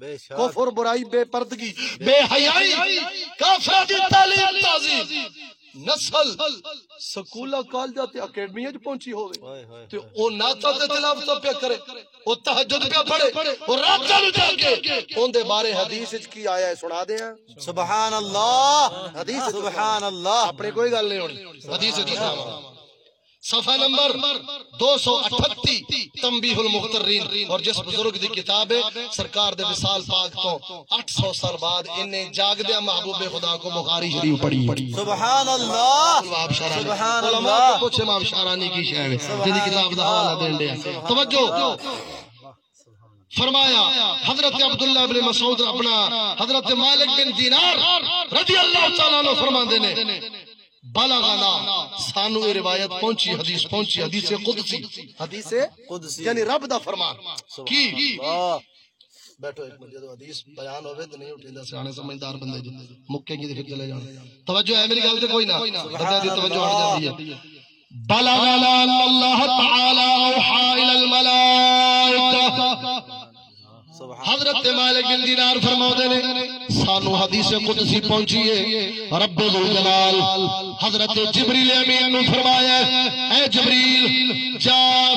بے شک کفر برائی بے پردگی بے حیائی کافر دی تعلیم تعظیم نسل سکولا کالجا تے اکیڈمی وچ پہنچی ہوے ہائے ہائے تے او نعتاں تے تلاوت پہ کرے او تہجد پہ پڑھے او رات نو جاگے اون دے بارے حدیث وچ کی آیا ہے سنا دے ہیں سبحان اللہ حدیث سبحان اللہ اپنے کوئی گل نہیں ہونی حدیث وچ سناواں صفحہ نمبر دو سو اٹھتی تنبیہ المخترین اور جس بزرگ دی کتاب ہے سرکار دے وصال پاک تو آٹھ سو سال بعد انہیں جاگدیا محبوب خدا کو بخاری شریف پڑھی سبحان اللہ سبحان اللہ کچھ امام شارانی کی شے ہے جن کی کتاب دا حوالہ دین دے توجہ فرمایا حضرت عبداللہ بن مسعود اپنا حضرت مالک بن دینار رضی اللہ تعالیٰ عنہ فرماندے نے بلغنا سانو یہ روایت پہنچی حدیث پہنچی حدیث قدسی حدیث قدسی یعنی رب دا فرمان کی اللہ بیٹھو ایک منٹ جدو حدیث بیان ہوئے تو نہیں اٹھیں سیانے سمجھدار بندے جو مکے کی پھر چلے جانے توجہ ہے میری گل تے کوئی نہ بندے دی توجہ ہٹ جاتی ہے بلغنا اللہ تعالی اوحى الى الملائکہ حضرت مالک بن دینار فرماؤں نے سانو حدیث قدسی پہنچی ہے رب ذوالجلال حضرت جبریل امین نے فرمایا اے جبریل جا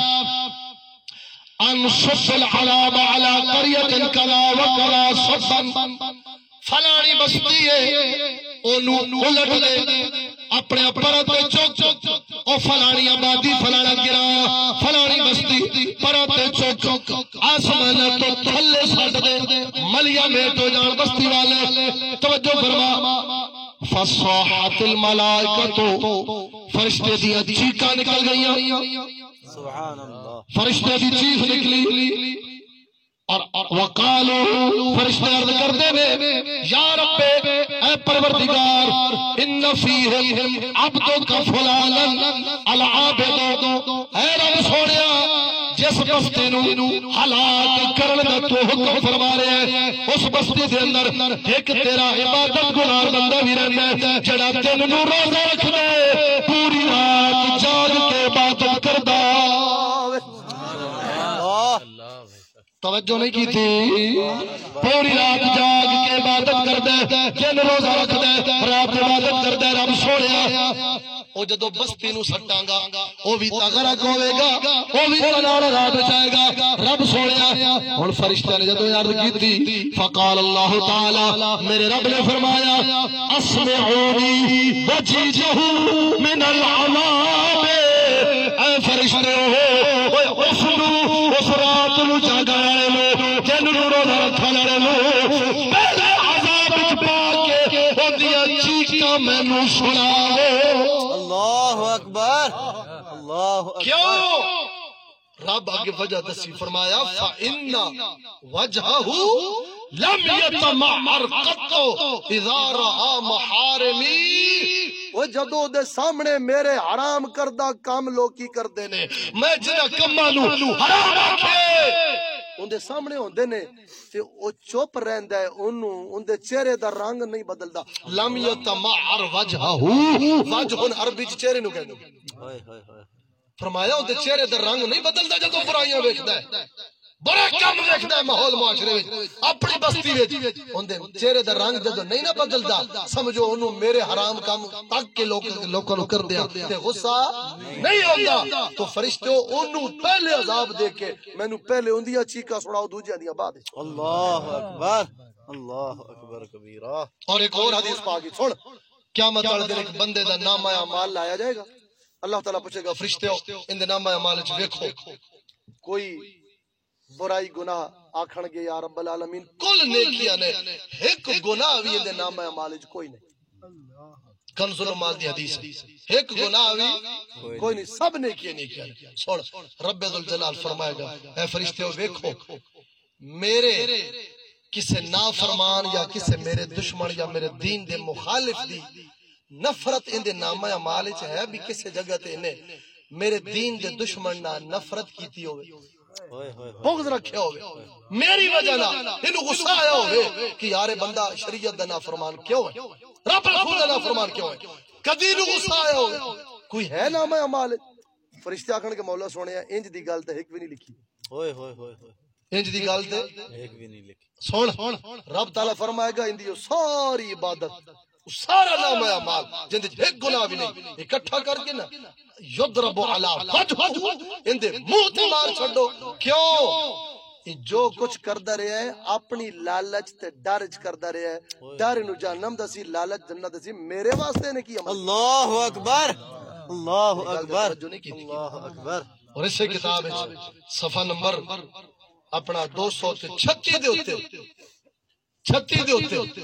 انصف العذاب على قرية كذا وكذا صفا فلانی بستی ہے اونوں الٹ لے اپنے پرت چوک او فلانی آبادی فلانا گرا فلانی بستی پرت چوک آسمان تو تھلے سٹ دے ملیا میٹ ہو جان بستی والے توجہ فرما فصاحت الملائکۃ فرشتے دی چیخاں نکل گئیاں سبحان اللہ فرشتے دی چیخ نکلی اور وقالو فرشتے عرض کردے نے یا رب اے پروردگار ان فیہم عبدک فلانا العابد اے رب سونیا جس بستی نو ہلاک کرن دا تو حکم فرما رہے ہیں اس بستی دے اندر ایک تیرا عبادت گزار بندہ بھی رہندا ہے جڑا دن نو روزہ رکھدا ہے پوری رات جاگ کے عبادت کردا توجہ نہیں کی تھی پوری رات جاگ کے عبادت کردا ہے دن روزہ رکھدا ہے رات عبادت کردا ہے رب سونیا او جدو بستی نو سٹاں گا او بھی تغرق ہوے گا او بھی تنال رات جائے گا رب سونیا ہن فرشتے نے جدو عرض کیتی فقال اللہ تعالی میرے رب نے فرمایا اسمعونی وجیجہ من العذاب اے فرشتے ہو اس نو اس رات نو جاگا والے لو جن نو روزہ رکھن والے لو پہلے عذاب وچ پا کے اودیاں چیخاں مینوں سناؤ اللہ اکبر اللہ اکبر کیوں رب آگے وجہ دسی فرمایا فَإِنَّ وَجْهَهُ لَمْ يَتَمَعَّرْ قَطُّ إِذَا رَآ مَحَارِمِي وہ جدو دے سامنے میرے حرام کردہ کام لوکی کر دینے میں جنہ کمانو حرام آکھے ان دے سامنے ہوندے نے تے او چپ رہندا ہے اونوں ان دے چہرے دا رنگ نہیں بدلدا لم یتمعر وجهه وجه عربی چ چہرے نو کہندے ہائے ہائے ہائے فرمایا ان دے چہرے دا رنگ نہیں بدلدا جدوں برائیاں ویکھدا ہے برے کام ویکھدا ہے ماحول معاشرے وچ اپنی بستی وچ ان دے چہرے دا رنگ جدوں نہیں نہ بدلدا سمجھو اونوں میرے حرام کام تک کے لوک لوکاں نو کر دیا تے غصہ نہیں ہوندا تو فرشتے اونوں پہلے عذاب دے کے مینوں پہلے اوندیاں چیخاں سناؤ دوجیاں دیاں بعد اللہ اکبر اللہ اکبر کبیرہ اور ایک اور حدیث پاک سن قیامت والے دن ایک بندے دا نامہ اعمال لایا جائے گا اللہ تعالیٰ پوچھے گا فرشتےو ان دے نامہ اعمال وچ ویکھو کوئی برائی گناہ آکھن گے یا رب العالمین کل نیکیاں نے ایک گناہ بھی ان دے نامہ اعمال وچ کوئی نہیں کنز المال دی حدیث ایک گناہ بھی کوئی نہیں سب نیکیاں نیکیاں سن رب ذوالجلال فرمائے گا اے فرشتےو ویکھو میرے کسے نافرمان یا کسے میرے دشمن یا میرے دین دے مخالف دی نفرت ان دے نامہ اعمال وچ ہے بھی کسے جگہ تے نے میرے دین دے دشمن نال نفرت کیتی ہوے بغض رکھے ہوے میری وجہ نال اینو غصہ آیا ہوے کہ یار بندہ شریعت دا نافرمان کیوں ہے رب رسول دا نافرمان کیوں ہے کدی نو غصہ آیا ہوے کوئی ہے نامہ اعمال فرشتے آکھن کے مولا سونیا انج دی گل تے ایک بھی نہیں لکھی ہوئے ہوئے ہوئے انج دی گل تے ایک بھی نہیں لکھی. سن رب تعالیٰ فرمائے گا ان دی ساری عبادت سارا نام ہے مال جن دے ایک گناہ بھی نہیں اکٹھا کر کے نا یضرب علی وجہ ان دے منہ تے مار چھڈو. کیوں؟ جو کچھ کردا رہیا ہے اپنی لالچ تے ڈر وچ کردا رہیا ہے. ڈر نو جہنم دسی لالچ جنت دسی. میرے واسطے نے کی عمل اللہ اکبر اللہ اکبر اللہ اکبر. اور اسے کتاب صفحہ نمبر اپنا دو سو چھتی دے اوتے چھتی دے اوتے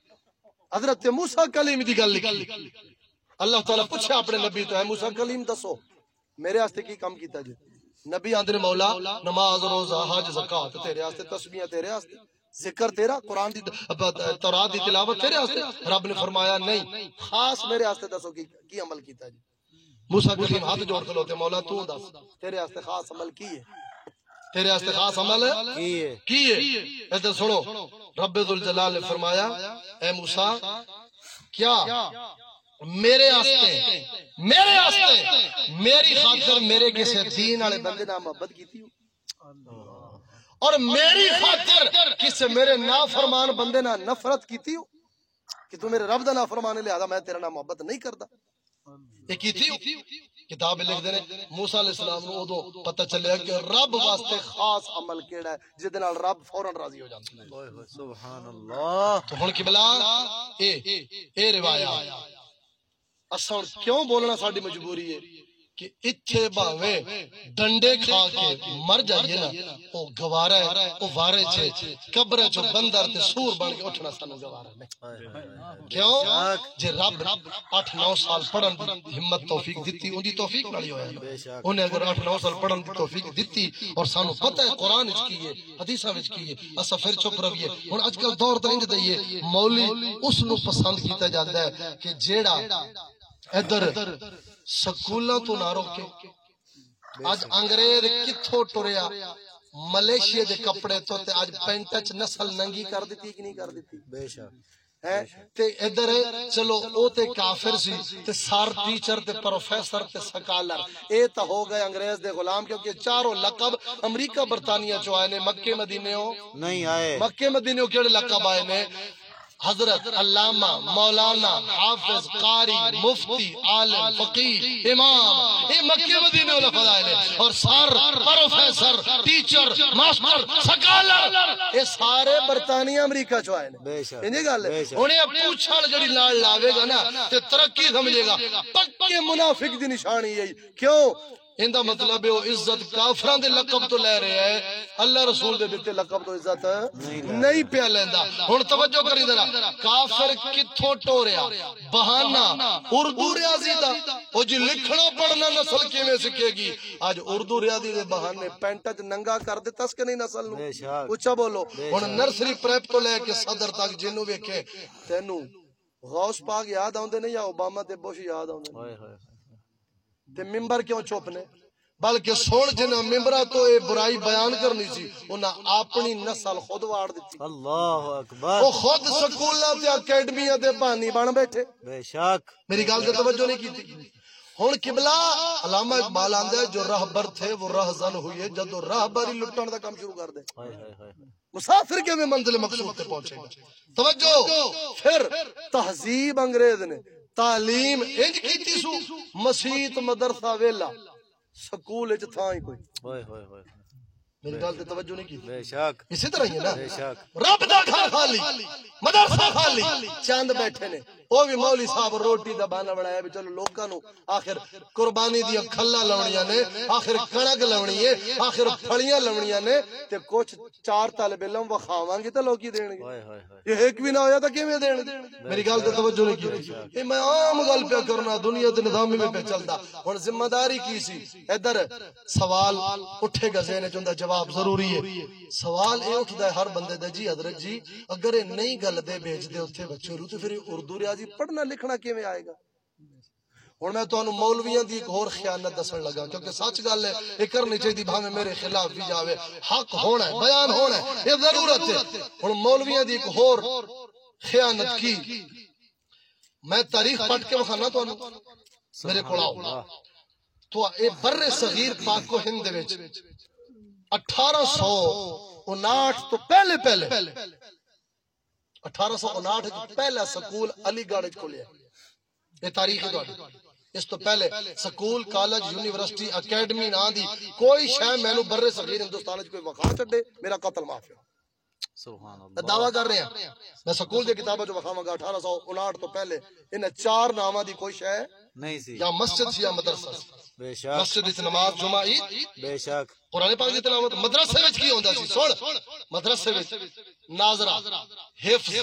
حضرت موسیٰ کلیم دی گل لکھی. اللہ تعالیٰ پوچھا اپنے نبی تو ہے موسیٰ کلیم دسو میرے واسطے کی کام کیتا جی؟ نبی آندر مولا نماز روزہ حج زکات تیرے واسطے، تسبیحاں تیرے واسطے، ذکر تیرا، قرآن دی تورات دی تلاوت تیرے واسطے. رب نے فرمایا نہیں خاص میرے واسطے دسو کی کی عمل کیتا جی؟ موسیٰ کلیم ہاتھ جوڑ کھلوتے مولا تو دس تیرے واسطے خاص عمل کی ہے؟ تیرے واسطے خاص عمل کی ہے؟ ادھر سنو رب ذوالجلال نے فرمایا اے موسیٰ کیا میرے واسطے میرے واسطے میری خاطر میرے کسی دین والے بندے نال محبت کیتی ہو اور میری خاطر کسی میرے نافرمان بندے نال نفرت کیتی ہو کہ تو میرے رب دا نافرمان ہے لہذا میں تیرے نال محبت نہیں کردا؟ یہ کیتی ہو؟ کتاب لکھ دے موسیٰ علیہ السلام نو ادو پتہ چلیا کہ رب واسطے خاص عمل کیڑا ہے جس دے نال رب فوراً راضی ہو جاندا ہے. سبحان اللہ. تو ہن قبلہ اے اے روایت اساں کیوں بولنا ساڈی مجبوری ہے کہ اتھے باویں ڈنڈے کھا کے مر جائیے نا او گوارا ہے او وارے چھے قبر چ بندر تے سور بن کے اٹھنا سانو گوارا نہیں. کیوں؟ جے رب آٹھ نو سال پڑھن دی ہمت توفیق دتی اون دی توفیق نال ہی ہویا. اونے اگر آٹھ نو سال پڑھن دی توفیق دتی اور سانو پتہ ہے قرآن وچ کی ہے حدیثاں وچ کی ہے اسا پھر چپ رہیے. ہن اج کل دور تے انج دئیے مولوی اس نو پسند کیتا جاندا ہے کہ جیڑا ادھر سکولاں تو نہ روکے. اج انگریز کتھوں ٹریا ملیشیا دے کپڑے تو تے اج پینٹ وچ نسل ننگی کر دتی کہ نہیں کر دتی؟ بے شک. تے ادھر چلو او تے کافر سی تے سر ٹیچر تے پروفیسر تے سکالر اے تا ہو گئے انگریز دے غلام کیونکہ چاروں لقب امریکہ برطانیہ چوں آئے نے. مکے مدینے ہو نہیں آئے. مکے مدینے ہو کیڑے لقب آئے نے؟ حضرت علامہ مولانا حافظ قاری مفتی عالم فقیہ امام یہ مکے مدینے والے لفظ آئے نے. اور sir professor teacher master scholar یہ سارے برطانیہ امریکہ چو آئے نے. انہیں گل ہے انہیں پوچھل جڑی لال لاوے گا نا تے ترقی سمجھے گا. پکے منافق دی نشانی یہی. کیوں؟ اندہ مطلب ہے وہ عزت کافران دے لقب تو لے رہے ہیں اللہ رسول دے دیتے لقب تو عزت نہیں پیا لیندہ. ہن توجہ کری ذرا کافر کتھوں ٹوریا بہانہ اردو ریاضی دا او جی لکھنا پڑھنا نسل کیویں سکھے گی؟ آج اردو ریاضی دے بہانے پینٹا چ ننگا کر دے تس کہ نہیں نسل نو. اچھا بولو. ہن نرسری پریپ تو لے کے صدر تک جنوں ویکھے تینوں غوث پاک یاد آوندے نے یا اوباما تے بش یاد آوندے نے؟ تے ممبر کیوں چپ نے؟ بلکہ سن جنہ ممبرہ تو اے برائی بیان کرنی سی انہاں اپنی نسل خود واڑ دیتی. اللہ اکبر. وہ خود سکولاں تے اکیڈمیاں تے بانی بن بیٹھے. بے شک. میری گل تے توجہ نہیں کی تھی. ہن قبلہ علامہ اقبال آندا ہے جو راہبر تھے وہ رہزن ہوئے جدو راہبری لٹن دا کام شروع کر دے. مسافر کے میں منزل مقصود تے پہنچے گا. توجہ. پھر تہذیب انگریز نے تعلیم انج کیتی سو مسیت مدرسہ ویلا سکول وچ تھا ہی کوئی. ہوئے ہوئے ہوئے. میری گل تے توجہ نہیں کی. بے شک. اسی طرح ہی ہے نا. بے شک. رب دا گھر خالی مدرسہ خالی چند بیٹھے نے. وہ بھی مولوی صاحب روٹی دا بہانہ بنایا بھی چلو لوکاں نو آخر قربانی دی کھلا لاونیاں نے آخر کنک لونی ہے آخر پھلیاں لونیاں نے تے کچھ چار طالب علم وکھاواں گے تے لوکی دین گے. یہ ایک بھی نہ ہویا تے کیویں دین گے؟ میری گل تے توجہ نہیں کی. اے میں عام گل پہ کرنا دنیا تے نظام میں پہ چلدا. ہن ذمہ داری کی سی؟ ادھر سوال اٹھے گا ذہن وچ ہوندا جواب ضروری ہے. سوال اے اٹھدا ہے ہر بندے دا جی حضرت جی اگر اے نہیں گل دے بھیج دے اوتھے بچے رو تے پھر اردو ریاضی پڑھنا لکھنا کیویں آئے گا؟ ہن میں تانوں مولویاں دی ایک اور خیانت دسن لگا کیونکہ سچ گل ہے یہ کرنی چاہیے بھاویں میرے خلاف بھی جاوے حق ہونا ہے بیان ہونا ہے یہ ضرورت ہے. ہن مولویاں دی ایک اور خیانت کی میں تاریخ پڑھ کے بخانا تانوں میرے کول آؤ تو اے بر صغیر پاک و ہند وچ اٹھارہ سو اناٹھ تو پہلے پہلے اٹھارہ سو اناٹھ پہلا سکول علی گڑھ کھولیا، یہ تاریخ ہے۔ اس تو پہلے سکول کالج یونیورسٹی اکیڈمی نہ دی کوئی شے مینوں برے صغیر ہندوستان وچ کوئی وقا چھڈے میرا قتل معاف ہے۔ سبحان اللہ، دعویٰ کر رہے ہیں میں سکول دی کتاباں جو وکھاواں گا اٹھارہ سو اناٹھ تو پہلے انہیں چار ناماں دی کوئی شے نہیں سی، یا مسجد سی یا مدرسہ سی۔ بے شک مسجد وچ نماز جمعہ عید، بے شک قرآن پاک دی تلاوت۔ مدرسے وچ کی ہوندا سی؟ سن، مدرسے وچ ناظرہ، حفظ،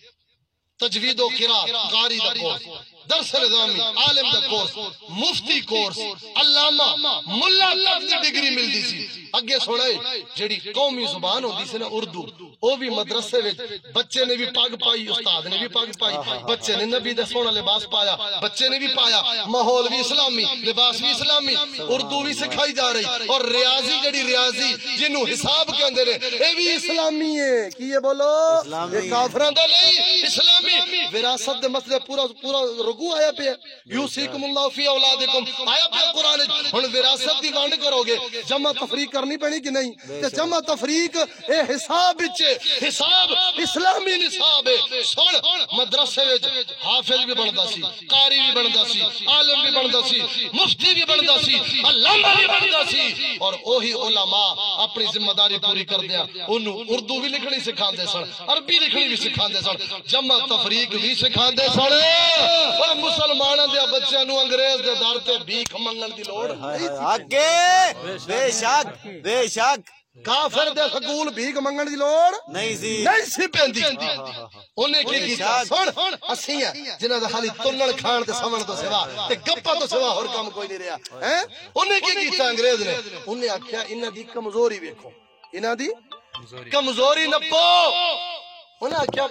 تجوید و قرات، قاری دا کورس، درس نظامی، عالم دا کورس، مفتی کورس، علامہ، ملا تک دی ڈگری ملدی سی۔ اگے سنائے جڑی قومی زبان ہوندی سی نا اردو، او بھی مدرسے وچ بچے نے بھی پگ پائی، استاد نے بھی پگ پائی، بچے نے نبی دا سونا لباس پایا، بچے نے بھی پایا، ماحول بھی اسلامی، لباس بھی اسلامی، اردو بھی سکھائی جا رہی، اور ریاضی جڑی ریاضی جنوں حساب کہندے نے اے بھی اسلامی ہے۔ کی یہ بولو؟ یہ کافراں دا نہیں، اسلامی وراثت دے مسئلے پورا پورا رکوع آیا پہ یوسیکم اللہ فی اولادکم آیا پہ قرآن۔ ہن وراثت دی ونڈ کرو گے، جمع تفریق کرنی پڑی کہ نہیں؟ تے جمع تفریق اے حساب وچ، حساب اسلامی نصاب ہے۔ سن، مدرسے وچ حافظ بھی بندا سی، قاری بھی بندا سی، عالم بھی بندا سی، مفتی بھی بندا سی، علامہ بھی بندا سی، اور اوہی علماء اپنی ذمہ داری پوری کردیاں اونوں اردو بھی لکھنی سکھاندے سن، عربی لکھنی بھی سکھاندے سن، جمع تفریق بھی سکھاندے سن۔ اور مسلماناں دے بچیاں نوں انگریز دے در تے بھیک منگن دی لوڑ نہیں سی۔ آگے بے شک بے شک کافر دے سکول بھیک منگن دی لوڑ نہیں سی، نہیں سی پیندی۔ انہیں کی کیتا؟ سن، اسی ہیں جنہاں دا خالی تنن کھان تے سمن تو سوا تے گپا تو سوا اور کام کوئی نہیں رہیا ہیں۔ انہیں کی کیتا انگریز نے؟ انہیں آکھیا انہاں دی کمزوری ویکھو، انہاں دی کمزوری نپو۔ انہیں آکھیا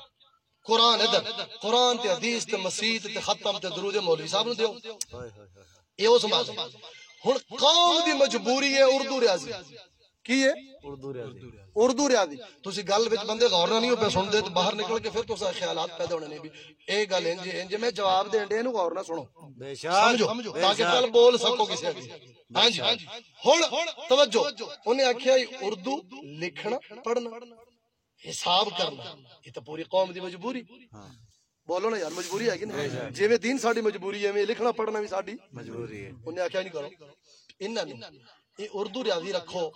قرآن ادھر، قرآن تے حدیث تے مسیت تے ختم تے درود مولوی صاحب نو دیو۔ یہ اس بات ہن قوم دی مجبوری ہے اردو ریاضی کی ہے؟ اردو ریاضی، اردو ریاضی۔ تسی گل وچ بندے غور نہ نہیں ہو پے سن دے تے باہر نکل کے پھر تساں خیالات پیدا ہونے نہیں بھی اے گل انج انج میں جواب دین دے نو غور نہ سنو، بے شک سمجھو تاکہ کل بول سکو کسی اگے۔ ہاں جی ہن توجہ، انہیں آکھیا اردو لکھنا پڑھنا حساب کرنا یہ تو پوری قوم دی مجبوری۔ بولو نا یار، مجبوری ہے کہ نہیں؟ جی میں دین ساڈی مجبوری ہے، میں لکھنا پڑھنا بھی ساڈی مجبوری ہے۔ انہیں آکھیا نہیں کرو انہاں نے یہ اردو ریاضی رکھو۔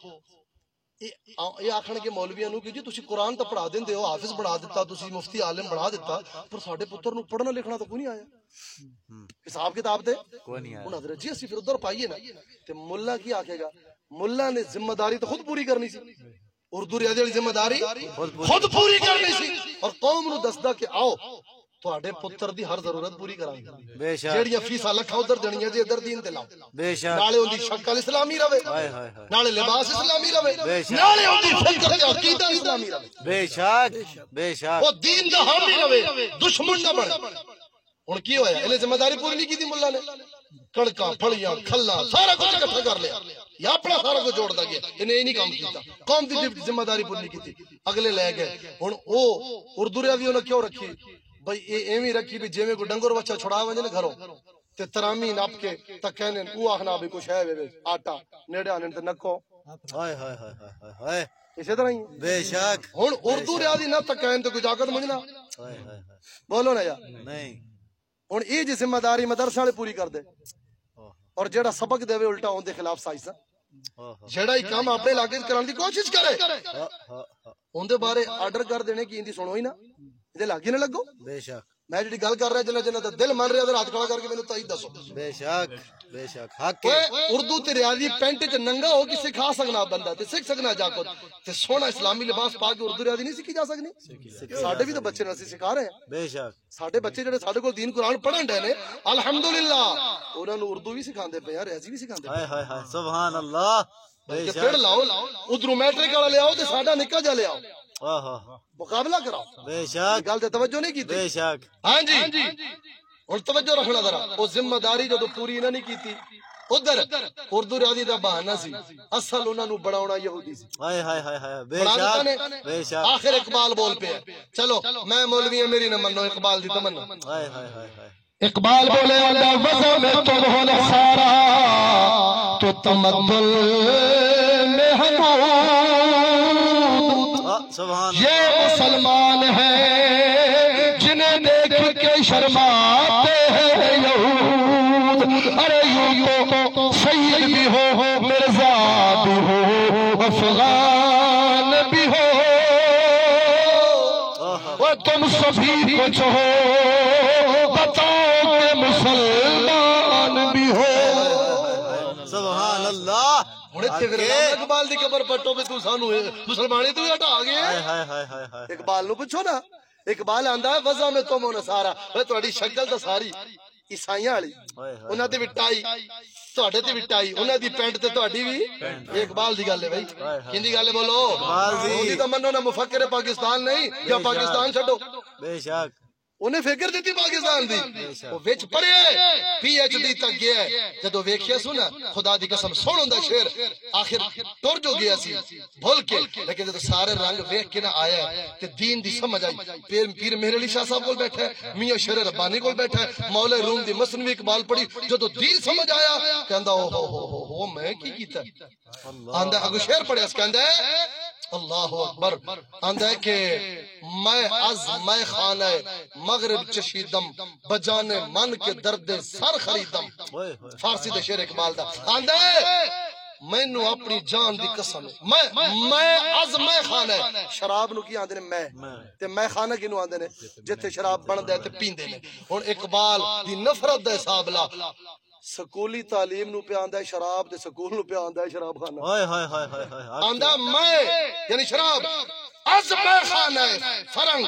یہ آکھن کے مولویاں نو کہ جی تسی قرآن تو پڑھا دیندے ہو، حافظ بنا دیتا، تسی مفتی عالم بنا دیتا، پر ساڈے پتر نو پڑھنا لکھنا تو کوئی نہیں آیا، حساب کتاب تے کوئی نہیں آیا۔ انہاں حضرت جی اسی پھر ادھر پائیے نا تے ملا کی آکھے گا؟ ملا نے ذمہ داری تو خود پوری کرنی سی، اردو ریاضی والی ذمہ داری خود پوری کرنی سی، اور قوم نو دسدا کہ آؤ تواڈے پتر دی ہر ضرورت پوری کران گے، بے شک جیڑیاں فیساں لکھاں ادھر دینیاں جی ادھر دین تے لاؤ، بے شک نالے اون دی شکل اسلامی رہے، ہائے ہائے ہائے نالے لباس اسلامی رہے، بے شک نالے اون دی فکر تے عقیدہ اسلامی رہے، بے شک بے شک وہ دین دا حامی رہے، دشمن نہ بنے۔ ہن کی ہویا؟ انہیں ذمہ داری پوری نہیں کیتی ملا نے، کڑکاں پھڑیاں کھلا سارا کچھ اکٹھا کر لیا یا اپنا سارا کچھ جوڑ دا گیا، انہیں یہ نہیں کام کیتا، قوم دی ذمہ داری پوری نہیں کیتی، اگلے لے گئے۔ ہن او اردو ریاضی انہاں کیوں رکھی؟ بھئی اے ایویں رکھی بھی جویں کوئی ڈنگر بچہ چھڑا ونجے نا گھروں تے ترامی نپ کے تے کہنے او آکھنا بھی کچھ ہے وے آٹا نیڑے آنے تے نکو، ہائے ہائے ہائے ہائے ہائے اسی طرح ہی بے شک ہن اردو ریاضی نہ تکین تے کوئی جاکت منجنا، ہائے ہائے ہائے بولو نا یار۔ نہیں ہن یہ جی ذمہ داری مدرسے والے پوری کر دے، اور جیڑا سبق دے وے الٹا اون دے خلاف سائز، جیڑا ہی کام اپنے علاقے وچ کران دی کوشش کرے اون دے بارے آرڈر کر دینے کی اندی سنو ہی نا، ادے لاگی نہ لگو۔ بے شک میں جڑی گل کر رہا جنہ جنہ دا دل من رہا ہاتھ کھڑا کر کے مینوں تائید دسو۔ بے شک بے شک حق اوے اردو تے ریاضی پینٹ تے ننگا ہو کے سکھا سکنا بندہ تے سکھ سکنا جا کو تے سونا اسلامی لباس پا کے اردو ریاضی نہیں سکھی جا سکنی؟ ساڈے بھی تو بچے نسی سکھا رہے ہیں، بے شک ساڈے بچے جڑے ساڈے کول دین قرآن پڑھن ڈے نے الحمدللہ انہاں نوں اردو بھی سکھاندے پے ہیں، ریاضی بھی سکھاندے ہائے ہائے ہائے سبحان اللہ بے کہ شک پھر لاؤ ادھروں میٹرک والا لے آؤ تے ساڈا نکا جا لے آؤ، مقابلہ کراؤ۔ بے شک گل تے توجہ نہیں کیتی؟ بے شک ہاں جی ہن توجہ رکھنا ذرا، وہ ذمہ داری جدوں پوری انہاں نہیں کیتی ادھر اردو ریاضی دا بہانہ سی، اصل انہاں نوں بڑھاونا یہودی سی، ہائے ہائے ہائے ہائے بے بڑھا دیتا شک نے۔ بے شک آخر اقبال بول پیا، چلو میں مولوی ہوں میری نہ منو، اقبال دی تمنا۔ ہائے ہائے ہائے ہائے اقبال بولے والا وضع میں تم ہو نصارا تو تمدن میں ہم سبحان یہ مسلمان ہیں جنہیں دیکھ کے شرماتے ہیں یہود، ارے یوں تو سید بھی ہو مرزا بھی ہو افغان بھی ہو، وہ تم سبھی کچھ ہو بتاؤ کہ مسلمان بھی ہو۔ سبحان اللہ۔ اقبال دی قبر پٹو پہ تو سانو مسلمانی تو ہٹا گئے۔ ہائے ہائے ہائے ہائے ہائے۔ اقبال نو پوچھو نا، اقبال آندا ہے وضع میں تم ہو نصارا، تہاڈی شکل تے ساری عیسائیاں والی، انہاں دی وٹائی تہاڈے تے وٹائی، انہاں دی پینٹ تے تہاڈی بھی، یہ اقبال دی گل ہے بھائی، کیندی گل ہے بولو؟ اقبال دی۔ اودی تے منو نا مفکر پاکستان نہیں، یا پاکستان چھڈو، بے شک انہیں فکر دیتی پاکستان دی، وہ وچ پڑھے پی ایچ ڈی تک گیا ہے، جدو ویکھیا سنا خدا دی قسم سن ہوندا شعر آخر ٹر جو گیا سی بھول کے، لیکن جدو سارے رنگ ویکھ کے نہ آیا ہے تے دین دی سمجھ آئی، پیر پیر مہر علی شاہ صاحب کول بیٹھا ہے، میاں شیر ربانی کول بیٹھا ہے، مولا روم دی مثنوی اقبال پڑھی، جدو دین سمجھ آیا کہندا او ہو ہو ہو ہو میں کی کیتا، آندا اگو شعر پڑھیا اس کہندا ہے اللہ اکبر، آندا ہے کہ میں از میں خانہ مغرب چشیدم بجانے من کے درد سر خریدم، فارسی دے شعر اقبال دا، آندا ہے مینوں اپنی جان دی قسم میں میں از میں خانہ، شراب نو کی آندے نے میں تے میں خانہ کینو آندے نے جتھے شراب بندا ہے تے پیندے نے، ہن اقبال دی نفرت دا حساب لا، سکولی تعلیم نو پہ آندا ہے شراب تے سکول نو پہ آندا ہے شراب خانہ، ہائے ہائے ہائے ہائے ہائے، آندا میں یعنی شراب از میں خانہ فرنگ،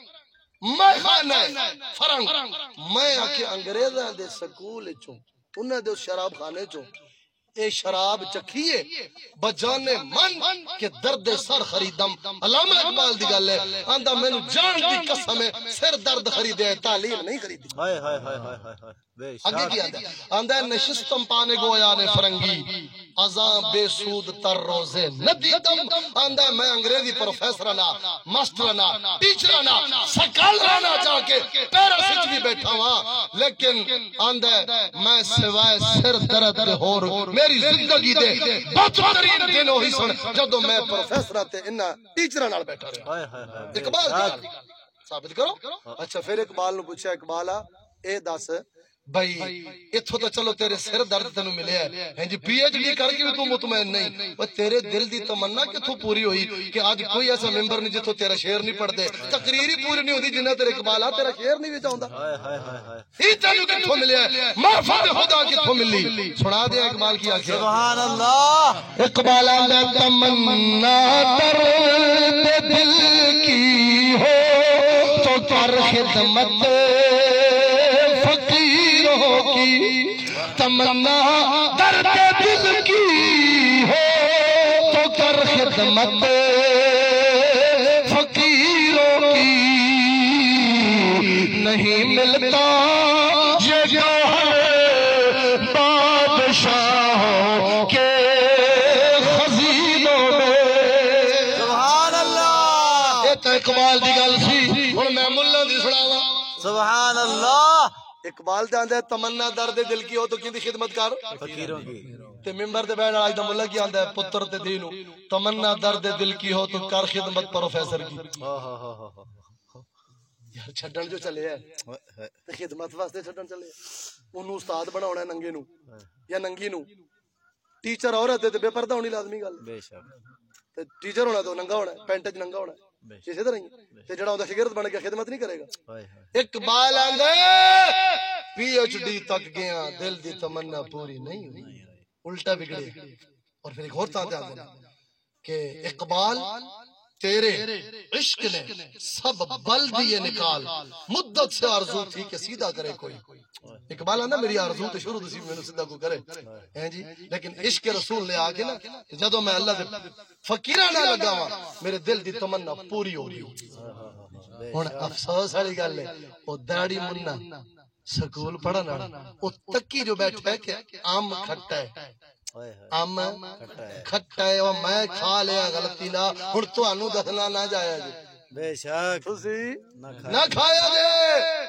میں خانہ فرنگ، میں آکے انگریزاں دے سکول چوں انہاں دے شراب خانے چوں اے شراب چکھیے بجانے من کے درد سر خریدم، علامہ اقبال دی گل ہے، آندا مینوں جان دی قسم ہے سر درد خریدے تعلیم نہیں خریدی۔ ہائے ہائے ہائے ہائے ہائے، بے آگے شک کی آندا ہے آندا ہے نشستم پانے گویا نے فرنگی ازاں بے سود تر روزے ندیدم، آندا ہے میں انگریزی پروفیسرنا ماسٹرنا ٹیچرنا سکالرنا جا کے پیرا سچ بھی بیٹھا ہاں، لیکن آندا ہے میں سوائے سر درد دے ہور میری زندگی دے بدترین دن وہی سن جدوں میں پروفیسر تے انہاں ٹیچراں نال بیٹھا رہا۔ ہائے ہائے ہائے، اقبال دی گل ثابت کرو۔ اچھا پھر اقبال نو پوچھا اقبالا اے دس بھائی اتھوں تو چلو تیرے سر درد تینوں ملیا ہے ہیں جی پی ایچ ڈی کر کے بھی تو مطمئن نہیں، وہ تیرے دل دی تمنا کتھوں پوری ہوئی کہ آج کوئی ایسا ممبر نہیں جتھوں تیرا شعر نہیں پڑھ دے، تقریر ہی پوری نہیں ہوندی جنہ تیرے اقبال آ تیرا شعر نہیں وچ آوندا، ہائے ہائے ہائے ہائے، یہ تینوں کتھوں ملیا ہے، معرفت خدا کتھوں ملی؟ سنا دیا اقبال کی آخر، سبحان اللہ۔ اقبال آندا تمنا درد دل کی ہو تو کر خدمت فقیروں کی، تمنا درد دل کی ہو تو کر خدمت فقیروں کی، نہیں ملتا یہ جوہر بادشاہوں کے خزینوں میں۔ سبحان اللہ، یہ تو اقبال دی گل سی، ہن میں ملہ دی سناواں۔ سبحان اللہ۔ اقبال تے آندا ہے تمنا درد دل کی ہو تو کیندی خدمت کر فقیروں کی، تے ممبر تے بیٹھ والا ملہ کی آندا ہے پتر تے دینو تمنا درد دل کی ہو تو کر خدمت پروفیسر کی، ہاں ہاں ہاں ہاں ہاں، یار چھڈن جو چلے ہے تے خدمت واسطے چھڈن چلے اونوں استاد بناونا ہے ننگے نو یا ننگی نو، ٹیچر عورت ہے تے بے پردہ ہونی لازمی گل، بے شک، تے ٹیچر ہونا تو ننگا ہونا ہے، پینٹ وچ ننگا ہونا ہے، اسی طرح ہی تے جڑا اوندا شاگرد بن کے خدمت نہیں کرے گا۔ ہائے ہائے، اقبال آندا پی ایچ ڈی تک گیا دل دی تمنا پوری نہیں ہوئی، الٹا بگڑے۔ اور پھر ایک اور تاں تے آندا کہ اقبال تیرے عشق نے سب بل دیے نکال، مدت سے آرزو تھی کہ سیدھا کرے کوئی، اقبال آندا میری آرزو تے شروع سی مینوں سیدھا کو کرے ہیں جی، لیکن عشق رسول نے آ کے نا جدوں میں اللہ دے فقیراں نال لگا وا میرے دل دی تمنا پوری ہو گئی۔ ہن افسوس والی گل ہے او داڑھی منا سکول پڑھن والا او تکی جو بیٹھا ہے کہ آم کھٹا ہے، آم کھٹا ہے، او میں کھا لیا غلطی نہ، ہن تانوں دسنا نہ جایا جی، بے شک، تسی نہ نہ کھایا جے،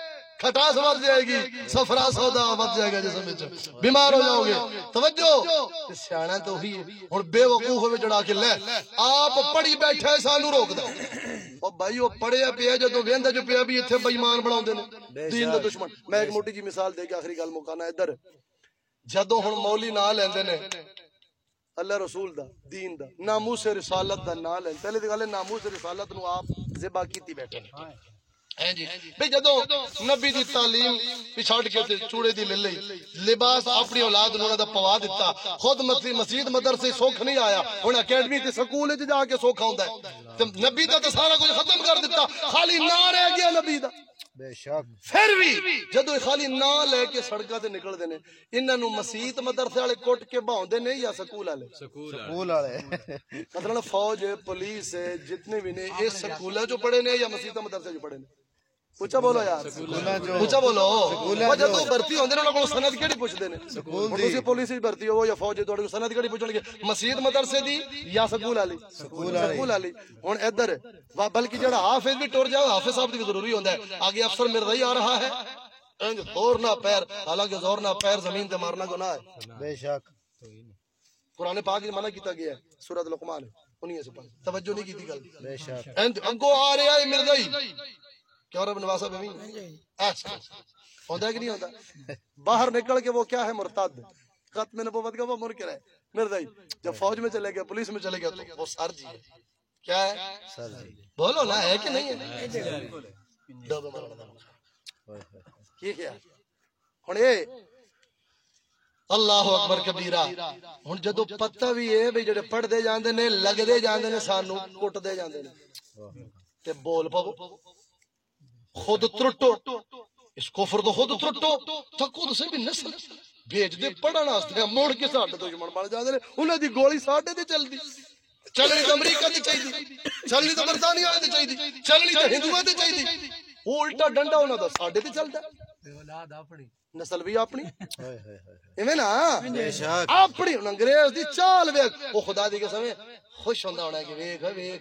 کھٹاس بڑھ جائے گی، صفرا سودا بڑھ جائے گا جسم وچ، بیمار ہو جاؤ گے۔ توجہ سیاںا تو وہی ہے، ہن بے وقوف ہوے چڑھا کے لے آپ پڑھی بیٹھے سانو روک دے او بھائی او پڑھیا پیا جدوں ویندا جو پیا بھی ایتھے بے ایمان بناوندے نے دین دے دشمن۔ میں ایک موٹی جی مثال دے کے آخری گل مکانا ادھر، جدوں ہن مولی نام لیندے نے اللہ رسول دا دین دا ناموس رسالت دا نام لین، پہلے دی گل ہے ناموس رسالت نو آپ ذبح کیتی بیٹھے نے ہیں جی بھئی جدوں نبی دی تعلیم پچھاڑ کے تے چوڑے دی لے لئی، لباس اپنی اولاد نو انہاں دا پوا دتا، خود مسجد مدرسے سکھ نہیں آیا، ہن اکیڈمی تے سکول وچ جا کے سکھ آوندا ہے تے نبی دا تے سارا کچھ ختم کر دتا، خالی نام رہ گیا نبی دا۔ بے شک پھر بھی جدو خالی نام لے کے سڑکاں تے نکلدے نے، انہاں نو مسجد مدرسے والے کوٹ کے بہاوندے نے یا سکول والے؟ سکول والے مطلب فوج ہے، پولیس ہے، جتنے بھی نے یہ سکولاں جو پڑھے نے یا مسجد مدرسے جو پڑھے نے؟ اونچا بولو یار، اونچا بولو۔ وہ جدوں بھرتی ہوندے نے انہاں کول سند کیڑی پوچھدے نے؟ ہن تسی پولیس وچ بھرتی ہو یا فوج تہاڈے کول سند کیڑی پوچھن گے؟ مسجد مدرسے دی یا سکول والی؟ سکول والی۔ ہن ادھر بلکہ جڑا حافظ بھی ٹر جائے حافظ صاحب دی ضروری ہوندا ہے، آگے افسر مرزائی آ رہا ہے انج زور نہ پیر، حالانکہ زور نہ پیر زمین تے مارنا گناہ ہے۔ بے شک قرآن پاک میں منع کیتا گیا ہے، سورۃ لقمان انہی سے پڑھ، توجہ نہیں کیتی گل۔ بے شک انج اگوں آ رہا ہے مرزائی، کیا رب نواز صاحب امین ایسا ہوتا ہے کہ نہیں ہوتا؟ باہر نکل کے وہ کیا ہے؟ مرتد، ختم نبوت کا وہ منکر ہے مرزائی۔ جب فوج میں چلے گیا، پولیس میں چلے گیا تو وہ سر جی ہے، کیا ہے؟ بولو نا، ہے کہ نہیں ہے؟ یہ کیا ہن اے اللہ اکبر کبیرہ۔ ہن جدو پتہ بھی ہے بھئی جڑے پڑھ دے جاندے نے لگ دے جاندے نے سانو کٹ دے جاندے نے تے بول پاو خود ترٹو، اس کفر تو خود ترٹو، تکو سے بھی نسل بھیج دے پڑھن واسطے، موڑ کے ساڈے دشمن بن جاندے نے، انہاں دی گولی ساڈے تے چلدی، چلنی تے امریکہ تے چاہیے، چلنی تے برطانیہ تے چاہیے، چلنی تے ہندوؤں تے چاہیے، الٹا ڈنڈا انہاں دا ساڈے تے چلدا ہے، اولاد اپنی نسل بھی اپنی ایویں نا اپنی۔ ہن انگریز دی چال ویکھ، او خدا دی قسم خوش ہوندا ہونا کہ ویکھ ویکھ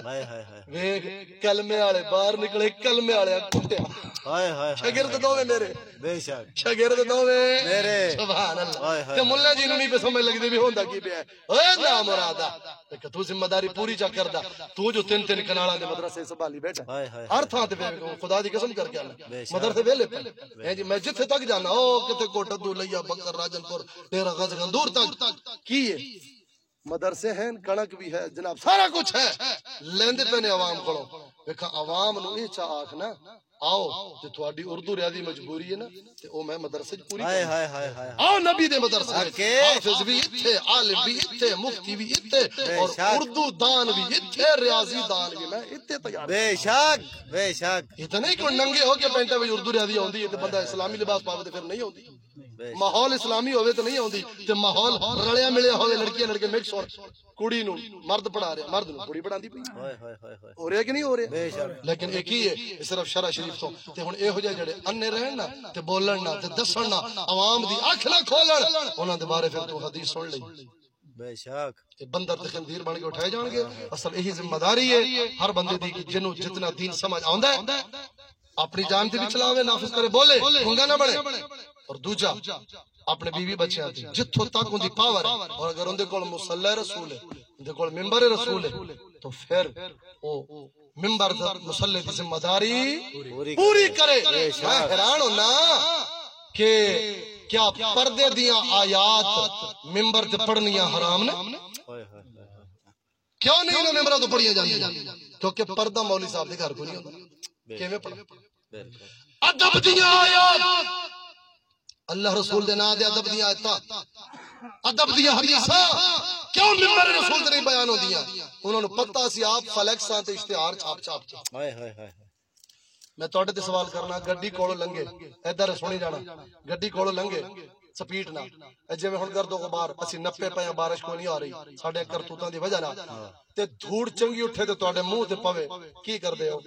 ویکھ کلمے والے باہر نکلے، کلمے والے کٹیا، ہائے ہائے شاگرد دوویں میرے، بے شک شاگرد دوویں میرے، سبحان اللہ۔ تے ملہ جی نوں نہیں پہ سمجھ لگدی بھی ہوندا کی پیا ہے، اوے نا مرادا کہ تو ذمہ داری پوری چا کردا، تو جو تین تین کنالاں دے مدرسے سنبھالی بیٹھا ہر تھاں تے خدا دی قسم کر کے مدرسے ویلے پہ جی، میں جتھے تک جانا او کتے کوٹا دو لیا بکر راجن پور ڈیرہ غازی خان دور تک کی ہے مدرسے ہیں، کڑک بھی ہے جناب، سارا کچھ ہے، لیندے پہ نے عوام کھڑو۔ دیکھا عوام نو یہ چاہ آکھنا آؤ تے تھوڑی اردو ریاضی مجبوری ہے نا تے او میں مدرسے پوری آؤ نبی دے مدرسے، حافظ بھی اتھے، عالم بھی اتھے، مفتی بھی اتھے، اور اردو دان بھی اتھے، ریاضی دان بھی میں اتھے تیار۔ بے شک بے شک اتنے ہی کوئی ننگے ہو کے پینٹا بھی اردو ریاضی ہوندی ہے تے بندہ اسلامی لباس پاوے تے پھر نہیں ہوندی، ماحول اسلامی ہوئے تو نہیں ہوندی، تے ماحول رلیا ملیا ہوئے، لڑکیاں لڑکے مکس ہو، کڑی نو مرد پڑھا رہے، مرد نو کڑی پڑھاندی پئی، ہو رہا کہ نہیں ہو رہا؟ لیکن ایک ہی ہے صرف شرع شریف تو تے ہن اے ہو جائے جڑے انے رہن نا تے بولن نا تے دسن نا، عوام دی اکھ نہ کھولن، انہاں دے بارے پھر تو حدیث سن لئی، بے شک کہ بندر تے خنزیر بن کے اٹھائے جان گے۔ اصل یہی ذمہ داری ہے ہر بندے دی کہ جنوں جتنا دین سمجھ آوندا ہے اپنی جان تے بھی چلاوے، نافذ کرے، بولے گنگا نہ بنے، اور دوجا اپنے بیوی بچیاں تے جتھوں تک ان دی پاور ہے، اور اگر ان دے کول مصلی رسول ہے، ان دے کول ممبر رسول ہے، تو پھر او ممبر دا مصلی دی ذمہ داری پوری کرے۔ میں حیران ہونا کہ کیا پردے دیاں آیات ممبر تے پڑھنیاں حرام نے؟ کیوں نہیں انہوں ممبروں تو پڑھیاں جاندیاں؟ کیونکہ پردہ مولوی صاحب دے گھر کو نہیں ہوندا، کیویں پڑھا؟ ادب دیاں آیات، اللہ رسول دے نام دے ادب دیاں آیتاں، ادب دیاں حدیثاں کیوں ممبر رسول تے نہیں بیان ہوندیاں؟ انہوں نے پتہ سی آپ فلیکساں تے اشتہار چھاپ چھاپ کے۔ میں تواڈے تے سوال کرنا، گڈی کولوں لنگے، ادھر سنی جانا، گڈی کولوں لنگے سپیڈ نہ، جویں ہن گرد و غبار اسی نپے پے بارش کوئی نہیں آ رہی ساڈے کرتوتاں دی وجہ نال، تے دھوڑ چنگی اٹھے تے تواڈے منہ تے پوے، کی کردے ہو؟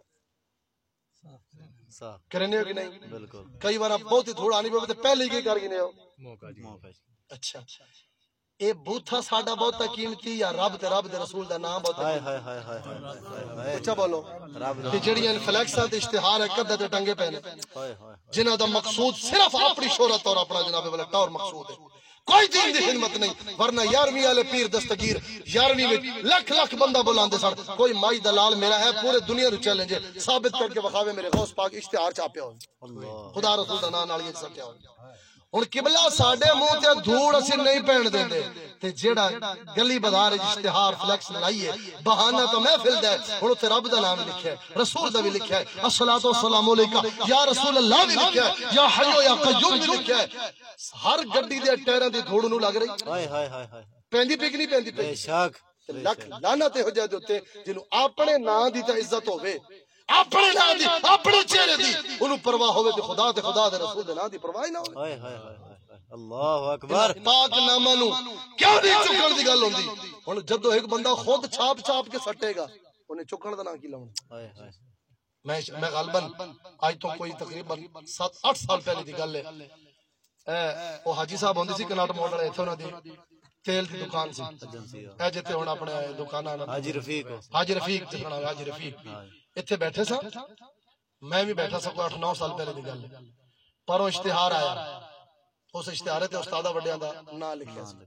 کرنے ہو کہ نہیں؟ کئی بار بہت ہی دھوڑ آنی پوے تے پہلے ہی کی کر گنے ہو؟ اچھا اے بوتھا ساڈا بہتا قیمتی یا رب تے رب دے رسول دا نام بہتا ہائے ہائے ہائے ہائے ہائے اچھا بولو رب کہ جڑیاں فلیکساں تے اشتہار ہے کدے تے ٹنگے پے نے ہائے ہائے جنہاں دا مقصود صرف اپنی شہرت اور اپنا جناب والا ٹور مقصود ہے کوئی دین دی خدمت نہیں ورنہ یارویں والے پیر دستگیر یارویں وچ لکھ لکھ بندہ بلاندے سن کوئی مائی دلال میرا ہے پورے دنیا نو چیلنج ہے ثابت کر کے بخاوے میرے غوث پاک اشتہار چھاپیا ہو اللہ خدا رسول دا نام نال یہ سٹیا ہو ہن قبلہ ساڈے منہ تے دھوڑ اسی نہیں پین دیندے تے جیڑا گلی بازار وچ اشتہار فلیکس لگائی ہے بہانہ تو محفل دا ہے ہن تے رب دا نام لکھیا ہے رسول دا بھی لکھیا ہے الصلوۃ والسلام علیکہ یا رسول اللہ بھی لکھیا ہے یا حی یا قیوم بھی لکھیا ہے ہر گڈی دے ٹائراں دی دھوڑ نو لگ رہی ہائے ہائے ہائے ہائے پیندی پک نہیں پیندی بے پی شک لکھ لعنت ہو جائے تے جنوں اپنے نام دی تے عزت ہوے اپنے نام دی اپنے چہرے دی اونوں پرواہ ہوے تے خدا تے خدا دے رسول دے نام دی پرواہ نہ ہوے ہائے ہائے ہائے اللہ اکبر پاک نامہ نو کیوں نہیں چکن دی گل ہوندی ہن جدوں ایک بندہ خود چھاپ چھاپ کے سٹے گا اونے چکن دا نام کی لاونا ہائے ہائے میں میں غالباً آج تو کوئی تقریباً سات آٹھ سال پہلے دی گل ہے اے او حاجی صاحب ہوندے سی کناٹ موڑ والے ایتھے انہاں دی تیل دی دکان سی اے جتے ہن اپنے دکاناں حاجی رفیق حاجی رفیق تے کھڑا حاجی رفیق ایتھے بیٹھے سا میں بھی بیٹھا سا کوئی آٹھ نو سال پہلے دی گل ہے پر وہ اشتہار آیا اس اشتہارے تے استادہ وڈیاں دا نام لکھیا سی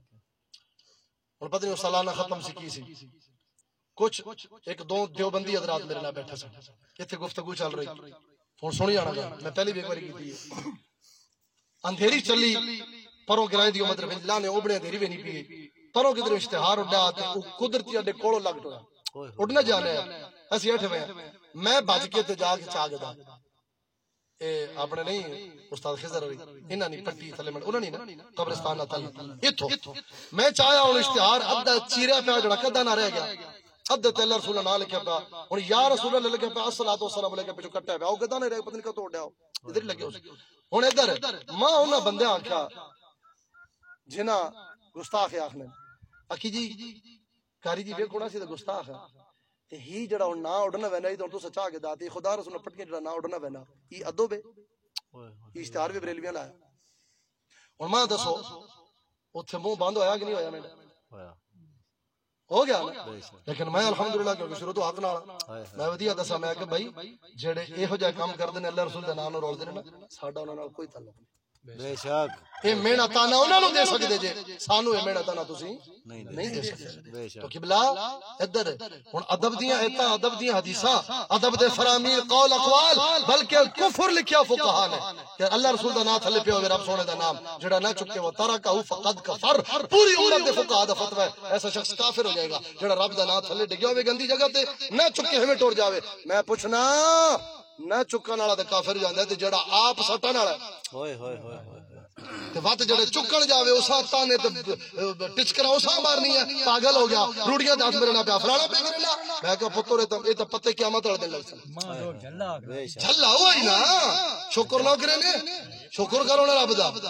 ہن پتہ نہیں سالانہ ختم سی کی سی کچھ ایک دو دیوبندی حضرات میرے نال بیٹھے سن ایتھے گفتگو چل رہی ہن سنی جانا گا میں پہلی بھی ایک باری کیتی ہے اندھیری چلی پروں گرائے دی مطلب اللہ نے اوبڑے اندھیری بھی نہیں پی پروں کدھر اشتہار اڈا تے او قدرتی اڈے کولو لگ ٹورا اڈنا جانے اسی اٹھ وے میں بج کے تے جا کے چا گدا اے اپنے نہیں استاد خضر علی انہاں نہیں پٹی تھلے من انہاں نہیں نا قبرستان نہ تل ایتھوں میں چاہیا ہن اشتہار ادھا چیریا پیا جڑا کدا نہ رہ گیا ادھے تے اللہ رسول اللہ لکھیا پیا ہن یا رسول اللہ لکھیا پیا الصلوۃ والسلام علیہ پچھو کٹیا پیا او کدا نہ رہ پتہ نہیں کتوں اڈیا ادھر لگے ہن ادھر ماں انہاں بندے آکھیا جنہاں گستاخ آکھنے اکی جی کاری جی ویکھونا سی تے گستاخ ہے تے ہی جڑا ہن نہ اڈنا وینا ای تو سچا کے داتی خدا رسول نے پٹکے جڑا نہ اڈنا وینا ای ادب ہے اشتہار بھی بریلویاں لایا ہن ماں دسو اوتھے منہ بند ہویا کہ نہیں ہویا میرا ہویا ہو گیا نا لیکن میں الحمدللہ کیونکہ شروع تو حق نال میں ودیا دسا میں کہ بھائی جڑے ایہو جہا کام کردے نے اللہ رسول دے نام نال رول دے نا ساڈا انہاں نال کوئی تعلق نہیں بے شک اے مینا تانا انہاں نو دے سکدے جے سانو اے مینا تانا تسی نہیں دے سکدے بے تو شک قبلہ ادھر ہن ادب دیاں ایتاں ادب دیاں حدیثاں ادب دے فرامین قول اقوال بلکہ کفر لکھیا فقہا نے کہ اللہ رسول دا نام تھلے پیا ہوے رب سونے دا نام جڑا نہ چکے وہ ترکہ فقد کفر پوری امت دے فقہا دا فتوی ہے ایسا شخص کافر ہو جائے گا جڑا رب دا نام تھلے ڈگیا ہوے گندی جگہ تے نہ چکے ہمیں ٹور جاوے میں پوچھنا نہ چکن والا تے کافر ہو جاندا تے جڑا آپ سٹن والا ہوئے ہوئے ہوئے ہوئے تے وقت جڑے چکن جاوے اساں تانے تے ٹچکرا اساں مارنی ہے پاگل ہو گیا روڑیاں دس میرے نال پیا فلانا پہ میرے نال میں کہ پتر اے تے پتے قیامت والے دن لگ سن بے شک جھلا ہوئی نا شکر نہ کرے نے شکر کرو نا رب دا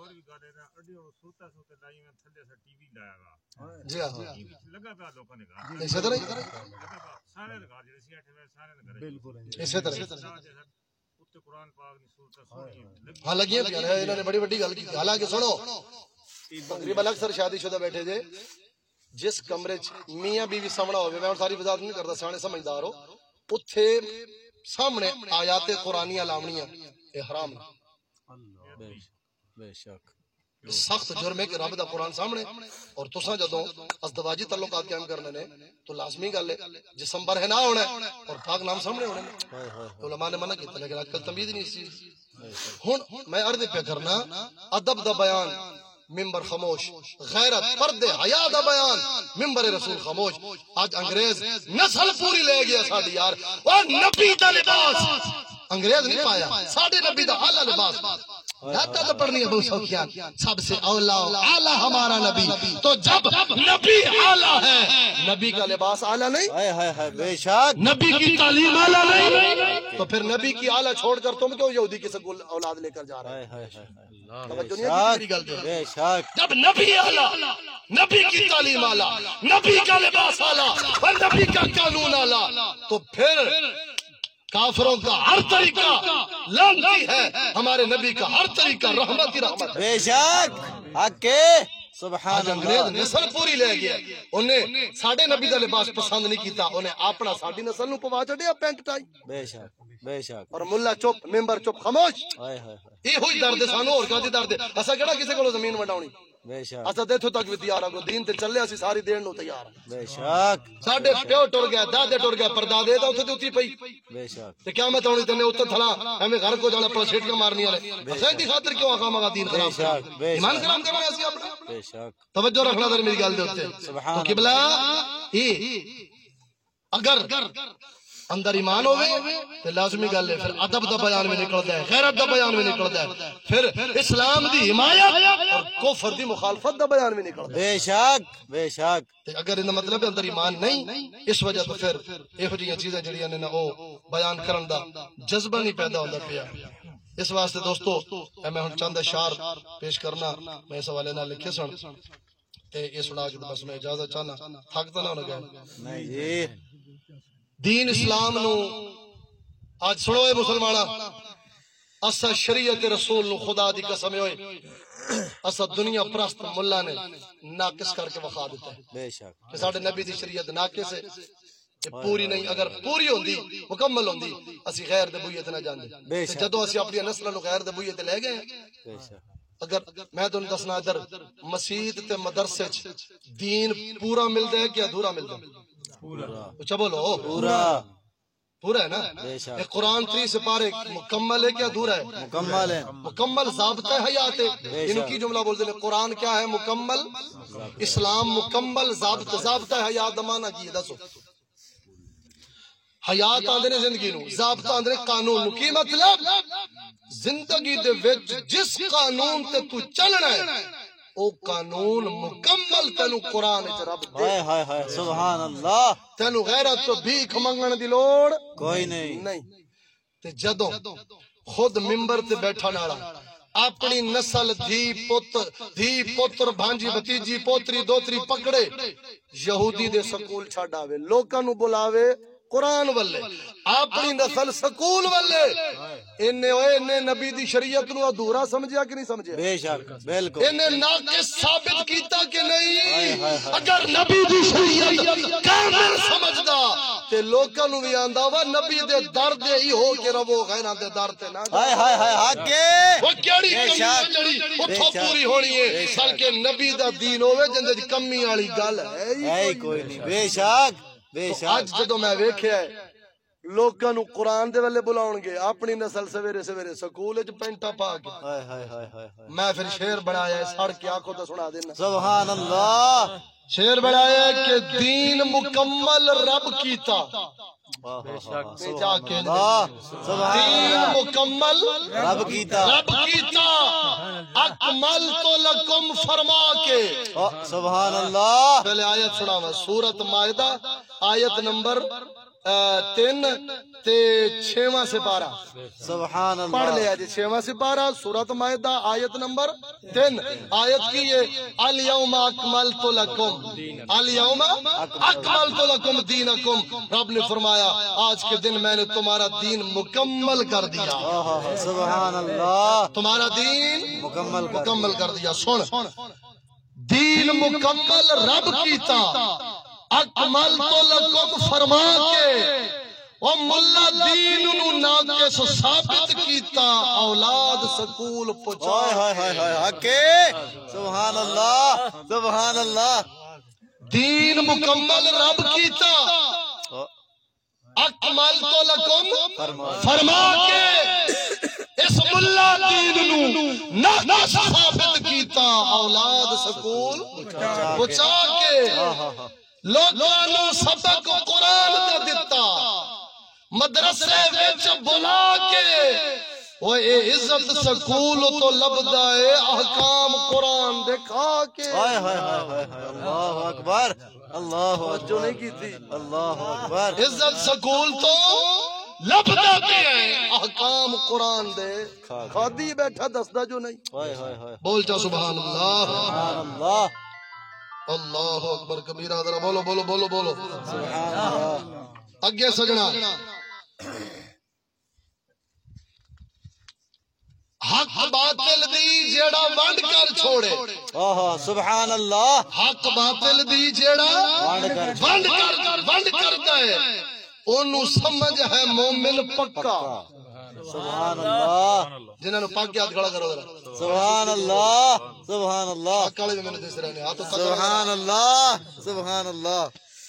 جی ہاں اسی طرح اسی طرح ہاں لگیاں پیا انہوں نے بڑی بڑی گل کی حالانکہ سنو تقریباً اکثر شادی شدہ بیٹھے جے جس کمرے میاں بیوی سامنا ہوئے میں ساری وضاحت نہیں کرتا سیانے سمجھدار ہو اتھے سامنے آیات قرآنیاں لاونیاں اے حرام بے شک سخت جرم ہے کہ رب دا قرآن سامنے اور تساں جدوں ازدواجی تعلقات قائم کرنے نے تو لازمی گل ہے جسم برہنا ہونا ہے اور پاک نام سامنے ہونے نے علماء نے منع کیتا لیکن اج کل تمیز نہیں اس چیز ہن میں عرض پہ کرنا ادب دا بیان ممبر خاموش غیرت پردے حیا دا بیان ممبر رسول خاموش آج انگریز نسل پوری لے گیا ساڈی یار اور نبی دا لباس انگریز نہیں پایا ساڈے نبی دا اعلی لباس داتا تو پڑھنی ہے بہت سوکھیان سب سے اولا اعلی ہمارا نبی تو جب نبی اعلی ہے نبی کا لباس اعلی نہیں ہائے ہائے ہائے بے شک نبی کی تعلیم اعلی نہیں تو پھر نبی کی اعلی چھوڑ کر تم کیوں یہودی کی سکول اولاد لے کر جا رہے ہائے ہیں ہائے توجہ نہیں ہے میری گل پہ بے شک جب نبی اعلی نبی کی تعلیم اعلی نبی کا لباس اعلی اور نبی کا قانون اعلی تو پھر کافروں کا ہر طریقہ لعنتی ہے ہمارے نبی کا ہر طریقہ رحمت ہی رحمت ہے بے شک حق سبحان آج انگریز نسل پوری لے گیا انہیں ساڑھے نبی دا لباس پسند نہیں کیتا انہیں اپنا ساڑھی نسل نو پوا چڑیا پینٹ ٹائی بے شک بے شک اور ملا چپ ممبر چپ خاموش ہائے ہائے ہائے یہ ہوئی درد سانو اور کہا درد اسا کہڑا کسی کو زمین وڈاونی بے شک اسا تے اتھوں تک بھی تیار ہاں دین تے چلے اسی ساری دین نو تیار ہاں بے شک ساڈے پیو ٹر گیا دادے ٹر گیا پردادے دا اوتھے تے اُتی پئی بے شک تے قیامت ہونی تے نے اوتے تھلا ایویں گھر کو جانا پر سیٹیاں مارنی والے اسا دی خاطر کیوں آقا مگا دین خراب شک، بے ایمان شک۔ کرام کرنا اسی اپنا بے شک توجہ رکھنا ذرا میری گل دے اوتے سبحان تو قبلہ اے اگر اندر ایمان ہوئے تو لازمی گل ہے پھر ادب دا بیان میں نکلتا ہے غیرت دا بیان میں نکلتا ہے پھر اسلام دی حمایت اور کفر دی مخالفت دا بیان میں نکلتا ہے بے شک بے شک تے اگر ان مطلب اندر ایمان نہیں اس وجہ تو پھر ایہو جیاں چیزاں جڑیاں نے نا او بیان کرن دا جذبہ نہیں پیدا ہوندا پیا اس واسطے دوستو اے میں ہن چند اشعار پیش کرنا میں اس حوالے نال لکھے سن تے یہ سنا کے بس میں اجازت چاہنا تھک تو نہ ہونا گئے نہیں جی دین اسلام نو آج سنو اے مسلمانا اسا شریعت رسول نو خدا دی قسم ہوئے اسا دنیا پرست ملا نے ناقص کر کے وخا دیتا ہے بے شک کہ ساڈے نبی دی شریعت ناقص ہے کہ پوری نہیں اگر پوری ہوندی مکمل ہوندی اسی غیر دے بوئے تے نہ جاندے بے تے شک جدوں اسی اپنی نسل نو غیر دے بوئے تے لے گئے ہیں بے شک اگر میں تانوں دسنا ادھر مسجد تے مدرسے چ دین پورا ملدا ہے کہ ادھورا ملدا ہے پورا اچھا بولو پورا پورا ہے نا بے شک یہ قرآن تری سپارے مکمل ہے کیا ادھورا ہے مکمل ہے مکمل ضابطہ حیات ہے ان کی جملہ بولتے ہیں قرآن کیا ہے مکمل اسلام مکمل ضابطہ ضابطہ حیات دمانا کی ہے دسو حیات آندھنے زندگی نو ضابطہ آندھنے قانون نو کی مطلب زندگی دے وچ جس قانون تے تو چلنا ہے او قانون مکمل تینو قرآن وچ رب دے ہائے ہائے ہائے سبحان اللہ تینو غیرت تو بھیک منگن دی لوڑ کوئی نہیں نہیں تے جدوں خود ممبر تے بیٹھا نالا اپنی نسل دھی پتر دھی پتر بھانجی بتیجی پوتری دوتری پکڑے یہودی دے سکول چھڈ آوے لوکاں نو بلاوے قرآن والے اپنی نسل سکول والے انہیں اوے انہیں نبی دی شریعت نو ادھورا سمجھیا کہ نہیں سمجھیا بے شک بالکل انہیں ناقص ثابت کیتا کہ نہیں اگر نبی دی شریعت کامل سمجھدا تے لوکاں نو وی آندا وا نبی دے در دے ہی ہو کے رہو غیراں دے در تے نہ ہائے ہائے ہائے آگے وہ کیڑی بے کمی شک، جڑی بے اتھوں شک، پوری ہونی ہے بے شک۔ بلکہ نبی دا دین ہوے جندے وچ کمی والی گل ہے ہی ہے کوئی نہیں بے شک بے تو شک اج جدوں میں ویکھیا ہے لوکاں نو قرآن دے والے بلاون گے اپنی نسل سویرے سویرے سکول وچ پینٹا پا کے ہائے ہائے ہائے ہائے ہائے میں پھر شعر بنایا ہے سڑ کے آنکھوں تے سنا دینا سبحان اللہ شعر بنایا ہے کہ دین مکمل رب کیتا سبحان اللہ سبحان دین اللہ مکمل رب کیتا رب کیتا اکمل تو لکم فرما کے سبحان اللہ پہلے آیت سناوا سورت مائدہ آیت نمبر تین تے چھواں سپارہ سبحان پڑھ اللہ لیا جی چھواں سپارہ سورت مائدہ آیت نمبر تین آیت کی یہ الیوم اکملت لکم الیوم اکملت لکم دینکم رب نے فرمایا آج کے دن میں نے تمہارا دین مکمل کر دیا آہا، سبحان اللہ تمہارا دین مکمل کر مکمل کر دیا سن دین مکمل رب کیتا اکمل تو لکم فرما کے او ملا دین نو ناقص ثابت کیتا اولاد سکول ہائے پہنچا ہائے ہائے ہائے آگے سبحان اللہ سبحان اللہ دین مکمل رب کیتا اکمل تو لکم فرما کے اس ملا دین نو ناقص ثابت کیتا اولاد سکول پہنچا کے لوگاں نو سبق قرآن دا دتا مدرسے وچ بلا کے وہ اے عزت سکول تو لبدا اے احکام قرآن دکھا کے ہائے ہائے ہائے ہائے ہائے، اللہ اکبر اللہ جو اکبر نہیں کی تھی اللہ اکبر عزت سکول تو لبدا تے احکام قرآن دے کھادی بیٹھا دسدا جو نہیں ہائے ہائے ہائے بول چا سبحان اللہ سبحان اللہ اللہ اکبر کبیرہ ذرا بولو بولو بولو بولو سبحان اللہ اگے سجنا حق باطل دی جیڑا ونڈ کر چھوڑے اوہ سبحان اللہ حق باطل دی جیڑا ونڈ کر ونڈ کرتا ہے اونوں سمجھ ہے مومن پکا سبحان اللہ جنہاں نو پاک ہاتھ کھڑا کرو ذرا سبحان اللہ سبحان اللہ حق والے میں نے دس رہے ہاتھ سبحان اللہ سبحان اللہ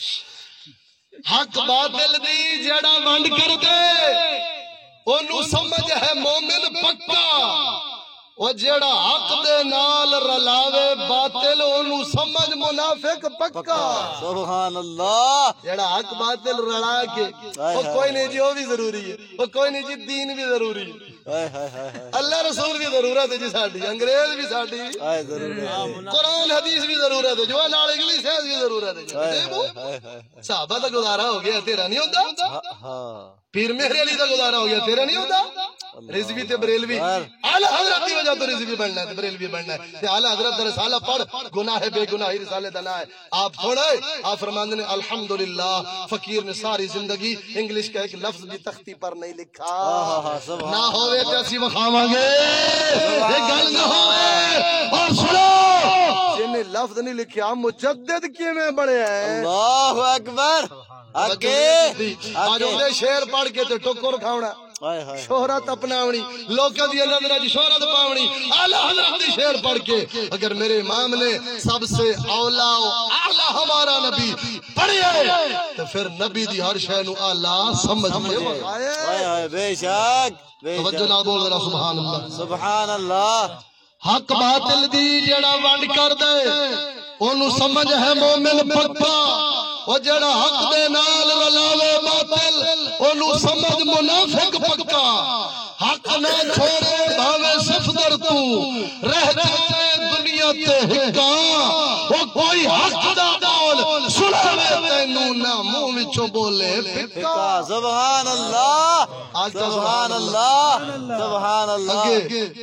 حق باطل دی جیڑا ونڈ کر دے اونوں سمجھ ہے مومن پکا وہ جیڑا حق دے نال رلاوے باطل اونوں سمجھ منافق پکا سبحان اللہ جیڑا حق باطل رلا کے وہ کوئی نہیں جی وہ بھی ضروری ہے وہ کوئی نہیں جی دین بھی ضروری ہے ہائے ہائے ہائے اللہ رسول بھی ضرورت ہے جی ساڈی انگریز بھی ساڈی ہائے ضرور قرآن حدیث بھی ضرورت ہے جو نال انگلش ہے بھی ضرورت ہے جی صحابہ دا گزارا ہو گیا تیرا نہیں ہوندا ہاں پیر مہر علی دا گزارا ہو گیا تیرا نہیں ہوندا رضوی تے بریلوی اعلی حضرت دی وجہ تو رضوی بننا ہے بریلوی بننا ہے تے اعلی حضرت دا رسالہ پڑھ گناہ بے گناہی رسالے دا نہ ہے آپ تھوڑے آپ فرماندے نے الحمدللہ فقیر نے ساری زندگی انگلش کا ایک لفظ بھی تختی پر نہیں لکھا نہ ہوئے تے اسی وکھاواں گے یہ گل نہ ہوئے اور سنو جن نے لفظ نہیں لکھیا مجدد کیویں بنے ہیں اللہ اکبر آگے آج انہیں شعر پڑھ کے تے ٹکر کھاونا شہرت اپناونی لوکاں دی نظراں وچ شہرت پاونی اعلی حضرت دی شعر پڑھ کے اگر میرے امام نے سب سے اولا و اعلی ہمارا نبی پڑھیا تو پھر نبی دی ہر شے نو اعلی سمجھ کے ہائے ہائے بے شک توجہ نال بول ذرا سبحان اللہ سبحان اللہ حق باطل دی جڑا ونڈ کر دے اونوں سمجھ ہے مومن پکا وہ جڑا حق دے نال رلاوے باطل اونوں سمجھ منافق پکا حق نہ چھوڑے بھاوے صفدر تو رہ جائے دنیا تے ہکا وہ کوئی حق دا بول سناوے تینوں نہ منہ وچوں بولے پکا سبحان اللہ سبحان اللہ سبحان اللہ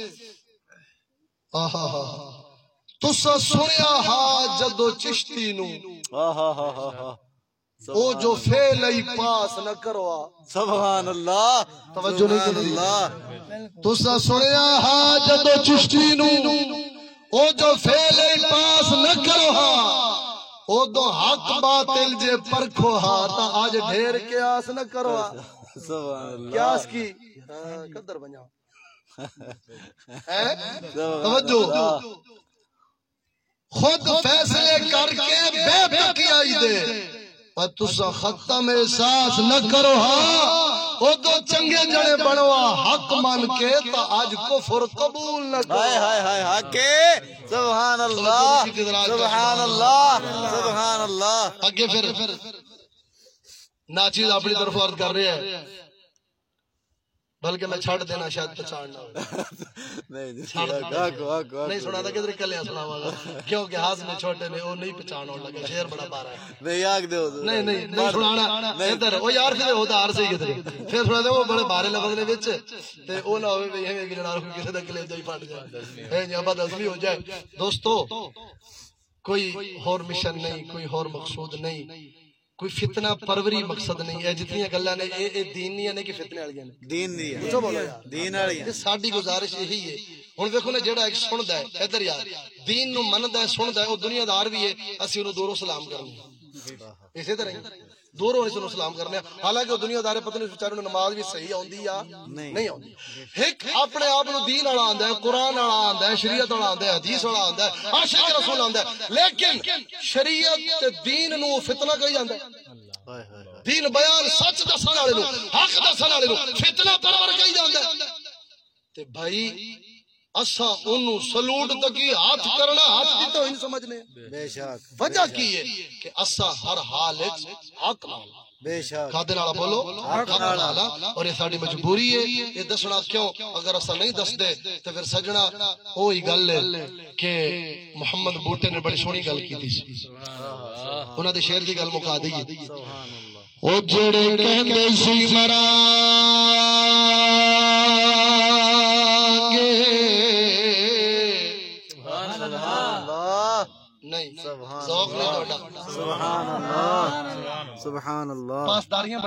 آہا تسا سنیا ہا جدو چشتی نو او جو فیل ای پاس نہ کروا سبحان اللہ توجہ نہیں کرتی تسا سنیا ہا جدو چشتی نو او جو فیل ای پاس نہ کروا او دو حق باطل جے پرکھو ہا تا آج ڈھیر کے آس نہ کروا سبحان اللہ کیاس کی قدر بنیا توجہ خود فیصلے کر کے بے بکیائی دے پر تسا ختم احساس نہ کرو ہاں او دو چنگے جڑے بنوا حق مان کے تا آج کفر قبول نہ کرو ہائے ہائے ہائے حقے سبحان اللہ سبحان اللہ سبحان اللہ آگے پھر ناچیز اپنی طرف عرض کر رہے ہیں بلکہ میں چھڑ دینا شاید پچھاڑنا نہیں نہیں سنا تھا کدھر کلیاں سنا والا کیونکہ ہاتھ میں چھوٹے نے وہ نہیں پچھاڑنا لگا شیر بڑا پارا ہے نہیں آگ دے نہیں نہیں نہیں سنانا ادھر وہ یار پھر ہوتا ہار سے ہی کدھر پھر سنا دے وہ بڑے بارے لفظ نے وچ تے او نہ ہوے بھی ایویں کہ جناب کو کسی دا کلے جائی پھٹ جائے اے جابا دسوی ہو جائے دوستو کوئی اور مشن نہیں کوئی اور مقصود نہیں کوئی فتنہ پروری مقصد نہیں ہے جتنی گلاں نے اے اے دین نہیں ہے کہ فتنے والیاں نے دین نہیں ہے جو بولو یار دین والی یہ ساڈی گزارش یہی ہے ہن دیکھو نا جیڑا ایک سندا ہے ادھر یار دین نو مندا ہے سندا ہے او دنیا دار بھی ہے اسی اونوں دوروں سلام کرنے اسی طرح دوروں اس نو سلام کرنے حالانکہ دنیا دار پتہ نہیں بیچارے نماز بھی صحیح ہوندی یا نہیں ہوندی ایک اپنے آپ نو دین والا آندا ہے قرآن والا آندا ہے شریعت والا آندا ہے حدیث والا آندا ہے عاشق رسول آندا ہے لیکن شریعت تے دین نو فتنہ کہی جاندا ہے دین بیان سچ دسن والے نو حق دسن والے نو فتنہ پرور کہی جاندا ہے تے بھائی اساں اونوں سلوٹ تکی ہاتھ کرنا ہاتھ دی توہین سمجھنے بے شک وجہ کی ہے کہ اساں ہر حال وچ حق نال بے شک کھادے نال بولو حق نال اور یہ ساڈی مجبوری ہے یہ دسنا کیوں اگر اساں نہیں دس دے تے پھر سجنا وہی گل ہے کہ محمد بوٹے نے بڑی سونی گل کیتی سی انہاں دے شعر دی گل مکا دئیے او جڑے کہندے سی مراں گے نہیں ذوق نہیں توڑا سبحان اللہ سبحان اللہ پاسداریاں